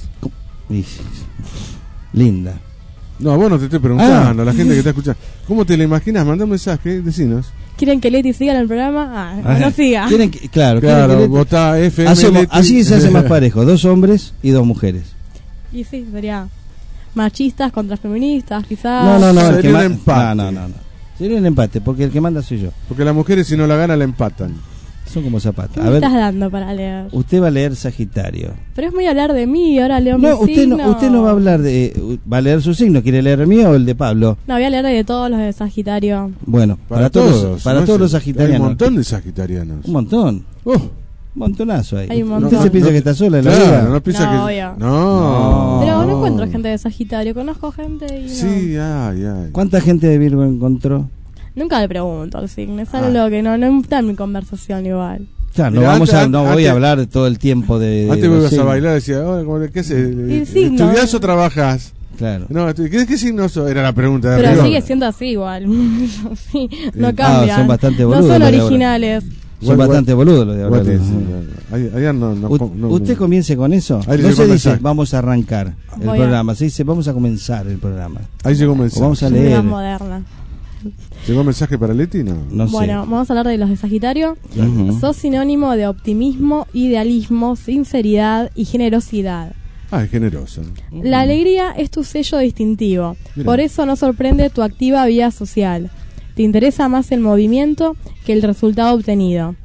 Linda. No, vos no te estoy preguntando, a la gente que está escuchando. ¿Cómo te la imaginas? Manda un mensaje, decinos. ¿Quieren que Leti siga en el programa? Ah, no, no siga. ¿Quieren que, claro, Claro, quieren que Leti- votá F M Hacemos- Leti. así se hace más parejo, dos hombres y dos mujeres. Y sí, sería machistas contra feministas, quizás. No, no, no, el Sería que un ma- empate. no, no, no, no. Sería un empate, porque el que manda soy yo. Porque las mujeres si no la ganan la empatan. Son como ¿Qué zapatas. A me ver, estás dando para leer? usted va a leer Sagitario. Pero es muy hablar de mí, ahora leo No, mi usted signo. no, usted no va a hablar de, va a leer su signo. ¿Quiere leer el mío o el de Pablo? No, voy a leer de todos los de Sagitario. Bueno, para, Para todos, todos, para ¿no? todos los Hay sagitarianos. un montón de sagitarianos. Un montón. Oh, Un montonazo ahí. Hay un ¿Usted montón. se piensa No, que está sola en la claro, vida? no piensa No, que. obvio. No. Pero no encuentro gente de Sagitario, conozco gente y no. Sí, ay, ay. ¿Cuánta gente de Virgo encontró? Nunca le pregunto al signo, es Ah. algo que no, no está en mi conversación igual. Claro, no Mira, vamos antes- a, no voy antes- a hablar todo el tiempo de. de Antes los ibas a signos. bailar y decía, "Hola, ¿cómo le- ¿qué haces? Y signo. ¿Estudias o trabajas? Claro. No, estu- ¿qué, qué signo sos? Era la pregunta de Pero arriba. sigue siendo así igual. Sí, no Ah, cambian. son bastante no boludos son los de ahora. originales. Son Igual- bastante igual- boludos los de ahora. igual te- los- sí, ayer- ayer no- no- U- no- usted comience con eso. Ahí No llegó se un dice mensaje. vamos a arrancar el Voy a- programa, se dice vamos a comenzar el programa. Ahí llegó un O mensaje. vamos a Soy leer. más moderna. ¿Llegó un mensaje para Leti? No. No Bueno, vamos a hablar de los de Sagitario. sé. Ujú. Sos sinónimo de optimismo, idealismo, sinceridad y generosidad. Ah, es generoso. La alegría es tu sello distintivo. Mira. Por eso no sorprende tu activa vida social. Te interesa más el movimiento que el resultado obtenido.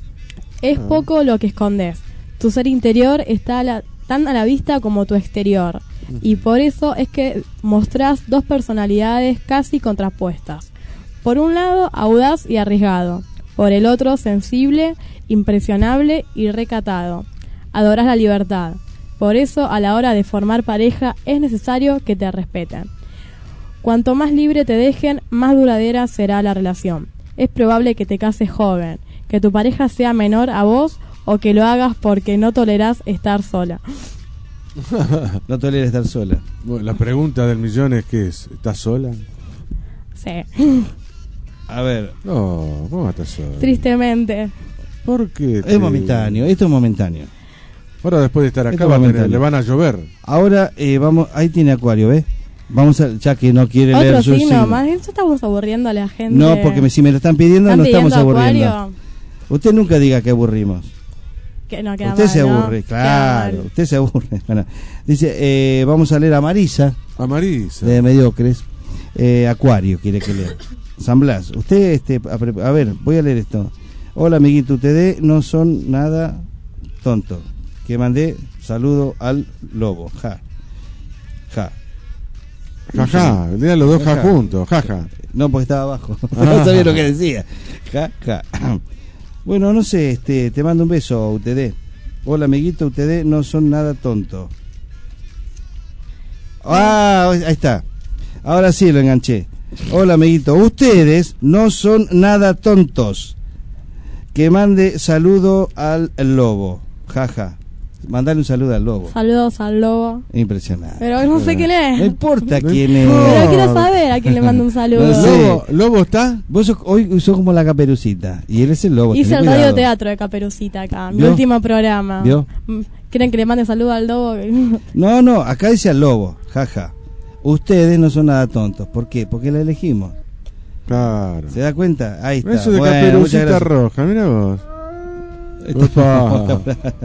Es Ah. poco lo que escondes. Tu ser interior está a la- tan a la vista como tu exterior. Y por eso es que mostrás dos personalidades casi contrapuestas. Por un lado, audaz y arriesgado. Por el otro, sensible, impresionable y recatado. Adorás la libertad. Por eso, a la hora de formar pareja, es necesario que te respeten. Cuanto más libre te dejen, más duradera será la relación. Es probable que te cases joven, que tu pareja sea menor a vos o que lo hagas porque no tolerás estar sola. No tolera estar sola. Bueno, la pregunta del millón es ¿qué es? ¿Estás sola? Sí, A ver, No, ¿cómo estás sola? tristemente. ¿Por qué? es momentáneo, esto es momentáneo. Ahora después de estar acá Esto va a tener- momentáneo. le van a llover. Ahora eh, vamos, ahí tiene Acuario, ¿ves? Vamos a, ya que no quiere leer Otro su signo signo. más, esto estamos aburriendo a la gente. No, porque me- si me lo están pidiendo ¿Están no estamos pidiendo aburriendo. Acuario? Usted nunca diga que aburrimos. Que no queda Usted mal, se ¿no? aburre, Queda claro, mal. usted se aburre. Bueno, dice, eh, vamos a leer a Marisa, A Marisa. de Mediocres. Eh, Acuario quiere que lea. San Blas, usted, este, a, pre- a ver, voy a leer esto. Hola, amiguito, ustedes no son nada tonto. Que mandé saludo al lobo. Ja. Ja. Jaja, lean los dos ja Ja. juntos, jaja. No, porque estaba abajo. Ah. No sabía lo que decía. Ja, ja. Bueno, no sé, este, te mando un beso, U T D. Hola, amiguito, ustedes no son nada tonto. Ah, ahí está. Ahora sí lo enganché. Hola, amiguito, ustedes no son nada tontos. Que mande saludo al lobo. Jaja. Mandale un saludo al lobo. Saludos al lobo. Impresionante. Pero no sé quién es. No importa No quién es. Pero quiero saber a quién le mando un saludo. No sé. ¿Lobo, ¿Lobo está? Vos sos, hoy sos como la Caperucita y él es el lobo. Hice tené el cuidado. radioteatro de Caperucita acá, mi ¿Vio? último programa. ¿Vio? Mm, ¿Quieren que le mande saludo al lobo? No, no, acá dice al lobo, jaja. Ustedes no son nada tontos. ¿Por qué? Porque la elegimos. Claro. ¿Se da cuenta? Ahí está. Eso de Bueno, muchas Caperucita gracias. Roja, mira vos. Opa.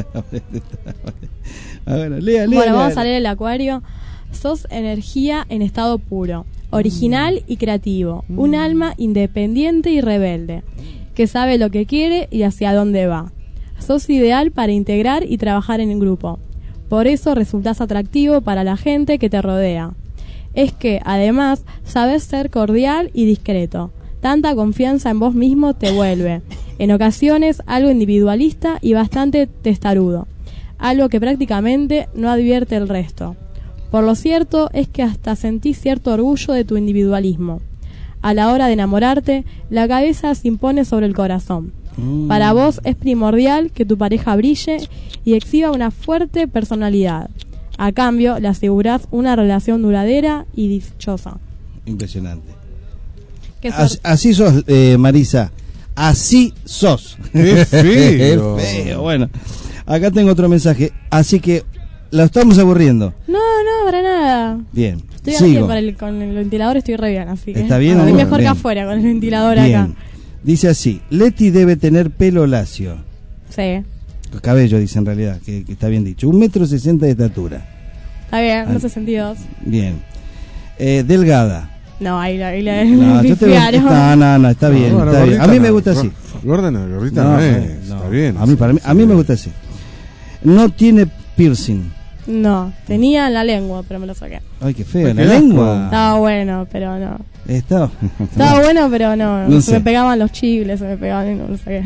Ah, bueno, lea, lea, Bueno, lea. vamos a leer el Acuario. Sos energía en estado puro, original y creativo, un alma independiente y rebelde, que sabe lo que quiere y hacia dónde va. Sos ideal para integrar y trabajar en el grupo. Por eso resultás atractivo para la gente que te rodea. Es que, además, sabes ser cordial y discreto. Tanta confianza en vos mismo te vuelve, en ocasiones, algo individualista y bastante testarudo, algo que prácticamente no advierte el resto. Por lo cierto es que hasta sentís cierto orgullo de tu individualismo. A la hora de enamorarte, la cabeza se impone sobre el corazón. Mm. Para vos es primordial que tu pareja brille y exhiba una fuerte personalidad. A cambio, le asegurás una relación duradera y dichosa. Impresionante. ¿Qué As- suerte? así sos, eh, Marisa. Así sos. Qué feo. Qué feo. Bueno, acá tengo otro mensaje. Así que lo estamos aburriendo. No, no, para nada. Bien. Estoy Sigo. bien, para el, con el ventilador estoy re bien, así que ¿Está bien o estoy no? mejor Bien. que afuera con el ventilador Bien. acá. Dice así: Leti debe tener pelo lacio. Sí, Cabello, dice en realidad, que, que está bien dicho. Un metro sesenta de estatura. está bien, Ah. no sesenta y dos. Bien. Eh, delgada. No, ahí la, ahí la No, yo te- pifiaron. no, no, no, está bien. Bueno, está bien. A gordita mí me no. gusta así. Gorda no, gordita No, no, es. no. Está bien. A mí, para mí, a mí me gusta así. No tiene piercing. No, tenía en la lengua, pero me lo saqué. Ay, qué feo, Ay, la qué asco. lengua. Estaba bueno, pero no. Está. Estaba bueno, pero no. No se sé. me pegaban los chicles, se me pegaban y no lo saqué.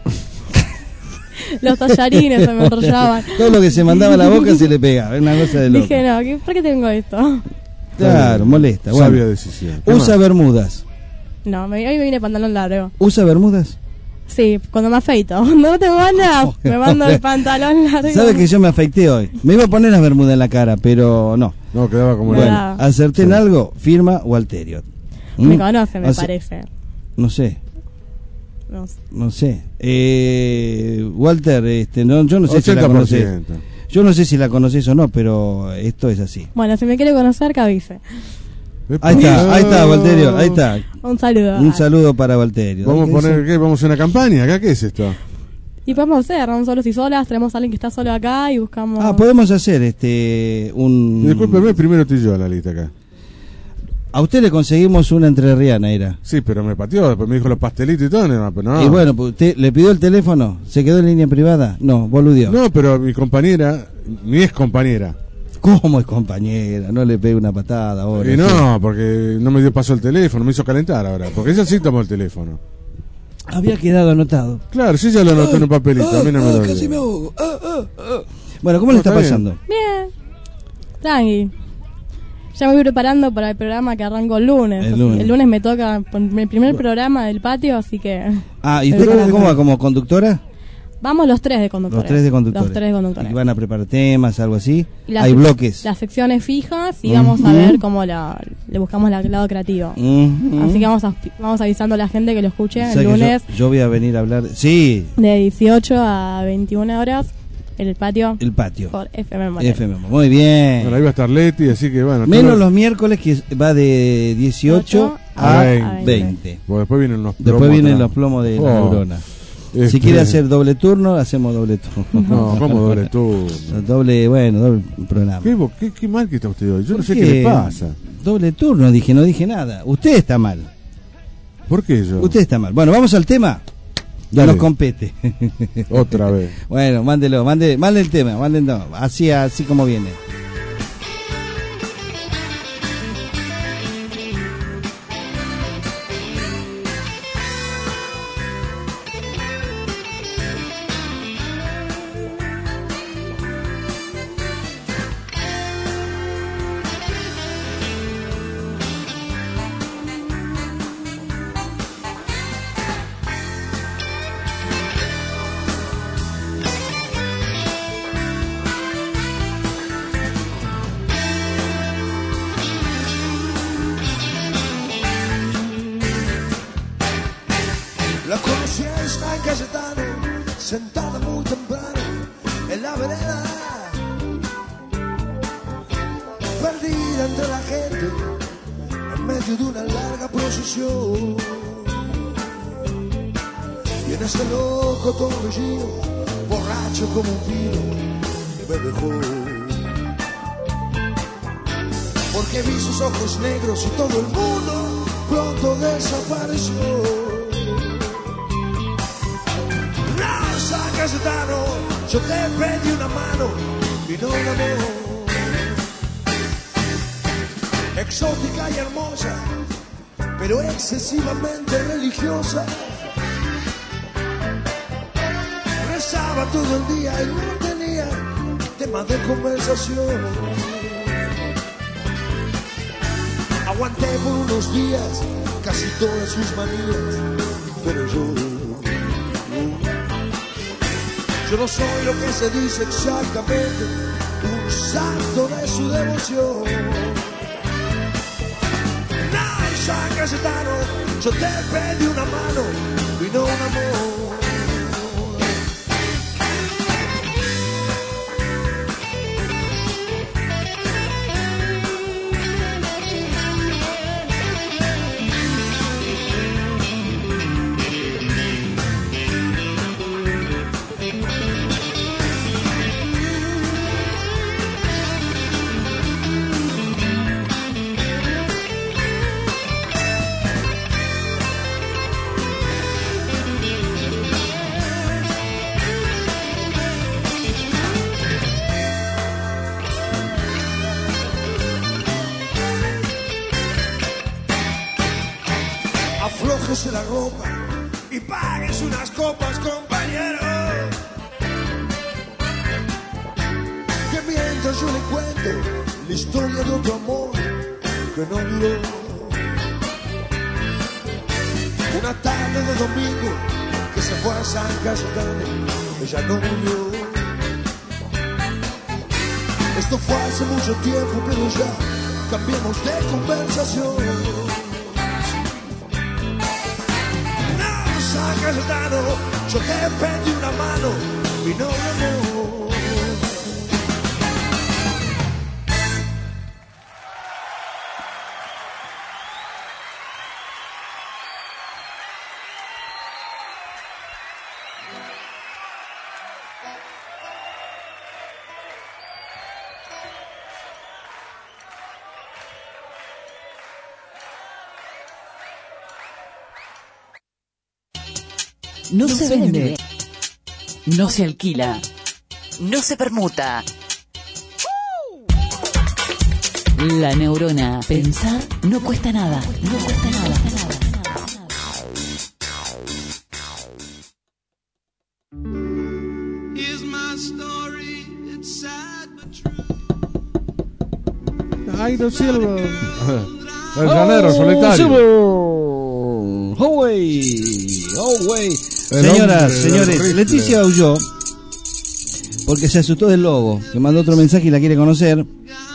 Los tallarines se me enrollaban. Todo lo que se mandaba a la boca se le pegaba. Es una cosa de loco. Dije, no, ¿qué- ¿por qué tengo esto? Claro, molesta. Bueno. Sabia decisión. ¿Qué Usa más? bermudas. No, me, hoy me vine pantalón largo. ¿Usa bermudas? Sí, cuando me afeito. No te mando, me mando el pantalón largo. ¿Sabes que yo me afeité hoy? Me iba a poner las bermudas en la cara, pero no. No, quedaba como Me Bueno, da. acerté en algo, firma Walterio. Me ¿Mm? conoce, me Hace- parece. No sé, No sé. no sé. Eh, Walter, este, no, yo no sé si la ochenta por conoces. ciento. Yo no sé si la conoces o no, pero esto es así. Bueno, si me quiere conocer, que avise. Ahí está, ahí está, Walterio, ahí está. Un saludo. Un saludo para Walterio. Vamos a ¿Qué poner, dice? ¿qué? ¿Vamos a una campaña? ¿Acá qué es esto? Y podemos hacer, vamos solos y solas, tenemos a alguien que está solo acá y buscamos... Ah, podemos hacer este un. Discúlpeme, primero estoy yo a la lista acá. A usted le conseguimos una entrerriana, era. Sí, pero me pateó, después me dijo los pastelitos y todo, no, pero no. Y bueno, pues, ¿usted le pidió el teléfono? ¿Se quedó en línea privada? No, boludeó. No, pero mi compañera, mi ex compañera. ¿Cómo es compañera? No le pegue una patada ahora. Y no, porque no me dio paso el teléfono, me hizo calentar ahora. Porque ella sí tomó el teléfono. Había quedado anotado. Claro, sí ya lo anotó en un papelito, a mí no me lo casi dio. me ahogo. Ah, ah, ah. Bueno, ¿cómo No, le está está bien. pasando? Bien, tranqui. Ya me voy preparando para el programa que arranco el lunes. El Así- lunes. el lunes me toca pon- el primer programa del patio, así que... Ah, ¿y usted cómo, cómo va? ¿Como conductora? Vamos los tres de conductores. Los tres de conductores. Los tres de conductores. ¿Y van a preparar temas, algo así? Y las Hay sec- bloques. Las secciones fijas y Ujú. vamos a ver cómo la, le buscamos la- el lado creativo. Ujú. Así que vamos, a, vamos avisando a la gente que lo escuche O el sea que lunes yo, yo voy a venir a hablar. Sí, de dieciocho a veintiuna horas en el patio el patio. por F M Moreno. F M. Muy bien. Bueno, ahí va a estar Leti, así que bueno. Menos todo- los miércoles que va de dieciocho a a veinte. Porque después vienen los plomos. Después vienen atrás. los plomos de la Oh, neurona. este- Si quiere hacer doble turno, hacemos doble turno. No, ¿cómo doble turno? Doble, bueno, doble programa. ¿Qué, bo- qué, qué mal que está usted hoy. Yo no ¿Por sé qué? qué le pasa. Doble turno, dije, no dije nada. Usted está mal. ¿Por qué yo? Usted está mal. Bueno, vamos al tema. Dale. Nos compete. Otra vez. Bueno, mándelo, mande, mande el tema, mande, no, así, así como viene. La conocí en San Cayetano, sentada muy temprano en la vereda, perdida entre la gente, en medio de una larga procesión. Y en este loco torbellino, borracho como un vino, me dejó. Porque vi sus ojos negros y todo el mundo pronto desapareció. No, San Cayetano, yo te pedí una mano y no un amor. Exótica y hermosa, pero excesivamente religiosa. Rezaba todo el día y no tenía tema de conversación. Aguanté por unos días casi todas sus manías, pero yo, yo no soy lo que se dice exactamente, un santo de su devoción. No, San Cayetano, yo te pedí una mano y no un amor. Aflójese la ropa y páguese unas copas, compañero. Que mientras yo le cuento la historia de otro amor que no duró. Una tarde de domingo que se fue a San Cayetano, ella no murió. Esto fue hace mucho tiempo, pero ya cambiamos de conversación. San Cayetano, yo te pedí una mano y no un amor. No se vende, no se alquila, no se permuta. La neurona. Pensar no cuesta nada, no cuesta nada. Ay, no silbo. El llanero solitario. Away, away. Señoras, señores, Leticia huyó porque se asustó del lobo, que mandó otro mensaje y la quiere conocer.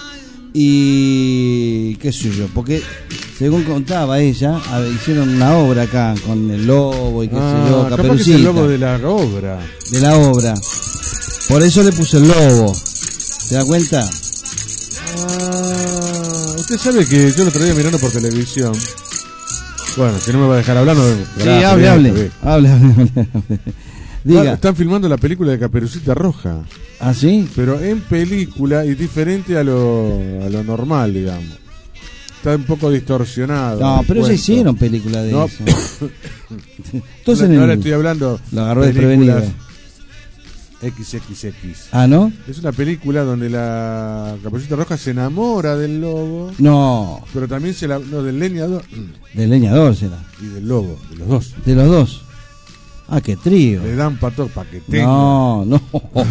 Y qué sé yo, porque según contaba ella, a ver, hicieron una obra acá con el lobo y qué ah, sé yo, Caperucita. Capaz que es el lobo de la obra. De la obra. Por eso le puso el lobo. ¿Se da cuenta? Ah, usted sabe que yo el otro día mirando por televisión. Bueno, si no me va a dejar hablar, no. Sí, hable, hable, hable, hable, hable. Diga. Están filmando la película de Caperucita Roja. ¿Ah, sí? Pero en película y diferente a lo, a lo normal, digamos. Está un poco distorsionado. No, pero se hicieron películas de no. eso. Entonces, no, ahora estoy hablando. Lo agarró desprevenido. equis equis equis. ¿Ah, no? Es una película donde la Caperucita Roja se enamora del lobo. No. Pero también se la, no, del leñador. Del leñador será. Y del lobo, de los dos. De los dos. Ah, qué trío. Le dan pato para que tenga. No, no.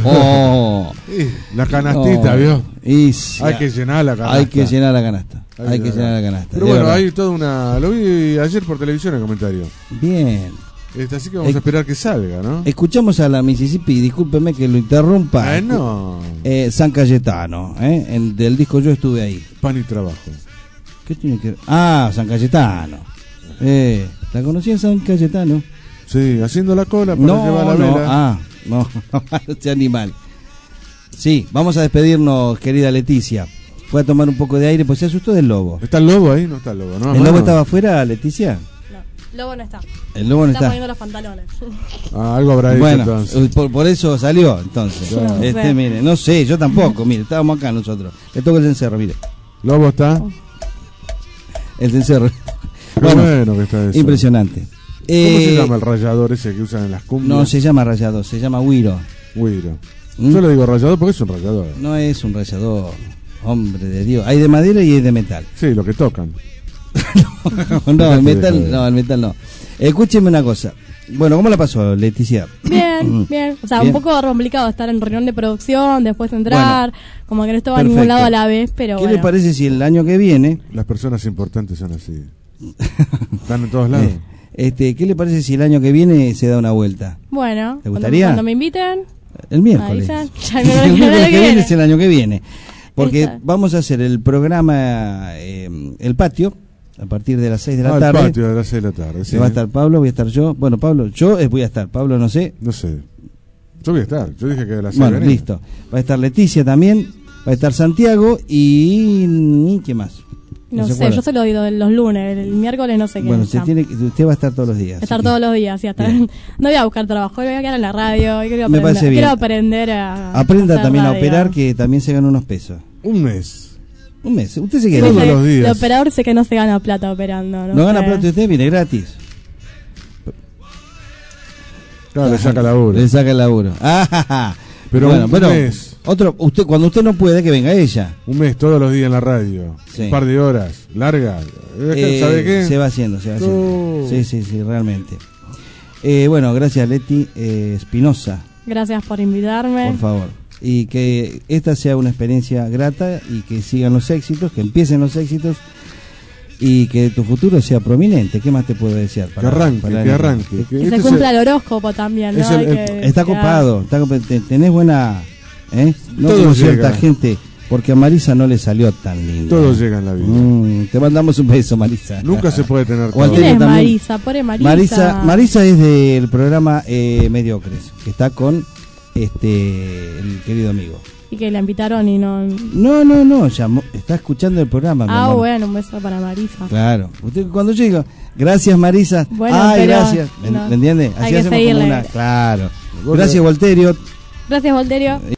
La canastita, no. ¿vio? Y si hay que llenar la canasta. Hay que llenar la canasta. Hay, hay que llenar la canasta. Pero bueno, hay toda una. Lo vi ayer por televisión el comentario. Bien. Este, así que vamos a esperar que salga, ¿no? Escuchamos a la Mississippi, discúlpeme que lo interrumpa. Eh, no. Eh, San Cayetano, ¿eh? En, del disco Yo Estuve Ahí. Pan y Trabajo. ¿Qué tiene que ver? Ah, San Cayetano. Eh, ¿La conocía en San Cayetano? Sí, haciendo la cola para no, llevar la no, vela. Ah, no, no, este animal. Sí, vamos a despedirnos, querida Leticia. Fue a tomar un poco de aire, pues se asustó del lobo. ¿Está el lobo ahí? No está el lobo, ¿no? ¿El lobo estaba afuera, Leticia? El lobo no está. El lobo no está. está. poniendo los pantalones. Ah, algo habrá hecho bueno, entonces. Por, por eso salió, entonces. No este, sé. mire, no sé, yo tampoco, mire, estábamos acá nosotros. Le toca el cencerro, mire. ¿Lobo está? El cencerro. Qué Bueno, bueno que está eso. Impresionante. ¿Cómo eh, se llama el rallador ese que usan en las cumbias? No se llama rallador, se llama Wiro. Wiro. ¿Mm? Yo le digo rallador porque es un rallador. No es un rallador, hombre de Dios. Hay de madera y hay de metal. Sí, lo que tocan. no, no, el metal no, el metal no. Escúcheme una cosa. Bueno, ¿cómo la pasó, Leticia? Bien, bien. O sea, Bien. un poco complicado estar en reunión de producción, después entrar, Bueno, como que no estaba a ningún perfecto. lado a la vez, pero ¿Qué bueno. le parece si el año que viene Las personas importantes son así. Están en todos lados. Eh, Este, ¿qué le parece si el año que viene se da una vuelta? Bueno, ¿Te gustaría? Cuando, cuando me inviten, El miércoles. avisan. Ya me el el miércoles año que que viene viene. es el año que viene. Porque Está. vamos a hacer el programa eh, El Patio a partir de las seis de la Ah, el tarde. patio de las seis de la tarde, sí. Va a estar Pablo, voy a estar yo. Bueno, Pablo, yo eh, voy a estar. Pablo, no sé. No sé. Yo voy a estar. Yo dije que de las seis Bueno, venía. listo. Va a estar Leticia también. Va a estar Santiago y... ¿y ¿qué más? No, se sé, acuerda. yo se lo digo los lunes, el miércoles no sé qué. Bueno, está. se tiene, que- usted va a estar todos los días. Estar así todos los días, sí, hasta no voy a buscar trabajo, voy a quedar en la radio, y quiero Me aprender, parece bien. quiero aprender a que aprenda hacer también a radio. operar, que también se gana unos pesos. Un mes. Un mes. Usted se queda. Todos Dice, los días. de operador sé que no se gana plata operando. No, No gana sé. plata usted, viene gratis. Claro, le saca laburo. Le saca el laburo. Ah, ja, ja. Pero bueno, un bueno, mes. otro, usted, cuando usted no puede, que venga ella. Un mes todos los días en la radio. Sí. Un par de horas. Larga. Eh, ¿Sabe qué? Se va haciendo, se va haciendo. No. Sí, sí, sí, realmente. Eh, bueno, gracias Leti eh, Espinosa, Gracias por invitarme. por favor. Y que esta sea una experiencia grata y que sigan los éxitos, que empiecen los éxitos y que tu futuro sea prominente. ¿Qué más te puedo desear? Que arranque, para que el- arranque. Que Que este se es cumpla el- el horóscopo también, ¿no? es el- Hay el- que- Está que- copado, está cop- te- tenés buena... ¿eh? No Todo como llega. cierta gente, porque a Marisa no le salió tan lindo. Todo llega en la vida. Mm, te mandamos un beso, Marisa. Nunca se puede tener O todo. Alterio ¿Quién es también. Marisa? Pobre Marisa. Marisa, Marisa es del programa eh, Mediocres, que está con este el querido amigo. Y que la invitaron y no... No, no, no, llamó, está escuchando el programa. mi Ah, amor. bueno, un beso para Marisa. Claro. Usted cuando yo digo, gracias Marisa. Bueno, Ay, pero gracias. ¿Me, no. me entiende? Hay que hacemos como seguirle. una. Claro. Gracias, Volterio. Gracias, Volterio.